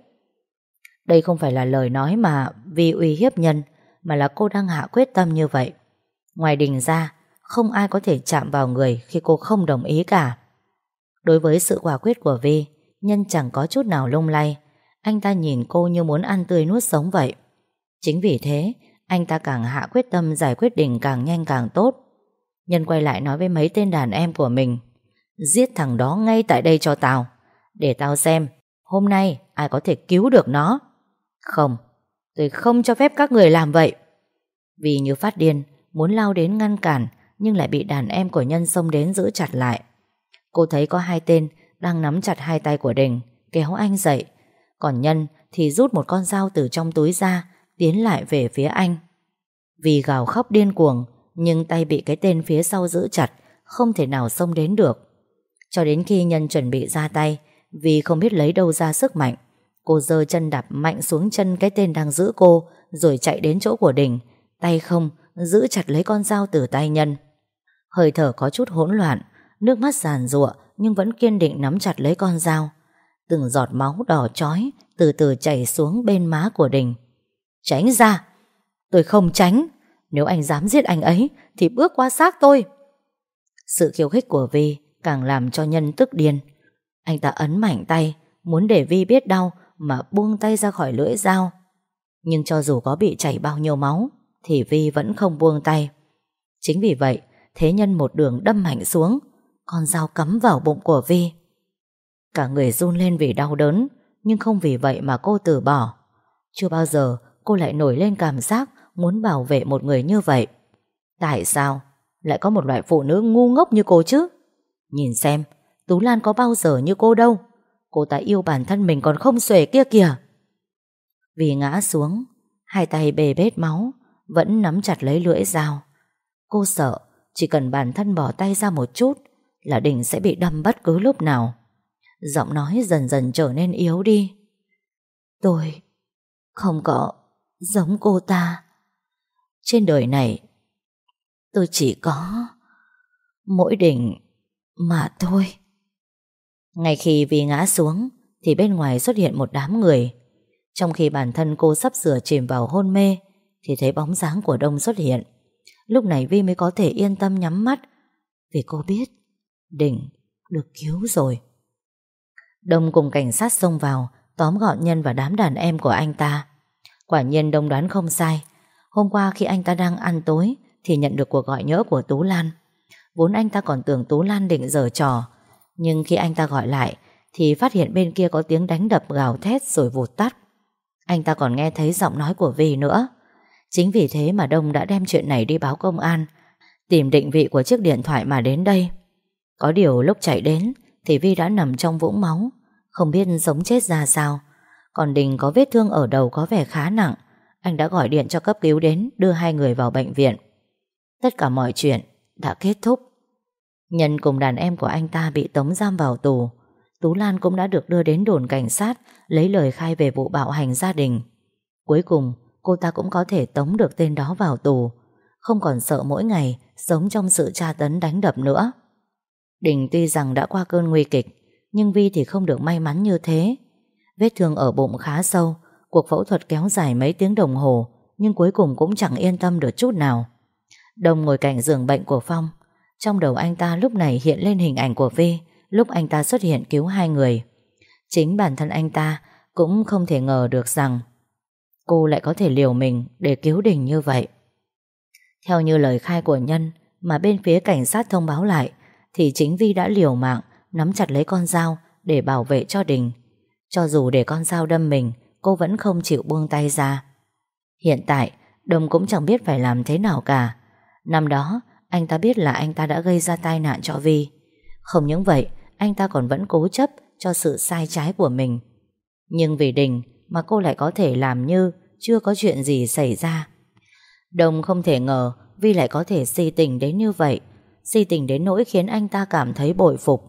Đây không phải là lời nói mà Vi uy hiếp Nhân, mà là cô đang hạ quyết tâm như vậy. Ngoài Đình ra, không ai có thể chạm vào người khi cô không đồng ý cả. Đối với sự quả quyết của Vi, Nhân chẳng có chút nào lung lay. Anh ta nhìn cô như muốn ăn tươi nuốt sống vậy. Chính vì thế, anh ta càng hạ quyết tâm giải quyết Đình càng nhanh càng tốt. Nhân quay lại nói với mấy tên đàn em của mình. Giết thằng đó ngay tại đây cho tao, để tao xem hôm nay ai có thể cứu được nó. Không, tôi không cho phép các người làm vậy. Vì như phát điên muốn lao đến ngăn cản, nhưng lại bị đàn em của Nhân xông đến giữ chặt lại. Cô thấy có hai tên đang nắm chặt hai tay của Đình, kéo anh dậy. Còn Nhân thì rút một con dao từ trong túi ra, tiến lại về phía anh. Vì gào khóc điên cuồng, nhưng tay bị cái tên phía sau giữ chặt, không thể nào xông đến được. Cho đến khi Nhân chuẩn bị ra tay, vì không biết lấy đâu ra sức mạnh, cô giơ chân đạp mạnh xuống chân cái tên đang giữ cô, rồi chạy đến chỗ của Đình, tay không giữ chặt lấy con dao từ tay Nhân. Hơi thở có chút hỗn loạn, nước mắt giàn giụa nhưng vẫn kiên định nắm chặt lấy con dao. Từng giọt máu đỏ chói từ từ chảy xuống bên má của Đình. Tránh ra! Tôi không tránh. Nếu anh dám giết anh ấy thì bước qua xác tôi. Sự khiêu khích của Vi càng làm cho Nhân tức điên. Anh ta ấn mạnh tay, muốn để Vi biết đau mà buông tay ra khỏi lưỡi dao. Nhưng cho dù có bị chảy bao nhiêu máu thì Vi vẫn không buông tay. Chính vì vậy, thế Nhân một đường đâm mạnh xuống, con dao cắm vào bụng của Vi. Cả người run lên vì đau đớn, nhưng không vì vậy mà cô từ bỏ. Chưa bao giờ cô lại nổi lên cảm giác muốn bảo vệ một người như vậy. Tại sao lại có một loại phụ nữ ngu ngốc như cô chứ? Nhìn xem, Tú Lan có bao giờ như cô đâu. Cô ta yêu bản thân mình còn không xuể kia kìa. Vì ngã xuống, hai tay bê bết máu, vẫn nắm chặt lấy lưỡi dao. Cô sợ chỉ cần bản thân bỏ tay ra một chút là Đình sẽ bị đâm bất cứ lúc nào. Giọng nói dần dần trở nên yếu đi. Tôi không có giống cô ta. Trên đời này tôi chỉ có mỗi Đình mà thôi. Ngay khi Vi ngã xuống thì bên ngoài xuất hiện một đám người. Trong khi bản thân cô sắp sửa chìm vào hôn mê thì thấy bóng dáng của Đông xuất hiện. Lúc này Vi mới có thể yên tâm nhắm mắt, vì cô biết Đình được cứu rồi. Đông cùng cảnh sát xông vào, tóm gọn Nhân và đám đàn em của anh ta. Quả nhiên Đông đoán không sai. Hôm qua khi anh ta đang ăn tối thì nhận được cuộc gọi nhỡ của Tú Lan. Vốn anh ta còn tưởng Tú Lan định giở trò, nhưng khi anh ta gọi lại thì phát hiện bên kia có tiếng đánh đập gào thét rồi vụt tắt. Anh ta còn nghe thấy giọng nói của Vi nữa. Chính vì thế mà Đông đã đem chuyện này đi báo công an, tìm định vị của chiếc điện thoại mà đến đây. Có điều lúc chạy đến thì Vi đã nằm trong vũng máu, không biết sống chết ra sao. Còn Đình có vết thương ở đầu có vẻ khá nặng. Anh đã gọi điện cho cấp cứu đến đưa hai người vào bệnh viện. Tất cả mọi chuyện đã kết thúc. Nhân cùng đàn em của anh ta bị tống giam vào tù. Tú Lan cũng đã được đưa đến đồn cảnh sát lấy lời khai về vụ bạo hành gia đình. Cuối cùng cô ta cũng có thể tống được tên đó vào tù, không còn sợ mỗi ngày sống trong sự tra tấn đánh đập nữa. Đình tuy rằng đã qua cơn nguy kịch, nhưng Vi thì không được may mắn như thế. Vết thương ở bụng khá sâu, cuộc phẫu thuật kéo dài mấy tiếng đồng hồ, nhưng cuối cùng cũng chẳng yên tâm được chút nào. Đông ngồi cạnh giường bệnh của Phong. Trong đầu anh ta lúc này hiện lên hình ảnh của Vi lúc anh ta xuất hiện cứu hai người. Chính bản thân anh ta cũng không thể ngờ được rằng cô lại có thể liều mình để cứu Đình như vậy. Theo như lời khai của Nhân mà bên phía cảnh sát thông báo lại, thì chính Vi đã liều mạng nắm chặt lấy con dao để bảo vệ cho Đình. Cho dù để con dao đâm mình, cô vẫn không chịu buông tay ra. Hiện tại Đông cũng chẳng biết phải làm thế nào cả. Năm đó anh ta biết là anh ta đã gây ra tai nạn cho Vi. Không những vậy, anh ta còn vẫn cố chấp cho sự sai trái của mình. Nhưng vì Đình mà cô lại có thể làm như chưa có chuyện gì xảy ra. Đông không thể ngờ Vi lại có thể si tình đến như vậy, si tình đến nỗi khiến anh ta cảm thấy bội phục.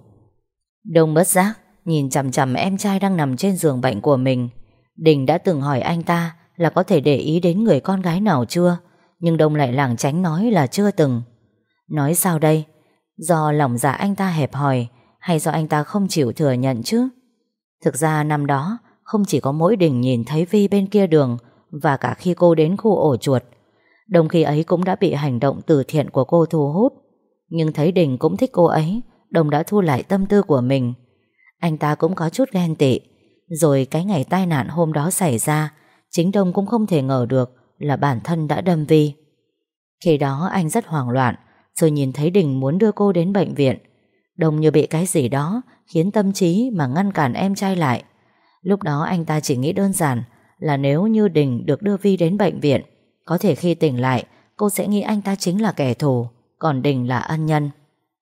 Đông bất giác nhìn chằm chằm em trai đang nằm trên giường bệnh của mình. Đình đã từng hỏi anh ta là có thể để ý đến người con gái nào chưa, nhưng Đông lại lảng tránh nói là chưa từng. Nói sao đây? Do lòng dạ anh ta hẹp hòi, hay do anh ta không chịu thừa nhận chứ? Thực ra năm đó không chỉ có mỗi Đình nhìn thấy Vi bên kia đường, và cả khi cô đến khu ổ chuột, Đông khi ấy cũng đã bị hành động từ thiện của cô thu hút. Nhưng thấy Đình cũng thích cô ấy, Đông đã thu lại tâm tư của mình. Anh ta cũng có chút ghen tị. Rồi cái ngày tai nạn hôm đó xảy ra, chính Đông cũng không thể ngờ được là bản thân đã đâm Vi. Khi đó anh rất hoảng loạn, rồi nhìn thấy Đình muốn đưa cô đến bệnh viện. Đông như bị cái gì đó khiến tâm trí mà ngăn cản em trai lại. Lúc đó anh ta chỉ nghĩ đơn giản là nếu như Đình được đưa Vi đến bệnh viện, có thể khi tỉnh lại cô sẽ nghĩ anh ta chính là kẻ thù, còn Đình là ân nhân.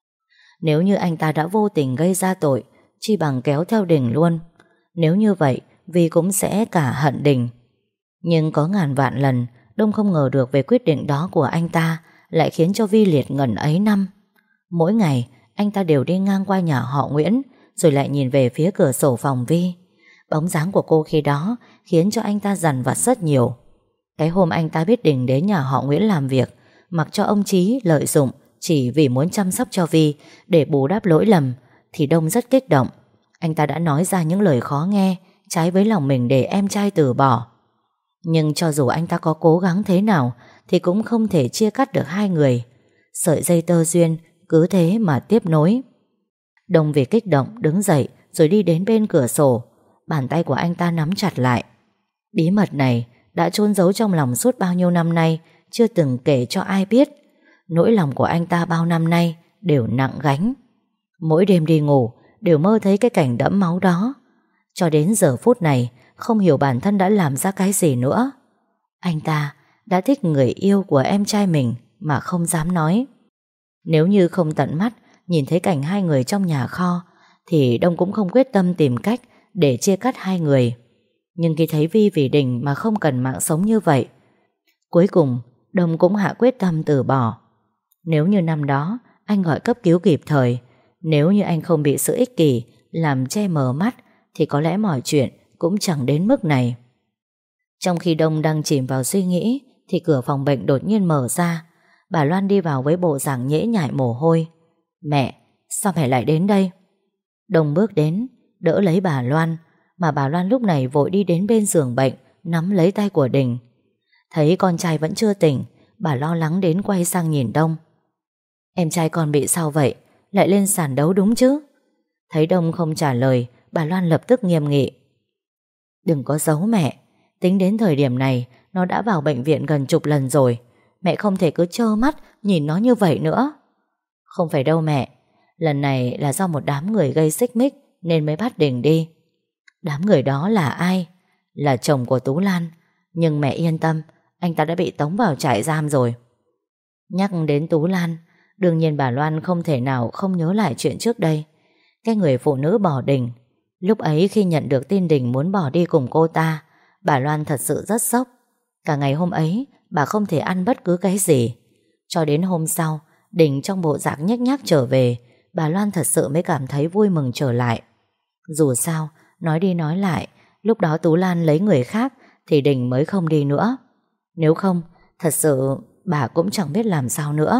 Nếu như anh ta đã vô tình gây ra tội, chi bằng kéo theo Đình luôn. Nếu như vậy, Vi cũng sẽ cả hận Đình. Nhưng có ngàn vạn lần Đông không ngờ được về quyết định đó của anh ta lại khiến cho Vi liệt ngẩn ấy năm. Mỗi ngày anh ta đều đi ngang qua nhà họ Nguyễn, rồi lại nhìn về phía cửa sổ phòng Vi. Bóng dáng của cô khi đó khiến cho anh ta dằn vặt rất nhiều. Cái hôm anh ta biết Đình đến nhà họ Nguyễn làm việc, mặc cho ông Chí lợi dụng chỉ vì muốn chăm sóc cho Vi để bù đắp lỗi lầm, thì Đông rất kích động. Anh ta đã nói ra những lời khó nghe, trái với lòng mình để em trai từ bỏ. Nhưng cho dù anh ta có cố gắng thế nào thì cũng không thể chia cắt được hai người. Sợi dây tơ duyên cứ thế mà tiếp nối. Đông vì kích động đứng dậy rồi đi đến bên cửa sổ. Bàn tay của anh ta nắm chặt lại. Bí mật này đã chôn giấu trong lòng suốt bao nhiêu năm nay, chưa từng kể cho ai biết. Nỗi lòng của anh ta bao năm nay đều nặng gánh. Mỗi đêm đi ngủ đều mơ thấy cái cảnh đẫm máu đó. Cho đến giờ phút này không hiểu bản thân đã làm ra cái gì nữa. Anh ta đã thích người yêu của em trai mình mà không dám nói. Nếu như không tận mắt nhìn thấy cảnh hai người trong nhà kho thì Đông cũng không quyết tâm tìm cách để chia cắt hai người. Nhưng khi thấy Vi vì Đình mà không cần mạng sống như vậy, cuối cùng Đông cũng hạ quyết tâm từ bỏ. Nếu như năm đó anh gọi cấp cứu kịp thời, nếu như anh không bị sự ích kỷ làm che mờ mắt, thì có lẽ mọi chuyện cũng chẳng đến mức này. Trong khi Đông đang chìm vào suy nghĩ thì cửa phòng bệnh đột nhiên mở ra. Bà Loan đi vào với bộ dạng nhễ nhại mồ hôi. Mẹ, sao mẹ lại đến đây? Đông bước đến đỡ lấy bà Loan, mà bà Loan lúc này vội đi đến bên giường bệnh, nắm lấy tay của Đình. Thấy con trai vẫn chưa tỉnh, bà lo lắng đến quay sang nhìn Đông. Em trai con bị sao vậy? Lại lên sàn đấu đúng chứ? Thấy Đông không trả lời, bà Loan lập tức nghiêm nghị. Đừng có giấu mẹ. Tính đến thời điểm này, nó đã vào bệnh viện gần chục lần rồi. Mẹ không thể cứ trơ mắt nhìn nó như vậy nữa. Không phải đâu mẹ. Lần này là do một đám người gây xích mích nên mới bắt Đình đi. Đám người đó là ai? Là chồng của Tú Lan. Nhưng mẹ yên tâm, anh ta đã bị tống vào trại giam rồi. Nhắc đến Tú Lan, đương nhiên bà Loan không thể nào không nhớ lại chuyện trước đây. Cái người phụ nữ bỏ Đình. Lúc ấy khi nhận được tin Đình muốn bỏ đi cùng cô ta, bà Loan thật sự rất sốc. Cả ngày hôm ấy bà không thể ăn bất cứ cái gì. Cho đến hôm sau, Đình trong bộ dạng nhếch nhác trở về, bà Loan thật sự mới cảm thấy vui mừng trở lại. Dù sao, nói đi nói lại, lúc đó Tú Lan lấy người khác thì Đình mới không đi nữa. Nếu không, thật sự bà cũng chẳng biết làm sao nữa.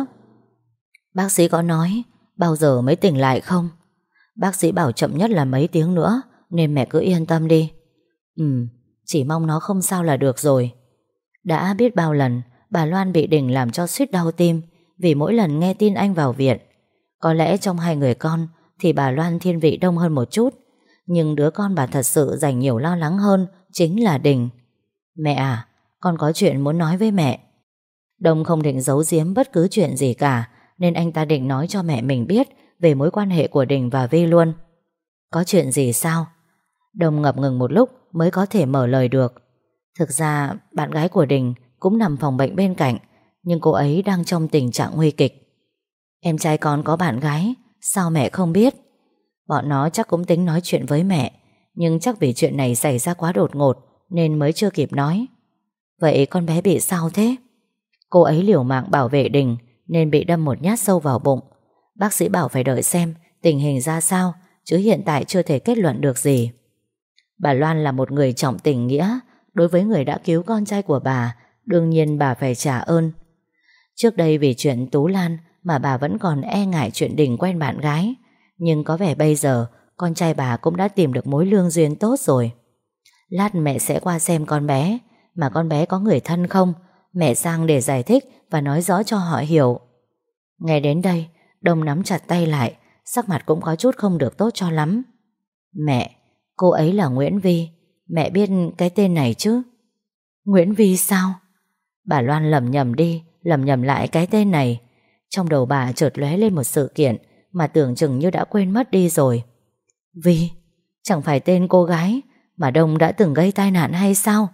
Bác sĩ có nói bao giờ mới tỉnh lại không? Bác sĩ bảo chậm nhất là mấy tiếng nữa, nên mẹ cứ yên tâm đi. Ừ, chỉ mong nó không sao là được rồi. Đã biết bao lần bà Loan bị Đình làm cho suýt đau tim vì mỗi lần nghe tin anh vào viện. Có lẽ trong hai người con thì bà Loan thiên vị Đông hơn một chút, nhưng đứa con bà thật sự dành nhiều lo lắng hơn chính là Đình. Mẹ à, con có chuyện muốn nói với mẹ. Đông không định giấu giếm bất cứ chuyện gì cả, nên anh ta định nói cho mẹ mình biết về mối quan hệ của Đình và Vi luôn. Có chuyện gì sao? Đông ngập ngừng một lúc mới có thể mở lời được. Thực ra bạn gái của Đình cũng nằm phòng bệnh bên cạnh, nhưng cô ấy đang trong tình trạng nguy kịch. Em trai con có bạn gái, sao mẹ không biết? Bọn nó chắc cũng tính nói chuyện với mẹ, nhưng chắc vì chuyện này xảy ra quá đột ngột nên mới chưa kịp nói. Vậy con bé bị sao thế? Cô ấy liều mạng bảo vệ Đình nên bị đâm một nhát sâu vào bụng. Bác sĩ bảo phải đợi xem tình hình ra sao, chứ hiện tại chưa thể kết luận được gì. Bà Loan là một người trọng tình nghĩa. Đối với người đã cứu con trai của bà, đương nhiên bà phải trả ơn. Trước đây vì chuyện Tú Lan mà bà vẫn còn e ngại chuyện Đình quen bạn gái, nhưng có vẻ bây giờ con trai bà cũng đã tìm được mối lương duyên tốt rồi. Lát mẹ sẽ qua xem con bé. Mà con bé có người thân không? Mẹ sang để giải thích và nói rõ cho họ hiểu. Nghe đến đây, Đông nắm chặt tay lại, sắc mặt cũng có chút không được tốt cho lắm. Mẹ, cô ấy là Nguyễn Vi. Mẹ biết cái tên này chứ? Nguyễn Vi sao? Bà Loan lầm nhầm đi, lầm nhầm lại cái tên này. Trong đầu bà chợt lóe lên một sự kiện mà tưởng chừng như đã quên mất đi rồi. Vi, chẳng phải tên cô gái mà Đông đã từng gây tai nạn hay sao?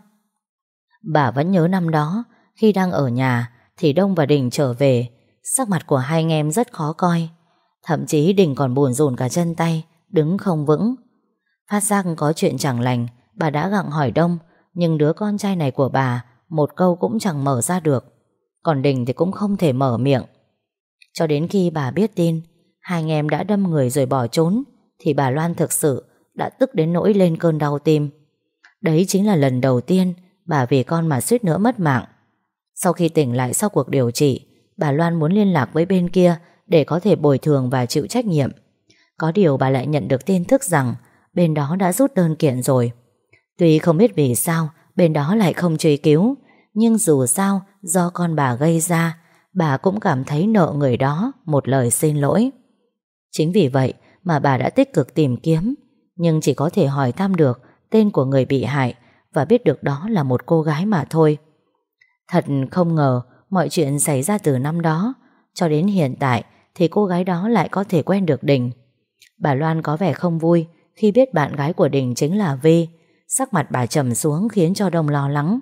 Bà vẫn nhớ năm đó, khi đang ở nhà thì Đông và Đình trở về. Sắc mặt của hai anh em rất khó coi. Thậm chí Đình còn buồn rùn cả chân tay, đứng không vững. Phát giác có chuyện chẳng lành, bà đã gặng hỏi Đông, nhưng đứa con trai này của bà một câu cũng chẳng mở ra được. Còn Đình thì cũng không thể mở miệng. Cho đến khi bà biết tin hai anh em đã đâm người rồi bỏ trốn, thì bà Loan thực sự đã tức đến nỗi lên cơn đau tim. Đấy chính là lần đầu tiên bà vì con mà suýt nữa mất mạng. Sau khi tỉnh lại sau cuộc điều trị, bà Loan muốn liên lạc với bên kia để có thể bồi thường và chịu trách nhiệm. Có điều bà lại nhận được tin tức rằng bên đó đã rút đơn kiện rồi. Tuy không biết vì sao bên đó lại không truy cứu, nhưng dù sao do con bà gây ra, bà cũng cảm thấy nợ người đó một lời xin lỗi. Chính vì vậy mà bà đã tích cực tìm kiếm, nhưng chỉ có thể hỏi thăm được tên của người bị hại và biết được đó là một cô gái mà thôi. Thật không ngờ mọi chuyện xảy ra từ năm đó cho đến hiện tại thì cô gái đó lại có thể quen được Đình. Bà Loan có vẻ không vui khi biết bạn gái của Đình chính là Vi. Sắc mặt bà trầm xuống khiến cho Đông lo lắng.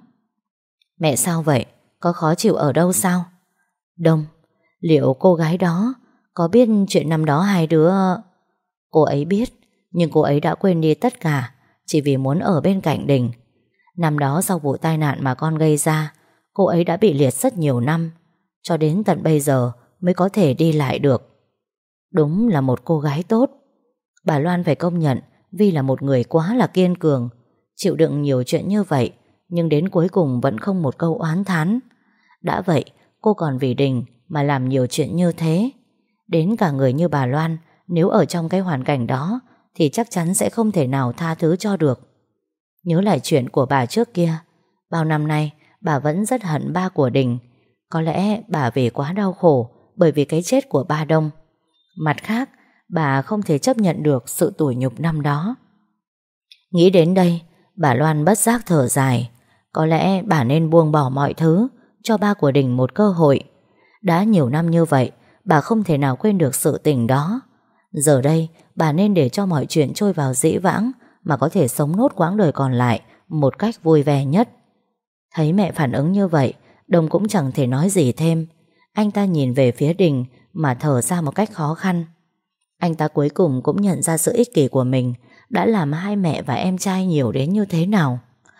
Mẹ sao vậy? Có khó chịu ở đâu sao? Đông, liệu cô gái đó có biết chuyện năm đó hai đứa... Cô ấy biết, nhưng cô ấy đã quên đi tất cả chỉ vì muốn ở bên cạnh Đình. Năm đó sau vụ tai nạn mà con gây ra, cô ấy đã bị liệt rất nhiều năm, cho đến tận bây giờ mới có thể đi lại được. Đúng là một cô gái tốt. Bà Loan phải công nhận Vi là một người quá là kiên cường, chịu đựng nhiều chuyện như vậy, nhưng đến cuối cùng vẫn không một câu oán thán. Đã vậy, cô còn vì Đình mà làm nhiều chuyện như thế. Đến cả người như bà Loan, nếu ở trong cái hoàn cảnh đó thì chắc chắn sẽ không thể nào tha thứ cho được. Nhớ lại chuyện của bà trước kia, bao năm nay bà vẫn rất hận ba của Đình. Có lẽ bà vì quá đau khổ bởi vì cái chết của ba Đông. Mặt khác, bà không thể chấp nhận được sự tủi nhục năm đó. Nghĩ đến đây, bà Loan bất giác thở dài. Có lẽ bà nên buông bỏ mọi thứ, cho ba của Đình một cơ hội. Đã nhiều năm như vậy, bà không thể nào quên được sự tình đó. Giờ đây, bà nên để cho mọi chuyện trôi vào dĩ vãng, mà có thể sống nốt quãng đời còn lại một cách vui vẻ nhất. Thấy mẹ phản ứng như vậy, Đông cũng chẳng thể nói gì thêm. Anh ta nhìn về phía Đình mà thở ra một cách khó khăn. Anh ta cuối cùng cũng nhận ra sự ích kỷ của mình đã làm hai mẹ và em trai nhiều đến như thế nào.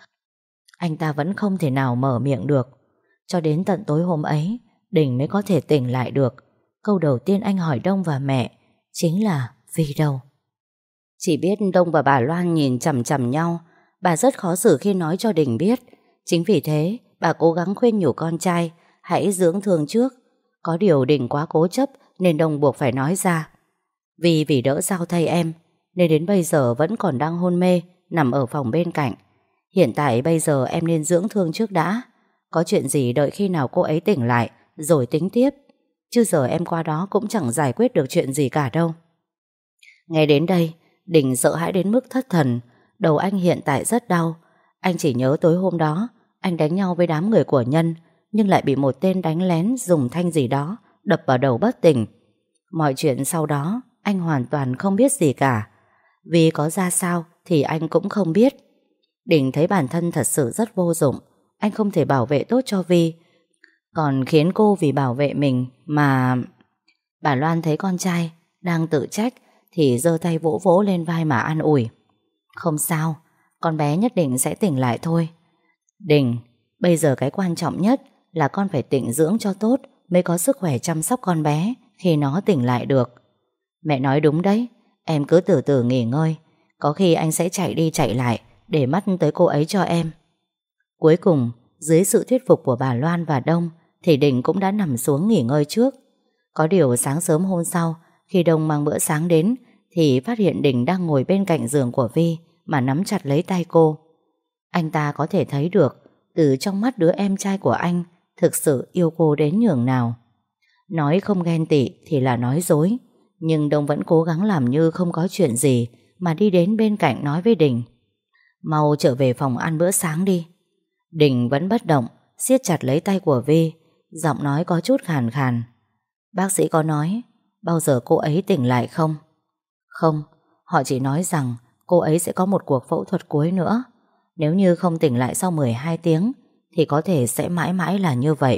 Anh ta vẫn không thể nào mở miệng được. Cho đến tận tối hôm ấy, Đình mới có thể tỉnh lại được. Câu đầu tiên anh hỏi Đông và mẹ chính là vì đâu. Chỉ biết Đông và bà Loan nhìn chằm chằm nhau. Bà rất khó xử khi nói cho Đình biết. Chính vì thế bà cố gắng khuyên nhủ con trai hãy dưỡng thương trước. Có điều Đình quá cố chấp nên Đông buộc phải nói ra. Vì vì đỡ sao thay em nên đến bây giờ vẫn còn đang hôn mê, nằm ở phòng bên cạnh. Hiện tại bây giờ em nên dưỡng thương trước đã. Có chuyện gì đợi khi nào cô ấy tỉnh lại rồi tính tiếp. Chứ giờ em qua đó cũng chẳng giải quyết được chuyện gì cả đâu. Nghe đến đây, Đình sợ hãi đến mức thất thần. Đầu anh hiện tại rất đau. Anh chỉ nhớ tối hôm đó anh đánh nhau với đám người của Nhân, nhưng lại bị một tên đánh lén dùng thanh gì đó đập vào đầu bất tỉnh. Mọi chuyện sau đó anh hoàn toàn không biết gì cả. Vì có ra sao thì anh cũng không biết. Đình thấy bản thân thật sự rất vô dụng. Anh không thể bảo vệ tốt cho Vi, còn khiến cô vì bảo vệ mình mà... Bà Loan thấy con trai đang tự trách thì giơ tay vỗ vỗ lên vai mà an ủi. Không sao, con bé nhất định sẽ tỉnh lại thôi. Đình, bây giờ cái quan trọng nhất là con phải tịnh dưỡng cho tốt mới có sức khỏe chăm sóc con bé khi nó tỉnh lại được. Mẹ nói đúng đấy, em cứ từ từ nghỉ ngơi. Có khi anh sẽ chạy đi chạy lại để mắt tới cô ấy cho em. Cuối cùng, dưới sự thuyết phục của bà Loan và Đông thì Đình cũng đã nằm xuống nghỉ ngơi trước. Có điều sáng sớm hôm sau, khi Đông mang bữa sáng đến thì phát hiện Đình đang ngồi bên cạnh giường của Vi mà nắm chặt lấy tay cô. Anh ta có thể thấy được từ trong mắt đứa em trai của anh thực sự yêu cô đến nhường nào. Nói không ghen tị thì là nói dối, nhưng Đông vẫn cố gắng làm như không có chuyện gì mà đi đến bên cạnh nói với Đình. Mau trở về phòng ăn bữa sáng đi. Đình vẫn bất động, siết chặt lấy tay của Vi, giọng nói có chút khàn khàn. Bác sĩ có nói bao giờ cô ấy tỉnh lại không? Không, họ chỉ nói rằng cô ấy sẽ có một cuộc phẫu thuật cuối nữa. Nếu như không tỉnh lại sau mười hai tiếng thì có thể sẽ mãi mãi là như vậy.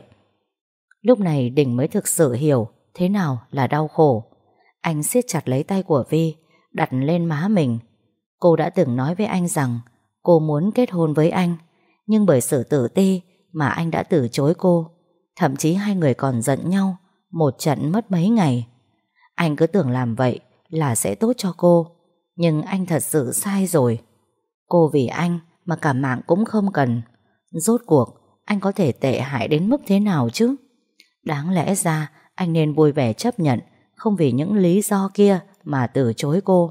Lúc này Đình mới thực sự hiểu thế nào là đau khổ. Anh siết chặt lấy tay của Vi, đặt lên má mình. Cô đã từng nói với anh rằng cô muốn kết hôn với anh, nhưng bởi sự tự ti mà anh đã từ chối cô. Thậm chí hai người còn giận nhau một trận mất mấy ngày. Anh cứ tưởng làm vậy là sẽ tốt cho cô, nhưng anh thật sự sai rồi. Cô vì anh mà cả mạng cũng không cần. Rốt cuộc anh có thể tệ hại đến mức thế nào chứ? Đáng lẽ ra anh nên vui vẻ chấp nhận, không vì những lý do kia mà từ chối cô.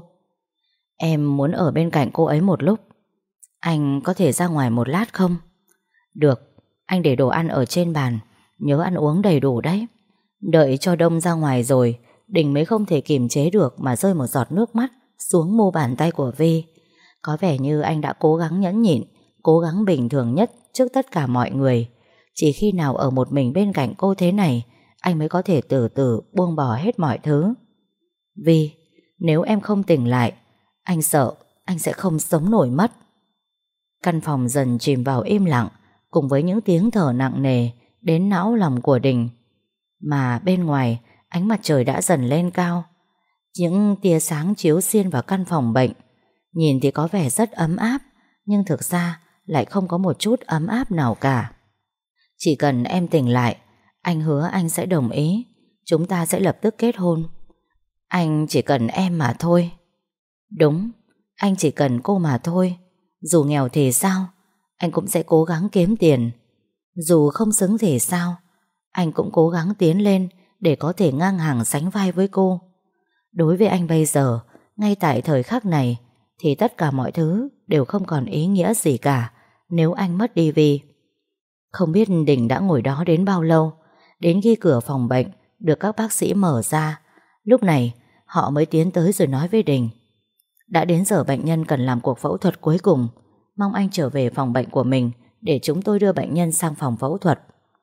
Em muốn ở bên cạnh cô ấy một lúc. Anh có thể ra ngoài một lát không? Được, anh để đồ ăn ở trên bàn, nhớ ăn uống đầy đủ đấy. Đợi cho Đông ra ngoài rồi, Đình mới không thể kiềm chế được mà rơi một giọt nước mắt xuống mu bàn tay của Vi. Có vẻ như anh đã cố gắng nhẫn nhịn, cố gắng bình thường nhất trước tất cả mọi người. Chỉ khi nào ở một mình bên cạnh cô thế này, anh mới có thể từ từ buông bỏ hết mọi thứ. Vi, nếu em không tỉnh lại, anh sợ anh sẽ không sống nổi mất. Căn phòng dần chìm vào im lặng, cùng với những tiếng thở nặng nề đến não lòng của Đình. Mà bên ngoài, ánh mặt trời đã dần lên cao. Những tia sáng chiếu xiên vào căn phòng bệnh. Nhìn thì có vẻ rất ấm áp, nhưng thực ra lại không có một chút ấm áp nào cả. Chỉ cần em tỉnh lại, anh hứa anh sẽ đồng ý. Chúng ta sẽ lập tức kết hôn. Anh chỉ cần em mà thôi. Đúng, anh chỉ cần cô mà thôi. Dù nghèo thì sao, anh cũng sẽ cố gắng kiếm tiền. Dù không xứng thì sao, anh cũng cố gắng tiến lên để có thể ngang hàng sánh vai với cô. Đối với anh bây giờ, ngay tại thời khắc này, thì tất cả mọi thứ đều không còn ý nghĩa gì cả nếu anh mất đi Vi. Không biết Đình đã ngồi đó đến bao lâu. Đến khi cửa phòng bệnh được các bác sĩ mở ra, lúc này Họ mới tiến tới rồi nói với Đình: đã đến giờ bệnh nhân cần làm cuộc phẫu thuật cuối cùng, mong anh trở về phòng bệnh của mình để chúng tôi đưa bệnh nhân sang phòng phẫu thuật.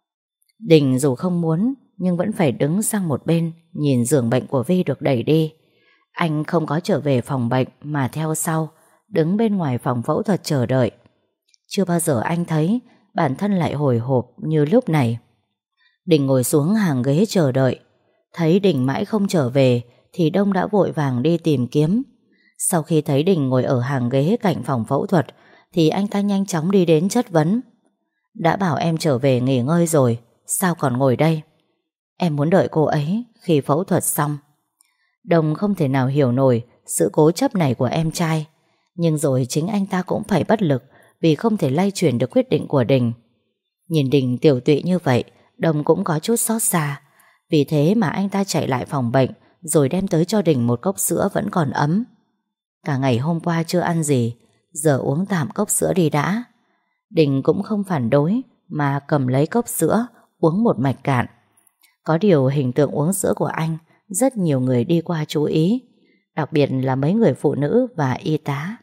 Đình dù không muốn nhưng vẫn phải đứng sang một bên nhìn giường bệnh của Vi được đẩy đi. Anh không có trở về phòng bệnh mà theo sau, đứng bên ngoài phòng phẫu thuật chờ đợi. Chưa bao giờ anh thấy bản thân lại hồi hộp như lúc này. Đình ngồi xuống hàng ghế chờ đợi. Thấy Đình mãi không trở về thì Đông đã vội vàng đi tìm kiếm. Sau khi thấy Đình ngồi ở hàng ghế cạnh phòng phẫu thuật thì anh ta nhanh chóng đi đến chất vấn: đã bảo em trở về nghỉ ngơi rồi, sao còn ngồi đây? Em muốn đợi cô ấy khi phẫu thuật xong. Đông không thể nào hiểu nổi sự cố chấp này của em trai, nhưng rồi chính anh ta cũng phải bất lực vì không thể lay chuyển được quyết định của Đình. Nhìn Đình tiểu tụy như vậy, Đông cũng có chút xót xa. Vì thế mà anh ta chạy lại phòng bệnh rồi đem tới cho Đình một cốc sữa vẫn còn ấm. Cả ngày hôm qua chưa ăn gì, giờ uống tạm cốc sữa đi đã. Đình cũng không phản đối mà cầm lấy cốc sữa uống một mạch cạn. Có điều hình tượng uống sữa của anh rất nhiều người đi qua chú ý, đặc biệt là mấy người phụ nữ và y tá.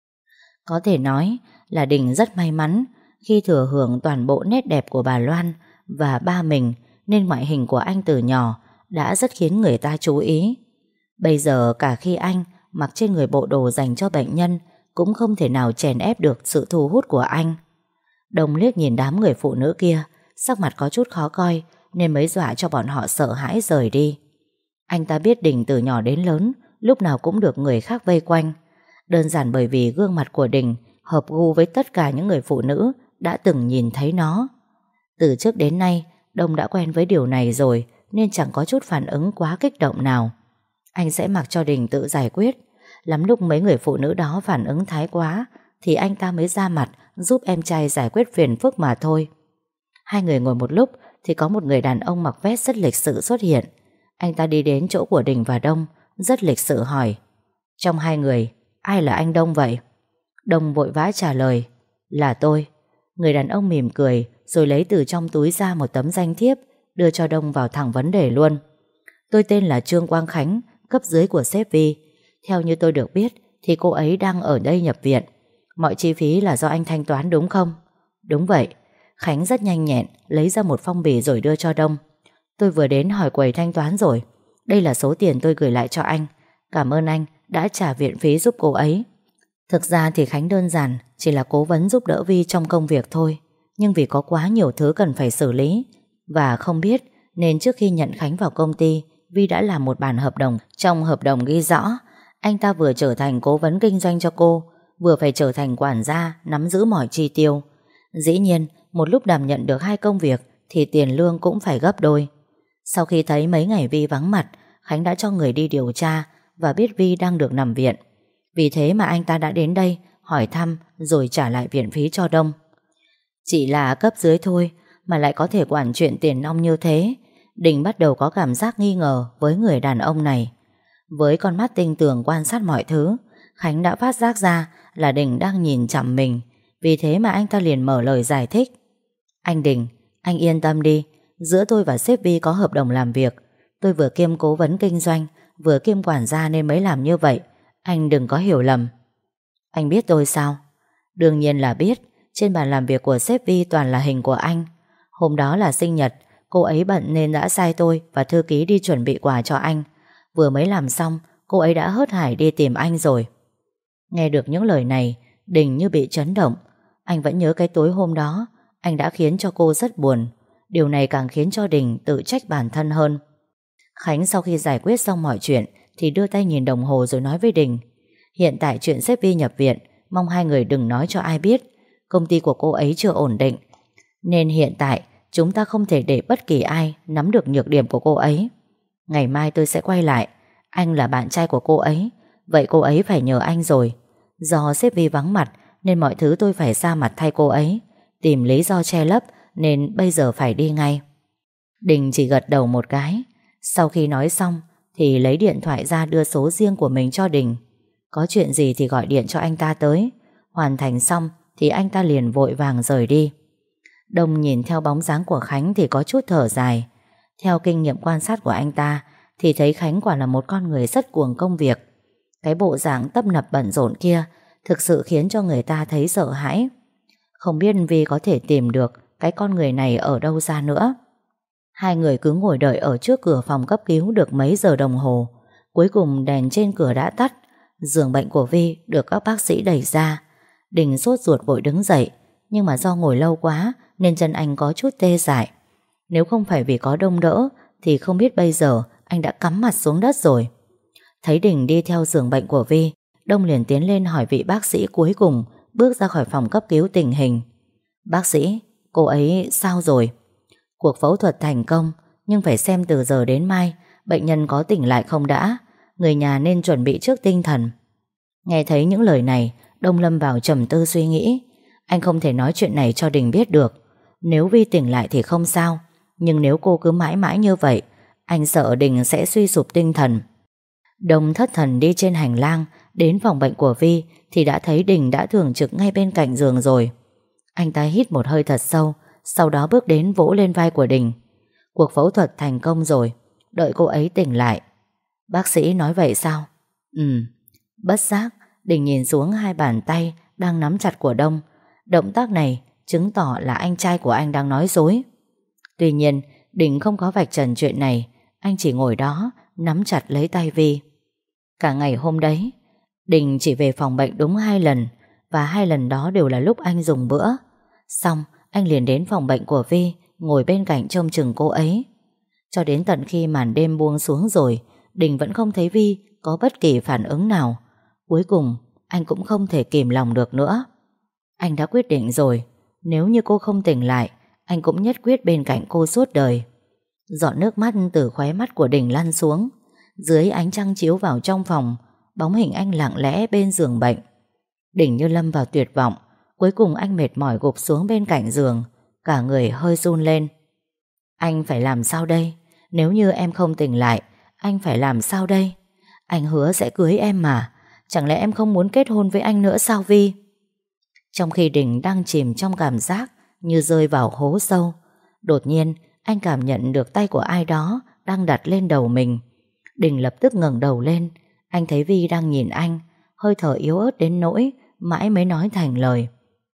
Có thể nói là Đình rất may mắn khi thừa hưởng toàn bộ nét đẹp của bà Loan và ba mình, nên ngoại hình của anh từ nhỏ đã rất khiến người ta chú ý. Bây giờ cả khi anh mặc trên người bộ đồ dành cho bệnh nhân cũng không thể nào chèn ép được sự thu hút của anh. Đông liếc nhìn đám người phụ nữ kia, sắc mặt có chút khó coi nên mới dọa cho bọn họ sợ hãi rời đi. Anh ta biết Đình từ nhỏ đến lớn lúc nào cũng được người khác vây quanh, đơn giản bởi vì gương mặt của Đình hợp gu với tất cả những người phụ nữ đã từng nhìn thấy nó. Từ trước đến nay Đông đã quen với điều này rồi nên chẳng có chút phản ứng quá kích động nào. Anh sẽ mặc cho Đình tự giải quyết. Lắm lúc mấy người phụ nữ đó phản ứng thái quá thì anh ta mới ra mặt giúp em trai giải quyết phiền phức mà thôi. Hai người ngồi một lúc thì có một người đàn ông mặc vest rất lịch sự xuất hiện. Anh ta đi đến chỗ của Đình và Đông, rất lịch sự hỏi: trong hai người, ai là anh Đông vậy? Đông vội vã trả lời: là tôi. Người đàn ông mỉm cười rồi lấy từ trong túi ra một tấm danh thiếp, đưa cho Đông vào thẳng vấn đề luôn. Tôi tên là Trương Quang Khánh, cấp dưới của sếp Vi. Theo như tôi được biết thì cô ấy đang ở đây nhập viện. Mọi chi phí là do anh thanh toán đúng không? Đúng vậy. Khánh rất nhanh nhẹn lấy ra một phong bì rồi đưa cho Đông. Tôi vừa đến hỏi quầy thanh toán rồi. Đây là số tiền tôi gửi lại cho anh. Cảm ơn anh đã trả viện phí giúp cô ấy. Thực ra thì Khánh đơn giản chỉ là cố vấn giúp đỡ Vi trong công việc thôi. Nhưng vì có quá nhiều thứ cần phải xử lý và không biết, nên trước khi nhận Khánh vào công ty, Vi đã làm một bản hợp đồng. Trong hợp đồng ghi rõ anh ta vừa trở thành cố vấn kinh doanh cho cô, vừa phải trở thành quản gia nắm giữ mọi chi tiêu. Dĩ nhiên một lúc đảm nhận được hai công việc thì tiền lương cũng phải gấp đôi. Sau khi thấy mấy ngày Vi vắng mặt, Khánh đã cho người đi điều tra và biết Vi đang được nằm viện. Vì thế mà anh ta đã đến đây hỏi thăm rồi trả lại viện phí cho Đông. Chỉ là cấp dưới thôi mà lại có thể quản chuyện tiền nong như thế. Đình bắt đầu có cảm giác nghi ngờ với người đàn ông này. Với con mắt tinh tường quan sát mọi thứ, Khánh đã phát giác ra là Đình đang nhìn chằm mình. Vì thế mà anh ta liền mở lời giải thích. Anh Đình, anh yên tâm đi. Giữa tôi và sếp Vi có hợp đồng làm việc. Tôi vừa kiêm cố vấn kinh doanh, vừa kiêm quản gia nên mới làm như vậy. Anh đừng có hiểu lầm. Anh biết tôi sao? Đương nhiên là biết. Trên bàn làm việc của sếp Vi toàn là hình của anh. Hôm đó là sinh nhật, cô ấy bận nên đã sai tôi và thư ký đi chuẩn bị quà cho anh. Vừa mới làm xong, cô ấy đã hớt hải đi tìm anh rồi. Nghe được những lời này, Đình như bị chấn động. Anh vẫn nhớ cái tối hôm đó anh đã khiến cho cô rất buồn. Điều này càng khiến cho Đình tự trách bản thân hơn. Khánh sau khi giải quyết xong mọi chuyện thì đưa tay nhìn đồng hồ rồi nói với Đình: hiện tại chuyện sếp Vi nhập viện, mong hai người đừng nói cho ai biết. Công ty của cô ấy chưa ổn định, nên hiện tại chúng ta không thể để bất kỳ ai nắm được nhược điểm của cô ấy. Ngày mai tôi sẽ quay lại. Anh là bạn trai của cô ấy, vậy cô ấy phải nhờ anh rồi. Do sếp Vi vắng mặt nên mọi thứ tôi phải ra mặt thay cô ấy. Tìm lý do che lấp nên bây giờ phải đi ngay. Đình chỉ gật đầu một cái. Sau khi nói xong thì lấy điện thoại ra đưa số riêng của mình cho Đình. Có chuyện gì thì gọi điện cho anh ta tới. Hoàn thành xong thì anh ta liền vội vàng rời đi. Đông nhìn theo bóng dáng của Khánh thì có chút thở dài. Theo kinh nghiệm quan sát của anh ta thì thấy Khánh quả là một con người rất cuồng công việc. Cái bộ dạng tấp nập bận rộn kia thực sự khiến cho người ta thấy sợ hãi. Không biết Vi có thể tìm được cái con người này ở đâu ra nữa. Hai người cứ ngồi đợi ở trước cửa phòng cấp cứu được mấy giờ đồng hồ. Cuối cùng đèn trên cửa đã tắt. Giường bệnh của Vi được các bác sĩ đẩy ra. Đình sốt ruột vội đứng dậy, nhưng mà do ngồi lâu quá nên chân anh có chút tê dại. Nếu không phải vì có Đông đỡ thì không biết bây giờ anh đã cắm mặt xuống đất rồi. Thấy Đình đi theo giường bệnh của Vi, Đông liền tiến lên hỏi vị bác sĩ cuối cùng bước ra khỏi phòng cấp cứu tình hình. Bác sĩ, cô ấy sao rồi? Cuộc phẫu thuật thành công, nhưng phải xem từ giờ đến mai bệnh nhân có tỉnh lại không đã. Người nhà nên chuẩn bị trước tinh thần. Nghe thấy những lời này, Đông lâm vào trầm tư suy nghĩ. Anh không thể nói chuyện này cho Đình biết được. Nếu Vi tỉnh lại thì không sao, nhưng nếu cô cứ mãi mãi như vậy, anh sợ Đình sẽ suy sụp tinh thần. Đông thất thần đi trên hành lang đến phòng bệnh của Vi thì đã thấy Đình đã thường trực ngay bên cạnh giường rồi. Anh ta hít một hơi thật sâu, sau đó bước đến vỗ lên vai của Đình. Cuộc phẫu thuật thành công rồi, đợi cô ấy tỉnh lại. Bác sĩ nói vậy sao? Ừ. Bất giác Đình nhìn xuống hai bàn tay đang nắm chặt của Đông. Động tác này chứng tỏ là anh trai của anh đang nói dối. Tuy nhiên Đình không có vạch trần chuyện này. Anh chỉ ngồi đó nắm chặt lấy tay Vi. Cả ngày hôm đấy Đình chỉ về phòng bệnh đúng hai lần, và hai lần đó đều là lúc anh dùng bữa. Xong anh liền đến phòng bệnh của Vi, ngồi bên cạnh trông chừng cô ấy. Cho đến tận khi màn đêm buông xuống rồi, Đình vẫn không thấy Vi có bất kỳ phản ứng nào. Cuối cùng anh cũng không thể kìm lòng được nữa. Anh đã quyết định rồi, nếu như cô không tỉnh lại, anh cũng nhất quyết bên cạnh cô suốt đời. Giọt nước mắt từ khóe mắt của Đình lăn xuống. Dưới ánh trăng chiếu vào trong phòng, bóng hình anh lặng lẽ bên giường bệnh. Đình như lâm vào tuyệt vọng. Cuối cùng anh mệt mỏi gục xuống bên cạnh giường, cả người hơi run lên. Anh phải làm sao đây? Nếu như em không tỉnh lại, anh phải làm sao đây? Anh hứa sẽ cưới em mà. Chẳng lẽ em không muốn kết hôn với anh nữa sao Vi? Trong khi Đình đang chìm trong cảm giác như rơi vào hố sâu, đột nhiên anh cảm nhận được tay của ai đó đang đặt lên đầu mình. Đình lập tức ngẩng đầu lên. Anh thấy Vi đang nhìn anh, hơi thở yếu ớt đến nỗi mãi mới nói thành lời.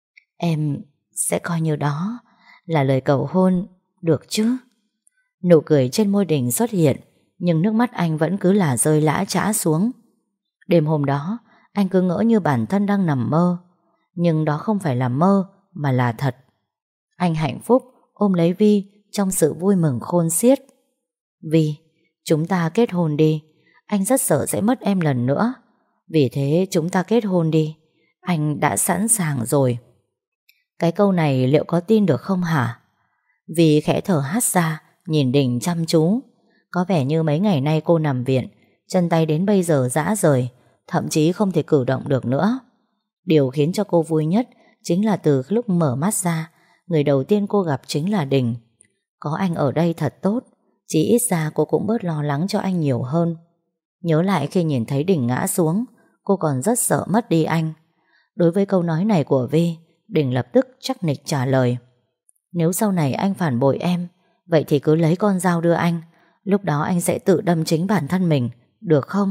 Em sẽ coi như đó là lời cầu hôn, được chứ? Nụ cười trên môi Đình xuất hiện, nhưng nước mắt anh vẫn cứ là rơi lã chã xuống. Đêm hôm đó anh cứ ngỡ như bản thân đang nằm mơ, nhưng đó không phải là mơ mà là thật. Anh hạnh phúc ôm lấy Vi trong sự vui mừng khôn xiết. Vi, chúng ta kết hôn đi. Anh rất sợ sẽ mất em lần nữa. Vì thế chúng ta kết hôn đi. Anh đã sẵn sàng rồi. Cái câu này liệu có tin được không hả? Vi khẽ thở hắt ra, nhìn Đình chăm chú. Có vẻ như mấy ngày nay cô nằm viện, chân tay đến bây giờ rã rời, thậm chí không thể cử động được nữa. Điều khiến cho cô vui nhất chính là từ lúc mở mắt ra, người đầu tiên cô gặp chính là Đình. Có anh ở đây thật tốt, chỉ ít ra cô cũng bớt lo lắng cho anh nhiều hơn. Nhớ lại khi nhìn thấy Đình ngã xuống, cô còn rất sợ mất đi anh. Đối với câu nói này của Vi, Đình lập tức chắc nịch trả lời. Nếu sau này anh phản bội em, vậy thì cứ lấy con dao đưa anh. Lúc đó anh sẽ tự đâm chính bản thân mình, được không?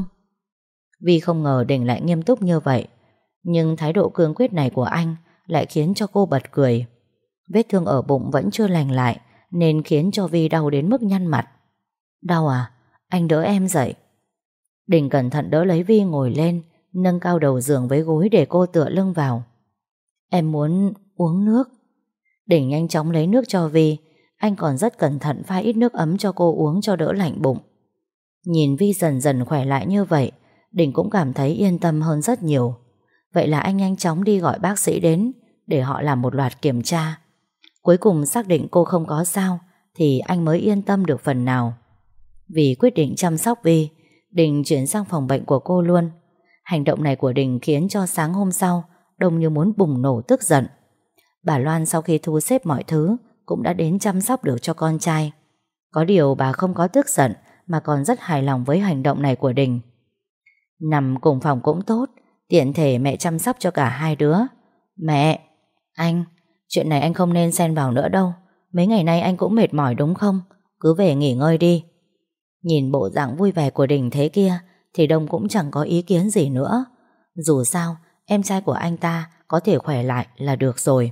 Vi không ngờ Đình lại nghiêm túc như vậy, nhưng thái độ cương quyết này của anh lại khiến cho cô bật cười. Vết thương ở bụng vẫn chưa lành lại, nên khiến cho Vi đau đến mức nhăn mặt. Đau à? Anh đỡ em dậy. Đình cẩn thận đỡ lấy Vi ngồi lên, nâng cao đầu giường với gối để cô tựa lưng vào. Em muốn uống nước. Đình nhanh chóng lấy nước cho Vi. Anh còn rất cẩn thận pha ít nước ấm cho cô uống cho đỡ lạnh bụng. Nhìn Vi dần dần khỏe lại như vậy, Đình cũng cảm thấy yên tâm hơn rất nhiều. Vậy là anh nhanh chóng đi gọi bác sĩ đến để họ làm một loạt kiểm tra. Cuối cùng xác định cô không có sao thì anh mới yên tâm được phần nào. Vì quyết định chăm sóc Vi, Đình chuyển sang phòng bệnh của cô luôn. Hành động này của Đình khiến cho sáng hôm sau Đông như muốn bùng nổ tức giận. Bà Loan sau khi thu xếp mọi thứ cũng đã đến chăm sóc được cho con trai. Có điều bà không có tức giận mà còn rất hài lòng với hành động này của Đình. Nằm cùng phòng cũng tốt, tiện thể mẹ chăm sóc cho cả hai đứa. Mẹ, anh, chuyện này anh không nên xen vào nữa đâu. Mấy ngày nay anh cũng mệt mỏi đúng không? Cứ về nghỉ ngơi đi. Nhìn bộ dạng vui vẻ của Đình thế kia thì Đông cũng chẳng có ý kiến gì nữa. Dù sao em trai của anh ta có thể khỏe lại là được rồi.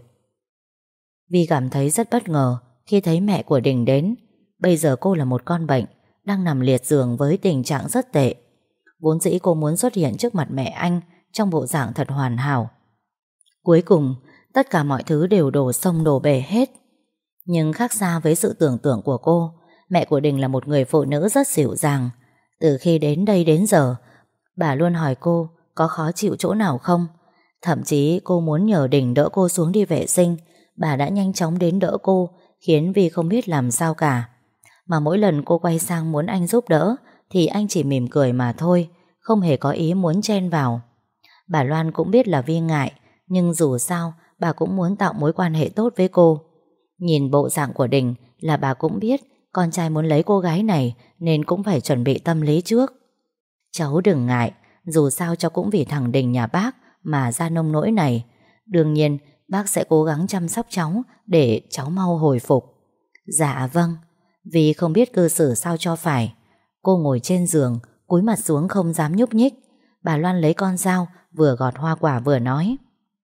Vi cảm thấy rất bất ngờ khi thấy mẹ của Đình đến. Bây giờ cô là một con bệnh, đang nằm liệt giường với tình trạng rất tệ. Vốn dĩ cô muốn xuất hiện trước mặt mẹ anh trong bộ dạng thật hoàn hảo. Cuối cùng tất cả mọi thứ đều đổ sông đổ bể hết. Nhưng khác xa với sự tưởng tượng của cô, mẹ của Đình là một người phụ nữ rất dịu dàng. Từ khi đến đây đến giờ, bà luôn hỏi cô có khó chịu chỗ nào không. Thậm chí cô muốn nhờ Đình đỡ cô xuống đi vệ sinh, bà đã nhanh chóng đến đỡ cô, khiến Vi không biết làm sao cả. Mà mỗi lần cô quay sang muốn anh giúp đỡ thì anh chỉ mỉm cười mà thôi, không hề có ý muốn chen vào. Bà Loan cũng biết là Vi ngại, nhưng dù sao bà cũng muốn tạo mối quan hệ tốt với cô. Nhìn bộ dạng của Đình là bà cũng biết con trai muốn lấy cô gái này, nên cũng phải chuẩn bị tâm lý trước. Cháu đừng ngại, dù sao cháu cũng vì thằng Đình nhà bác mà ra nông nỗi này. Đương nhiên bác sẽ cố gắng chăm sóc cháu để cháu mau hồi phục. Dạ vâng. Vì không biết cư xử sao cho phải, cô ngồi trên giường, cúi mặt xuống không dám nhúc nhích. Bà Loan lấy con dao vừa gọt hoa quả vừa nói: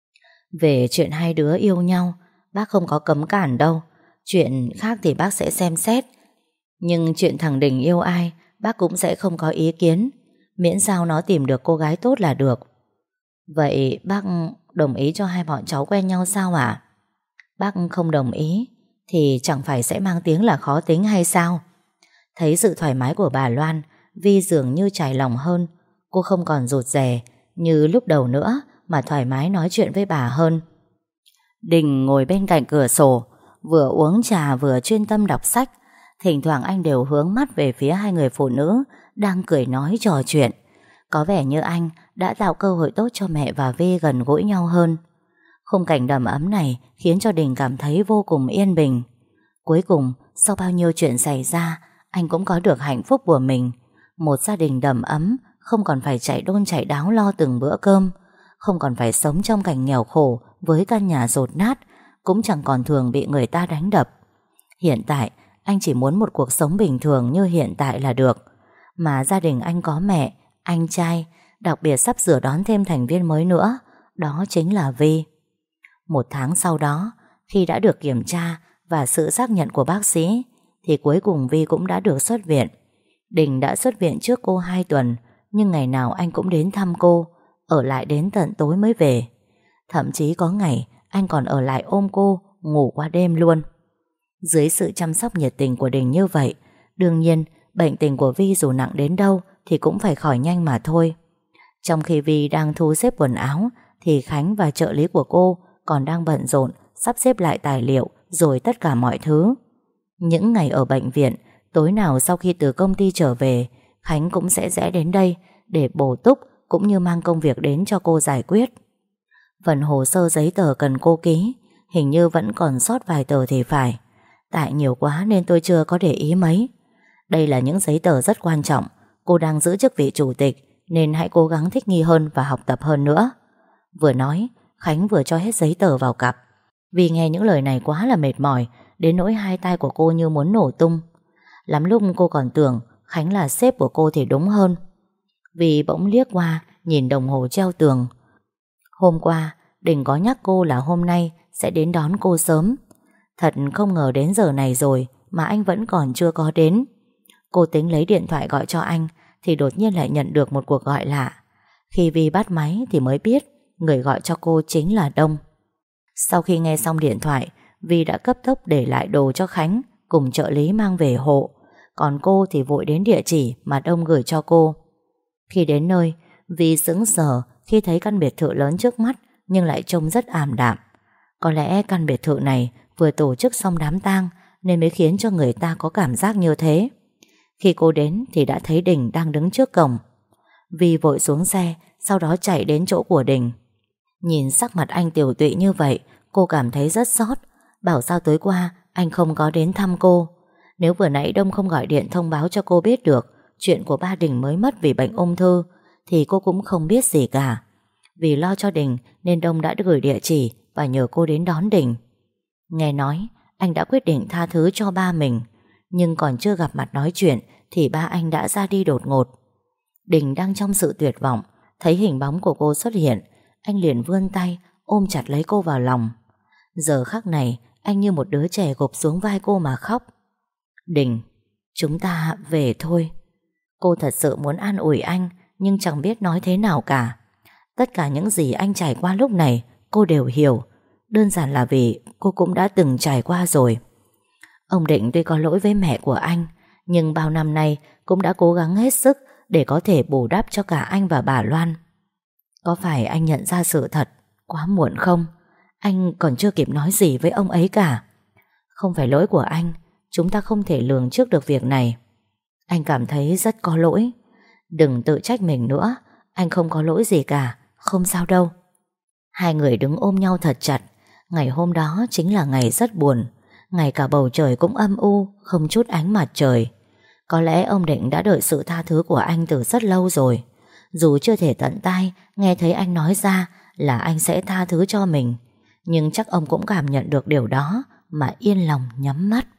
về chuyện hai đứa yêu nhau, bác không có cấm cản đâu. Chuyện khác thì bác sẽ xem xét, nhưng chuyện thằng Đình yêu ai bác cũng sẽ không có ý kiến, miễn sao nó tìm được cô gái tốt là được. Vậy bác đồng ý cho hai bọn cháu quen nhau sao ạ? Bác không đồng ý thì chẳng phải sẽ mang tiếng là khó tính hay sao? Thấy sự thoải mái của bà Loan, Vi dường như trải lòng hơn. Cô không còn rụt rè như lúc đầu nữa, mà thoải mái nói chuyện với bà hơn. Đình ngồi bên cạnh cửa sổ, vừa uống trà vừa chuyên tâm đọc sách. Thỉnh thoảng anh đều hướng mắt về phía hai người phụ nữ đang cười nói trò chuyện. Có vẻ như anh đã tạo cơ hội tốt cho mẹ và Vi gần gũi nhau hơn. Khung cảnh đầm ấm này khiến cho Đình cảm thấy vô cùng yên bình. Cuối cùng, sau bao nhiêu chuyện xảy ra, anh cũng có được hạnh phúc của mình. Một gia đình đầm ấm, không còn phải chạy đôn chạy đáo lo từng bữa cơm, không còn phải sống trong cảnh nghèo khổ với căn nhà dột nát, cũng chẳng còn thường bị người ta đánh đập. Hiện tại, anh chỉ muốn một cuộc sống bình thường như hiện tại là được. Mà gia đình anh có mẹ, anh trai, đặc biệt sắp sửa đón thêm thành viên mới nữa, đó chính là Vi. Một tháng sau đó, khi đã được kiểm tra và sự xác nhận của bác sĩ, thì cuối cùng Vi cũng đã được xuất viện. Đình đã xuất viện trước cô hai tuần, nhưng ngày nào anh cũng đến thăm cô, ở lại đến tận tối mới về. Thậm chí có ngày anh còn ở lại ôm cô, ngủ qua đêm luôn. Dưới sự chăm sóc nhiệt tình của Đình như vậy, đương nhiên bệnh tình của Vi dù nặng đến đâu thì cũng phải khỏi nhanh mà thôi. Trong khi Vi đang thu xếp quần áo, thì Khánh và trợ lý của cô còn đang bận rộn sắp xếp lại tài liệu rồi tất cả mọi thứ. Những ngày ở bệnh viện, tối nào sau khi từ công ty trở về, Khánh cũng sẽ rẽ đến đây để bổ túc cũng như mang công việc đến cho cô giải quyết. Phần hồ sơ giấy tờ cần cô ký hình như vẫn còn sót vài tờ thì phải. Tại nhiều quá nên tôi chưa có để ý mấy. Đây là những giấy tờ rất quan trọng. Cô đang giữ chức vị chủ tịch, nên hãy cố gắng thích nghi hơn và học tập hơn nữa. Vừa nói, Khánh vừa cho hết giấy tờ vào cặp. Vì nghe những lời này quá là mệt mỏi, đến nỗi hai tay của cô như muốn nổ tung. Lắm lúc cô còn tưởng Khánh là sếp của cô thì đúng hơn. Vì bỗng liếc qua, nhìn đồng hồ treo tường. Hôm qua Đình có nhắc cô là hôm nay sẽ đến đón cô sớm. Thật không ngờ đến giờ này rồi mà anh vẫn còn chưa có đến. Cô tính lấy điện thoại gọi cho anh thì đột nhiên lại nhận được một cuộc gọi lạ. Khi Vi bắt máy thì mới biết người gọi cho cô chính là Đông. Sau khi nghe xong điện thoại, Vi đã cấp tốc để lại đồ cho Khánh cùng trợ lý mang về hộ. Còn cô thì vội đến địa chỉ mà Đông gửi cho cô. Khi đến nơi, Vi sững sờ khi thấy căn biệt thự lớn trước mắt nhưng lại trông rất ảm đạm. Có lẽ căn biệt thự này vừa tổ chức xong đám tang nên mới khiến cho người ta có cảm giác như thế. Khi cô đến thì đã thấy Đình đang đứng trước cổng. Vi vội xuống xe, sau đó chạy đến chỗ của Đình. Nhìn sắc mặt anh tiều tụy như vậy, cô cảm thấy rất xót. Bảo sao tối qua anh không có đến thăm cô. Nếu vừa nãy Đông không gọi điện thông báo cho cô biết được chuyện của ba Đình mới mất vì bệnh ung thư, thì cô cũng không biết gì cả. Vì lo cho Đình nên Đông đã gửi địa chỉ và nhờ cô đến đón Đình. Nghe nói anh đã quyết định tha thứ cho ba mình, nhưng còn chưa gặp mặt nói chuyện thì ba anh đã ra đi đột ngột. Đình đang trong sự tuyệt vọng, thấy hình bóng của cô xuất hiện, anh liền vươn tay ôm chặt lấy cô vào lòng. Giờ khắc này anh như một đứa trẻ gục xuống vai cô mà khóc. Đình, chúng ta về thôi. Cô thật sự muốn an ủi anh, nhưng chẳng biết nói thế nào cả. Tất cả những gì anh trải qua lúc này cô đều hiểu, đơn giản là vì cô cũng đã từng trải qua rồi. Ông Định tuy có lỗi với mẹ của anh, nhưng bao năm nay cũng đã cố gắng hết sức để có thể bù đắp cho cả anh và bà Loan. Có phải anh nhận ra sự thật quá muộn không? Anh còn chưa kịp nói gì với ông ấy cả. Không phải lỗi của anh, chúng ta không thể lường trước được việc này. Anh cảm thấy rất có lỗi. Đừng tự trách mình nữa, anh không có lỗi gì cả, không sao đâu. Hai người đứng ôm nhau thật chặt. Ngày hôm đó chính là ngày rất buồn. Ngày cả bầu trời cũng âm u, không chút ánh mặt trời. Có lẽ ông Định đã đợi sự tha thứ của anh từ rất lâu rồi. Dù chưa thể tận tai nghe thấy anh nói ra là anh sẽ tha thứ cho mình, nhưng chắc ông cũng cảm nhận được điều đó mà yên lòng nhắm mắt.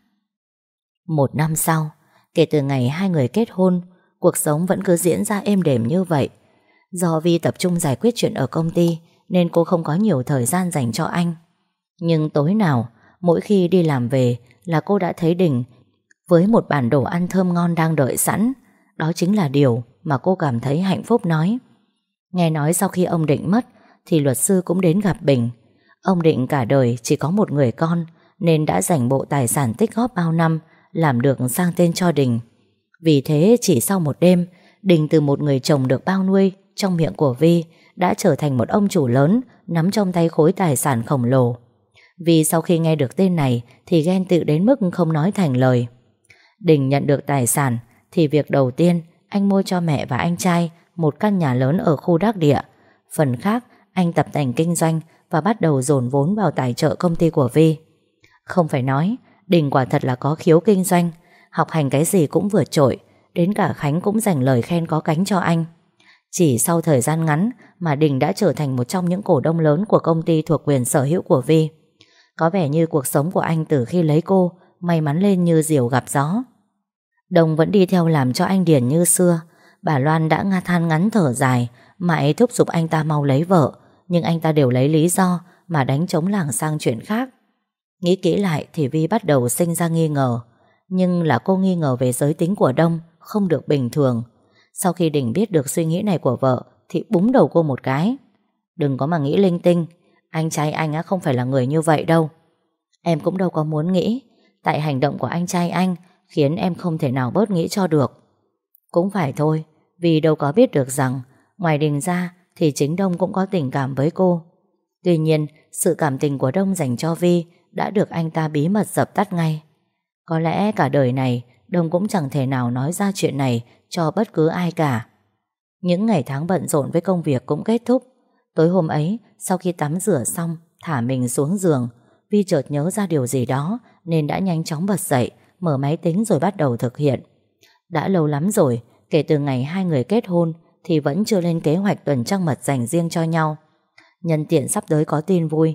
Một năm sau, kể từ ngày hai người kết hôn, cuộc sống vẫn cứ diễn ra êm đềm như vậy. Do Vi tập trung giải quyết chuyện ở công ty nên cô không có nhiều thời gian dành cho anh. Nhưng tối nào, mỗi khi đi làm về là cô đã thấy Đình với một bản đồ ăn thơm ngon đang đợi sẵn. Đó chính là điều mà cô cảm thấy hạnh phúc nói. Nghe nói sau khi ông Định mất thì luật sư cũng đến gặp Bình. Ông Định cả đời chỉ có một người con nên đã dành bộ tài sản tích góp bao năm làm được sang tên cho Đình. Vì thế chỉ sau một đêm, Đình từ một người chồng được bao nuôi trong miệng của Vi đã trở thành một ông chủ lớn nắm trong tay khối tài sản khổng lồ. Vì sau khi nghe được tên này thì ghen tị đến mức không nói thành lời. Đình nhận được tài sản thì việc đầu tiên anh mua cho mẹ và anh trai một căn nhà lớn ở khu Đắc Địa. Phần khác anh tập tành kinh doanh và bắt đầu dồn vốn vào tài trợ công ty của Vi. Không phải nói, Đình quả thật là có khiếu kinh doanh, học hành cái gì cũng vượt trội, đến cả Khánh cũng dành lời khen có cánh cho anh. Chỉ sau thời gian ngắn mà Đình đã trở thành một trong những cổ đông lớn của công ty thuộc quyền sở hữu của Vi. Có vẻ như cuộc sống của anh từ khi lấy cô may mắn lên như diều gặp gió. Đồng vẫn đi theo làm cho anh Điền như xưa. Bà Loan đã nga than ngắn thở dài, mãi thúc giục anh ta mau lấy vợ, nhưng anh ta đều lấy lý do mà đánh trống lảng sang chuyện khác. Nghĩ kỹ lại thì Vi bắt đầu sinh ra nghi ngờ, nhưng là cô nghi ngờ về giới tính của Đông không được bình thường. Sau khi Đình biết được suy nghĩ này của vợ thì búng đầu cô một cái. Đừng có mà nghĩ linh tinh, anh trai anh á không phải là người như vậy đâu. Em cũng đâu có muốn nghĩ, tại hành động của anh trai anh khiến em không thể nào bớt nghĩ cho được. Cũng phải thôi, vì đâu có biết được rằng ngoài Đình ra thì chính Đông cũng có tình cảm với cô. Tuy nhiên, sự cảm tình của Đông dành cho Vi đã được anh ta bí mật dập tắt ngay. Có lẽ cả đời này Đông cũng chẳng thể nào nói ra chuyện này cho bất cứ ai cả. Những ngày tháng bận rộn với công việc cũng kết thúc. Tối hôm ấy, sau khi tắm rửa xong, thả mình xuống giường, Vi chợt nhớ ra điều gì đó nên đã nhanh chóng bật dậy, mở máy tính rồi bắt đầu thực hiện. Đã lâu lắm rồi, kể từ ngày hai người kết hôn thì vẫn chưa lên kế hoạch tuần trăng mật dành riêng cho nhau. Nhân tiện sắp tới có tin vui,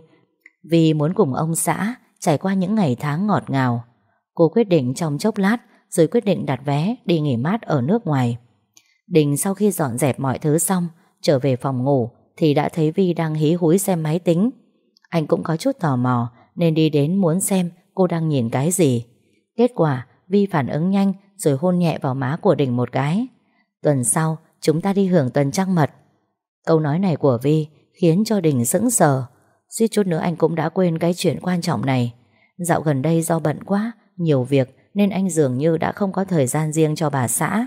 vì muốn cùng ông xã trải qua những ngày tháng ngọt ngào. Cô quyết định trong chốc lát rồi quyết định đặt vé đi nghỉ mát ở nước ngoài. Đình sau khi dọn dẹp mọi thứ xong trở về phòng ngủ thì đã thấy Vi đang hí húi xem máy tính. Anh cũng có chút tò mò nên đi đến muốn xem cô đang nhìn cái gì. Kết quả Vi phản ứng nhanh rồi hôn nhẹ vào má của Đình một cái. Tuần sau chúng ta đi hưởng tuần trăng mật. Câu nói này của Vi khiến cho Đình sững sờ. Suýt chút nữa anh cũng đã quên cái chuyện quan trọng này. Dạo gần đây do bận quá, nhiều việc nên anh dường như đã không có thời gian riêng cho bà xã.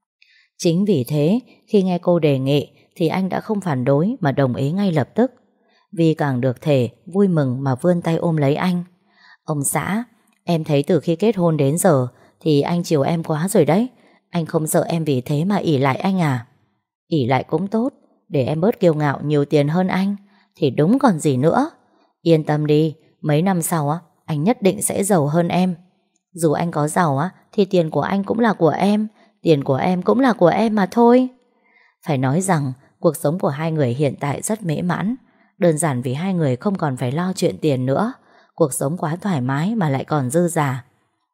Chính vì thế, khi nghe cô đề nghị thì anh đã không phản đối mà đồng ý ngay lập tức. Vi càng được thể vui mừng mà vươn tay ôm lấy anh. Ông xã, em thấy từ khi kết hôn đến giờ thì anh chiều em quá rồi đấy. Anh không sợ em vì thế mà ỷ lại anh à? Ỷ lại cũng tốt, để em bớt kiêu ngạo nhiều tiền hơn anh thì đúng còn gì nữa. Yên tâm đi, mấy năm sau á anh nhất định sẽ giàu hơn em. Dù anh có giàu á thì tiền của anh cũng là của em, tiền của em cũng là của em mà thôi. Phải nói rằng cuộc sống của hai người hiện tại rất mỹ mãn. Đơn giản vì hai người không còn phải lo chuyện tiền nữa. Cuộc sống quá thoải mái mà lại còn dư dả.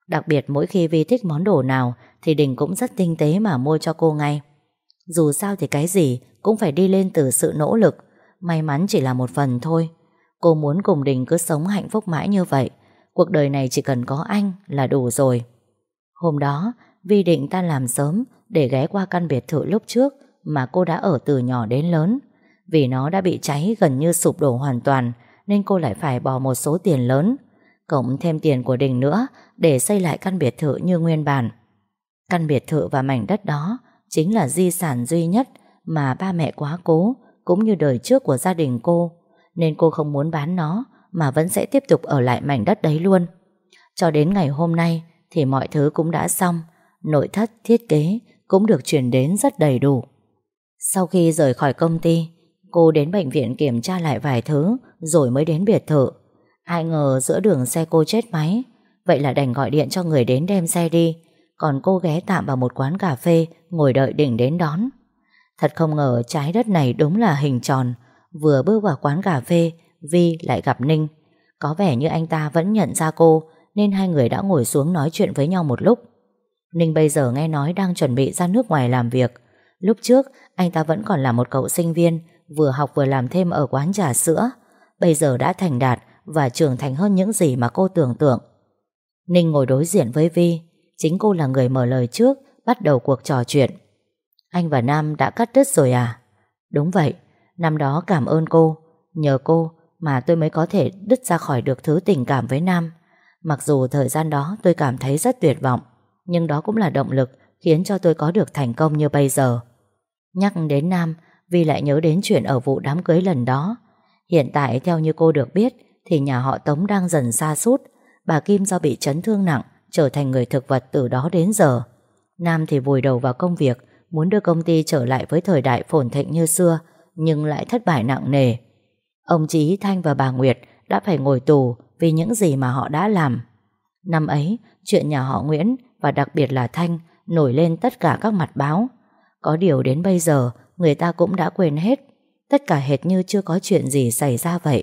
Đặc biệt mỗi khi Vi thích món đồ nào thì Đình cũng rất tinh tế mà mua cho cô ngay. Dù sao thì cái gì cũng phải đi lên từ sự nỗ lực. May mắn chỉ là một phần thôi. Cô muốn cùng Đình cứ sống hạnh phúc mãi như vậy. Cuộc đời này chỉ cần có anh là đủ rồi. Hôm đó Vi định tan làm sớm để ghé qua căn biệt thự lúc trước mà cô đã ở từ nhỏ đến lớn. Vì nó đã bị cháy gần như sụp đổ hoàn toàn nên cô lại phải bỏ một số tiền lớn, cộng thêm tiền của Đình nữa để xây lại căn biệt thự như nguyên bản. Căn biệt thự và mảnh đất đó chính là di sản duy nhất mà ba mẹ quá cố cũng như đời trước của gia đình cô, nên cô không muốn bán nó mà vẫn sẽ tiếp tục ở lại mảnh đất đấy luôn. Cho đến ngày hôm nay thì mọi thứ cũng đã xong, nội thất, thiết kế cũng được chuyển đến rất đầy đủ. Sau khi rời khỏi công ty, cô đến bệnh viện kiểm tra lại vài thứ rồi mới đến biệt thự. Ai ngờ giữa đường xe cô chết máy, vậy là đành gọi điện cho người đến đem xe đi, còn cô ghé tạm vào một quán cà phê ngồi đợi Đình đến đón. Thật không ngờ trái đất này đúng là hình tròn. Vừa bước vào quán cà phê, Vi lại gặp Ninh. Có vẻ như anh ta vẫn nhận ra cô nên hai người đã ngồi xuống nói chuyện với nhau một lúc. Ninh bây giờ nghe nói đang chuẩn bị ra nước ngoài làm việc. Lúc trước anh ta vẫn còn là một cậu sinh viên, vừa học vừa làm thêm ở quán trà sữa. Bây giờ đã thành đạt và trưởng thành hơn những gì mà cô tưởng tượng. Ninh ngồi đối diện với Vi. Chính cô là người mở lời trước, bắt đầu cuộc trò chuyện. Anh và Nam đã cắt đứt rồi à? Đúng vậy, năm đó cảm ơn cô. Nhờ cô mà tôi mới có thể đứt ra khỏi được thứ tình cảm với Nam. Mặc dù thời gian đó tôi cảm thấy rất tuyệt vọng, nhưng đó cũng là động lực khiến cho tôi có được thành công như bây giờ. Nhắc đến Nam, Vi lại nhớ đến chuyện ở vụ đám cưới lần đó. Hiện tại theo như cô được biết thì nhà họ Tống đang dần sa sút. Bà Kim do bị chấn thương nặng trở thành người thực vật từ đó đến giờ. Nam thì vùi đầu vào công việc, muốn đưa công ty trở lại với thời đại phồn thịnh như xưa, nhưng lại thất bại nặng nề. Ông Chí, Thanh và bà Nguyệt đã phải ngồi tù vì những gì mà họ đã làm. Năm ấy, chuyện nhà họ Nguyễn và đặc biệt là Thanh nổi lên tất cả các mặt báo. Có điều đến bây giờ người ta cũng đã quên hết, tất cả hệt như chưa có chuyện gì xảy ra vậy.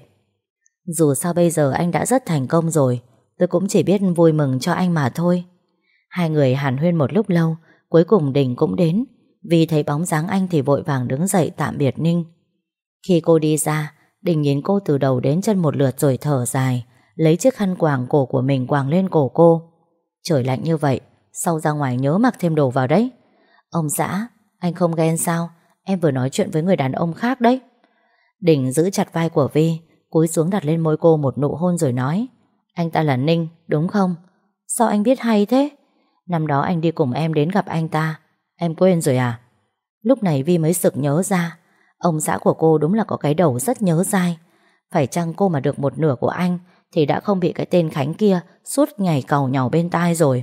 Dù sao bây giờ anh đã rất thành công rồi, tôi cũng chỉ biết vui mừng cho anh mà thôi. Hai người hàn huyên một lúc lâu, cuối cùng Đình cũng đến. Vì thấy bóng dáng anh thì vội vàng đứng dậy tạm biệt Ninh. Khi cô đi ra, Đình nhìn cô từ đầu đến chân một lượt rồi thở dài, lấy chiếc khăn quàng cổ của mình quàng lên cổ cô. Trời lạnh như vậy, sau ra ngoài nhớ mặc thêm đồ vào đấy. Ông xã, anh không ghen sao? Em vừa nói chuyện với người đàn ông khác đấy. Đình giữ chặt vai của Vi, cúi xuống đặt lên môi cô một nụ hôn rồi nói: Anh ta là Ninh, đúng không? Sao anh biết hay thế? Năm đó anh đi cùng em đến gặp anh ta. Em quên rồi à? Lúc này Vi mới sực nhớ ra. Ông xã của cô đúng là có cái đầu rất nhớ dai. Phải chăng cô mà được một nửa của anh thì đã không bị cái tên Khánh kia suốt ngày càu nhàu bên tai rồi.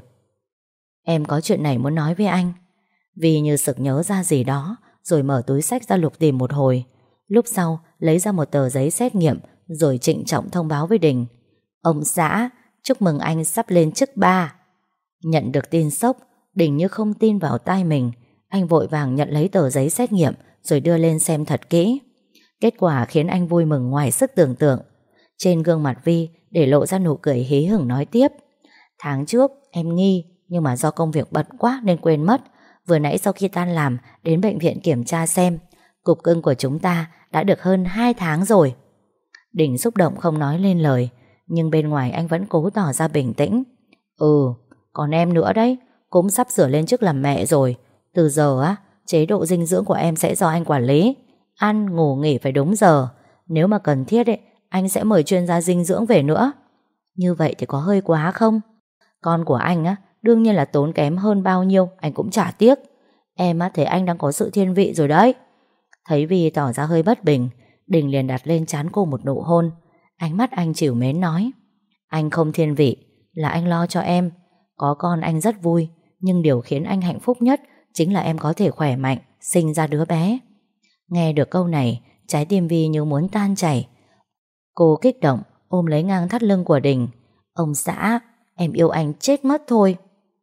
Em có chuyện này muốn nói với anh. Vi như sực nhớ ra gì đó, rồi mở túi xách ra lục tìm một hồi. Lúc sau lấy ra một tờ giấy xét nghiệm, rồi trịnh trọng thông báo với Đình: Ông xã, chúc mừng anh sắp lên chức ba. Nhận được tin sốc, Đình như không tin vào tai mình. Anh vội vàng nhận lấy tờ giấy xét nghiệm rồi đưa lên xem thật kỹ. Kết quả khiến anh vui mừng ngoài sức tưởng tượng. Trên gương mặt Vi để lộ ra nụ cười hí hửng nói tiếp: Tháng trước em nghi, nhưng mà do công việc bận quá nên quên mất. Vừa nãy sau khi tan làm đến bệnh viện kiểm tra xem, cục cưng của chúng ta đã được hơn hai tháng rồi. Đình xúc động không nói lên lời, nhưng bên ngoài anh vẫn cố tỏ ra bình tĩnh. Ừ, còn em nữa đấy, cũng sắp sửa lên chức làm mẹ rồi. Từ giờ á, chế độ dinh dưỡng của em sẽ do anh quản lý. Ăn, ngủ, nghỉ phải đúng giờ. Nếu mà cần thiết ấy, anh sẽ mời chuyên gia dinh dưỡng về nữa. Như vậy thì có hơi quá không? Con của anh á, đương nhiên là tốn kém hơn bao nhiêu anh cũng chả tiếc. Em á, thấy anh đang có sự thiên vị rồi đấy. Thấy Vi tỏ ra hơi bất bình, Đình liền đặt lên trán cô một nụ hôn. Ánh mắt anh trìu mến nói: Anh không thiên vị, là anh lo cho em. Có con anh rất vui, nhưng điều khiến anh hạnh phúc nhất chính là em có thể khỏe mạnh, sinh ra đứa bé. Nghe được câu này, trái tim Vi như muốn tan chảy. Cô kích động ôm lấy ngang thắt lưng của Đình. Ông xã, em yêu anh chết mất thôi.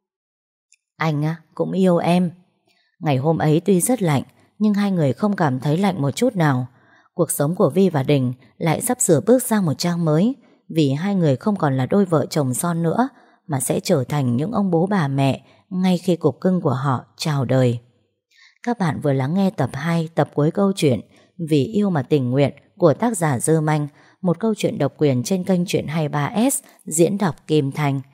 Anh á, cũng yêu em. Ngày hôm ấy tuy rất lạnh, nhưng hai người không cảm thấy lạnh một chút nào. Cuộc sống của Vi và Đình lại sắp sửa bước sang một trang mới, vì hai người không còn là đôi vợ chồng son nữa, mà sẽ trở thành những ông bố bà mẹ ngay khi cục cưng của họ chào đời. Các bạn vừa lắng nghe tập hai, tập cuối câu chuyện Vì yêu mà tình nguyện của tác giả Dư Manh, một câu chuyện độc quyền trên kênh Chuyện hai mươi ba ét diễn đọc Kim Thành.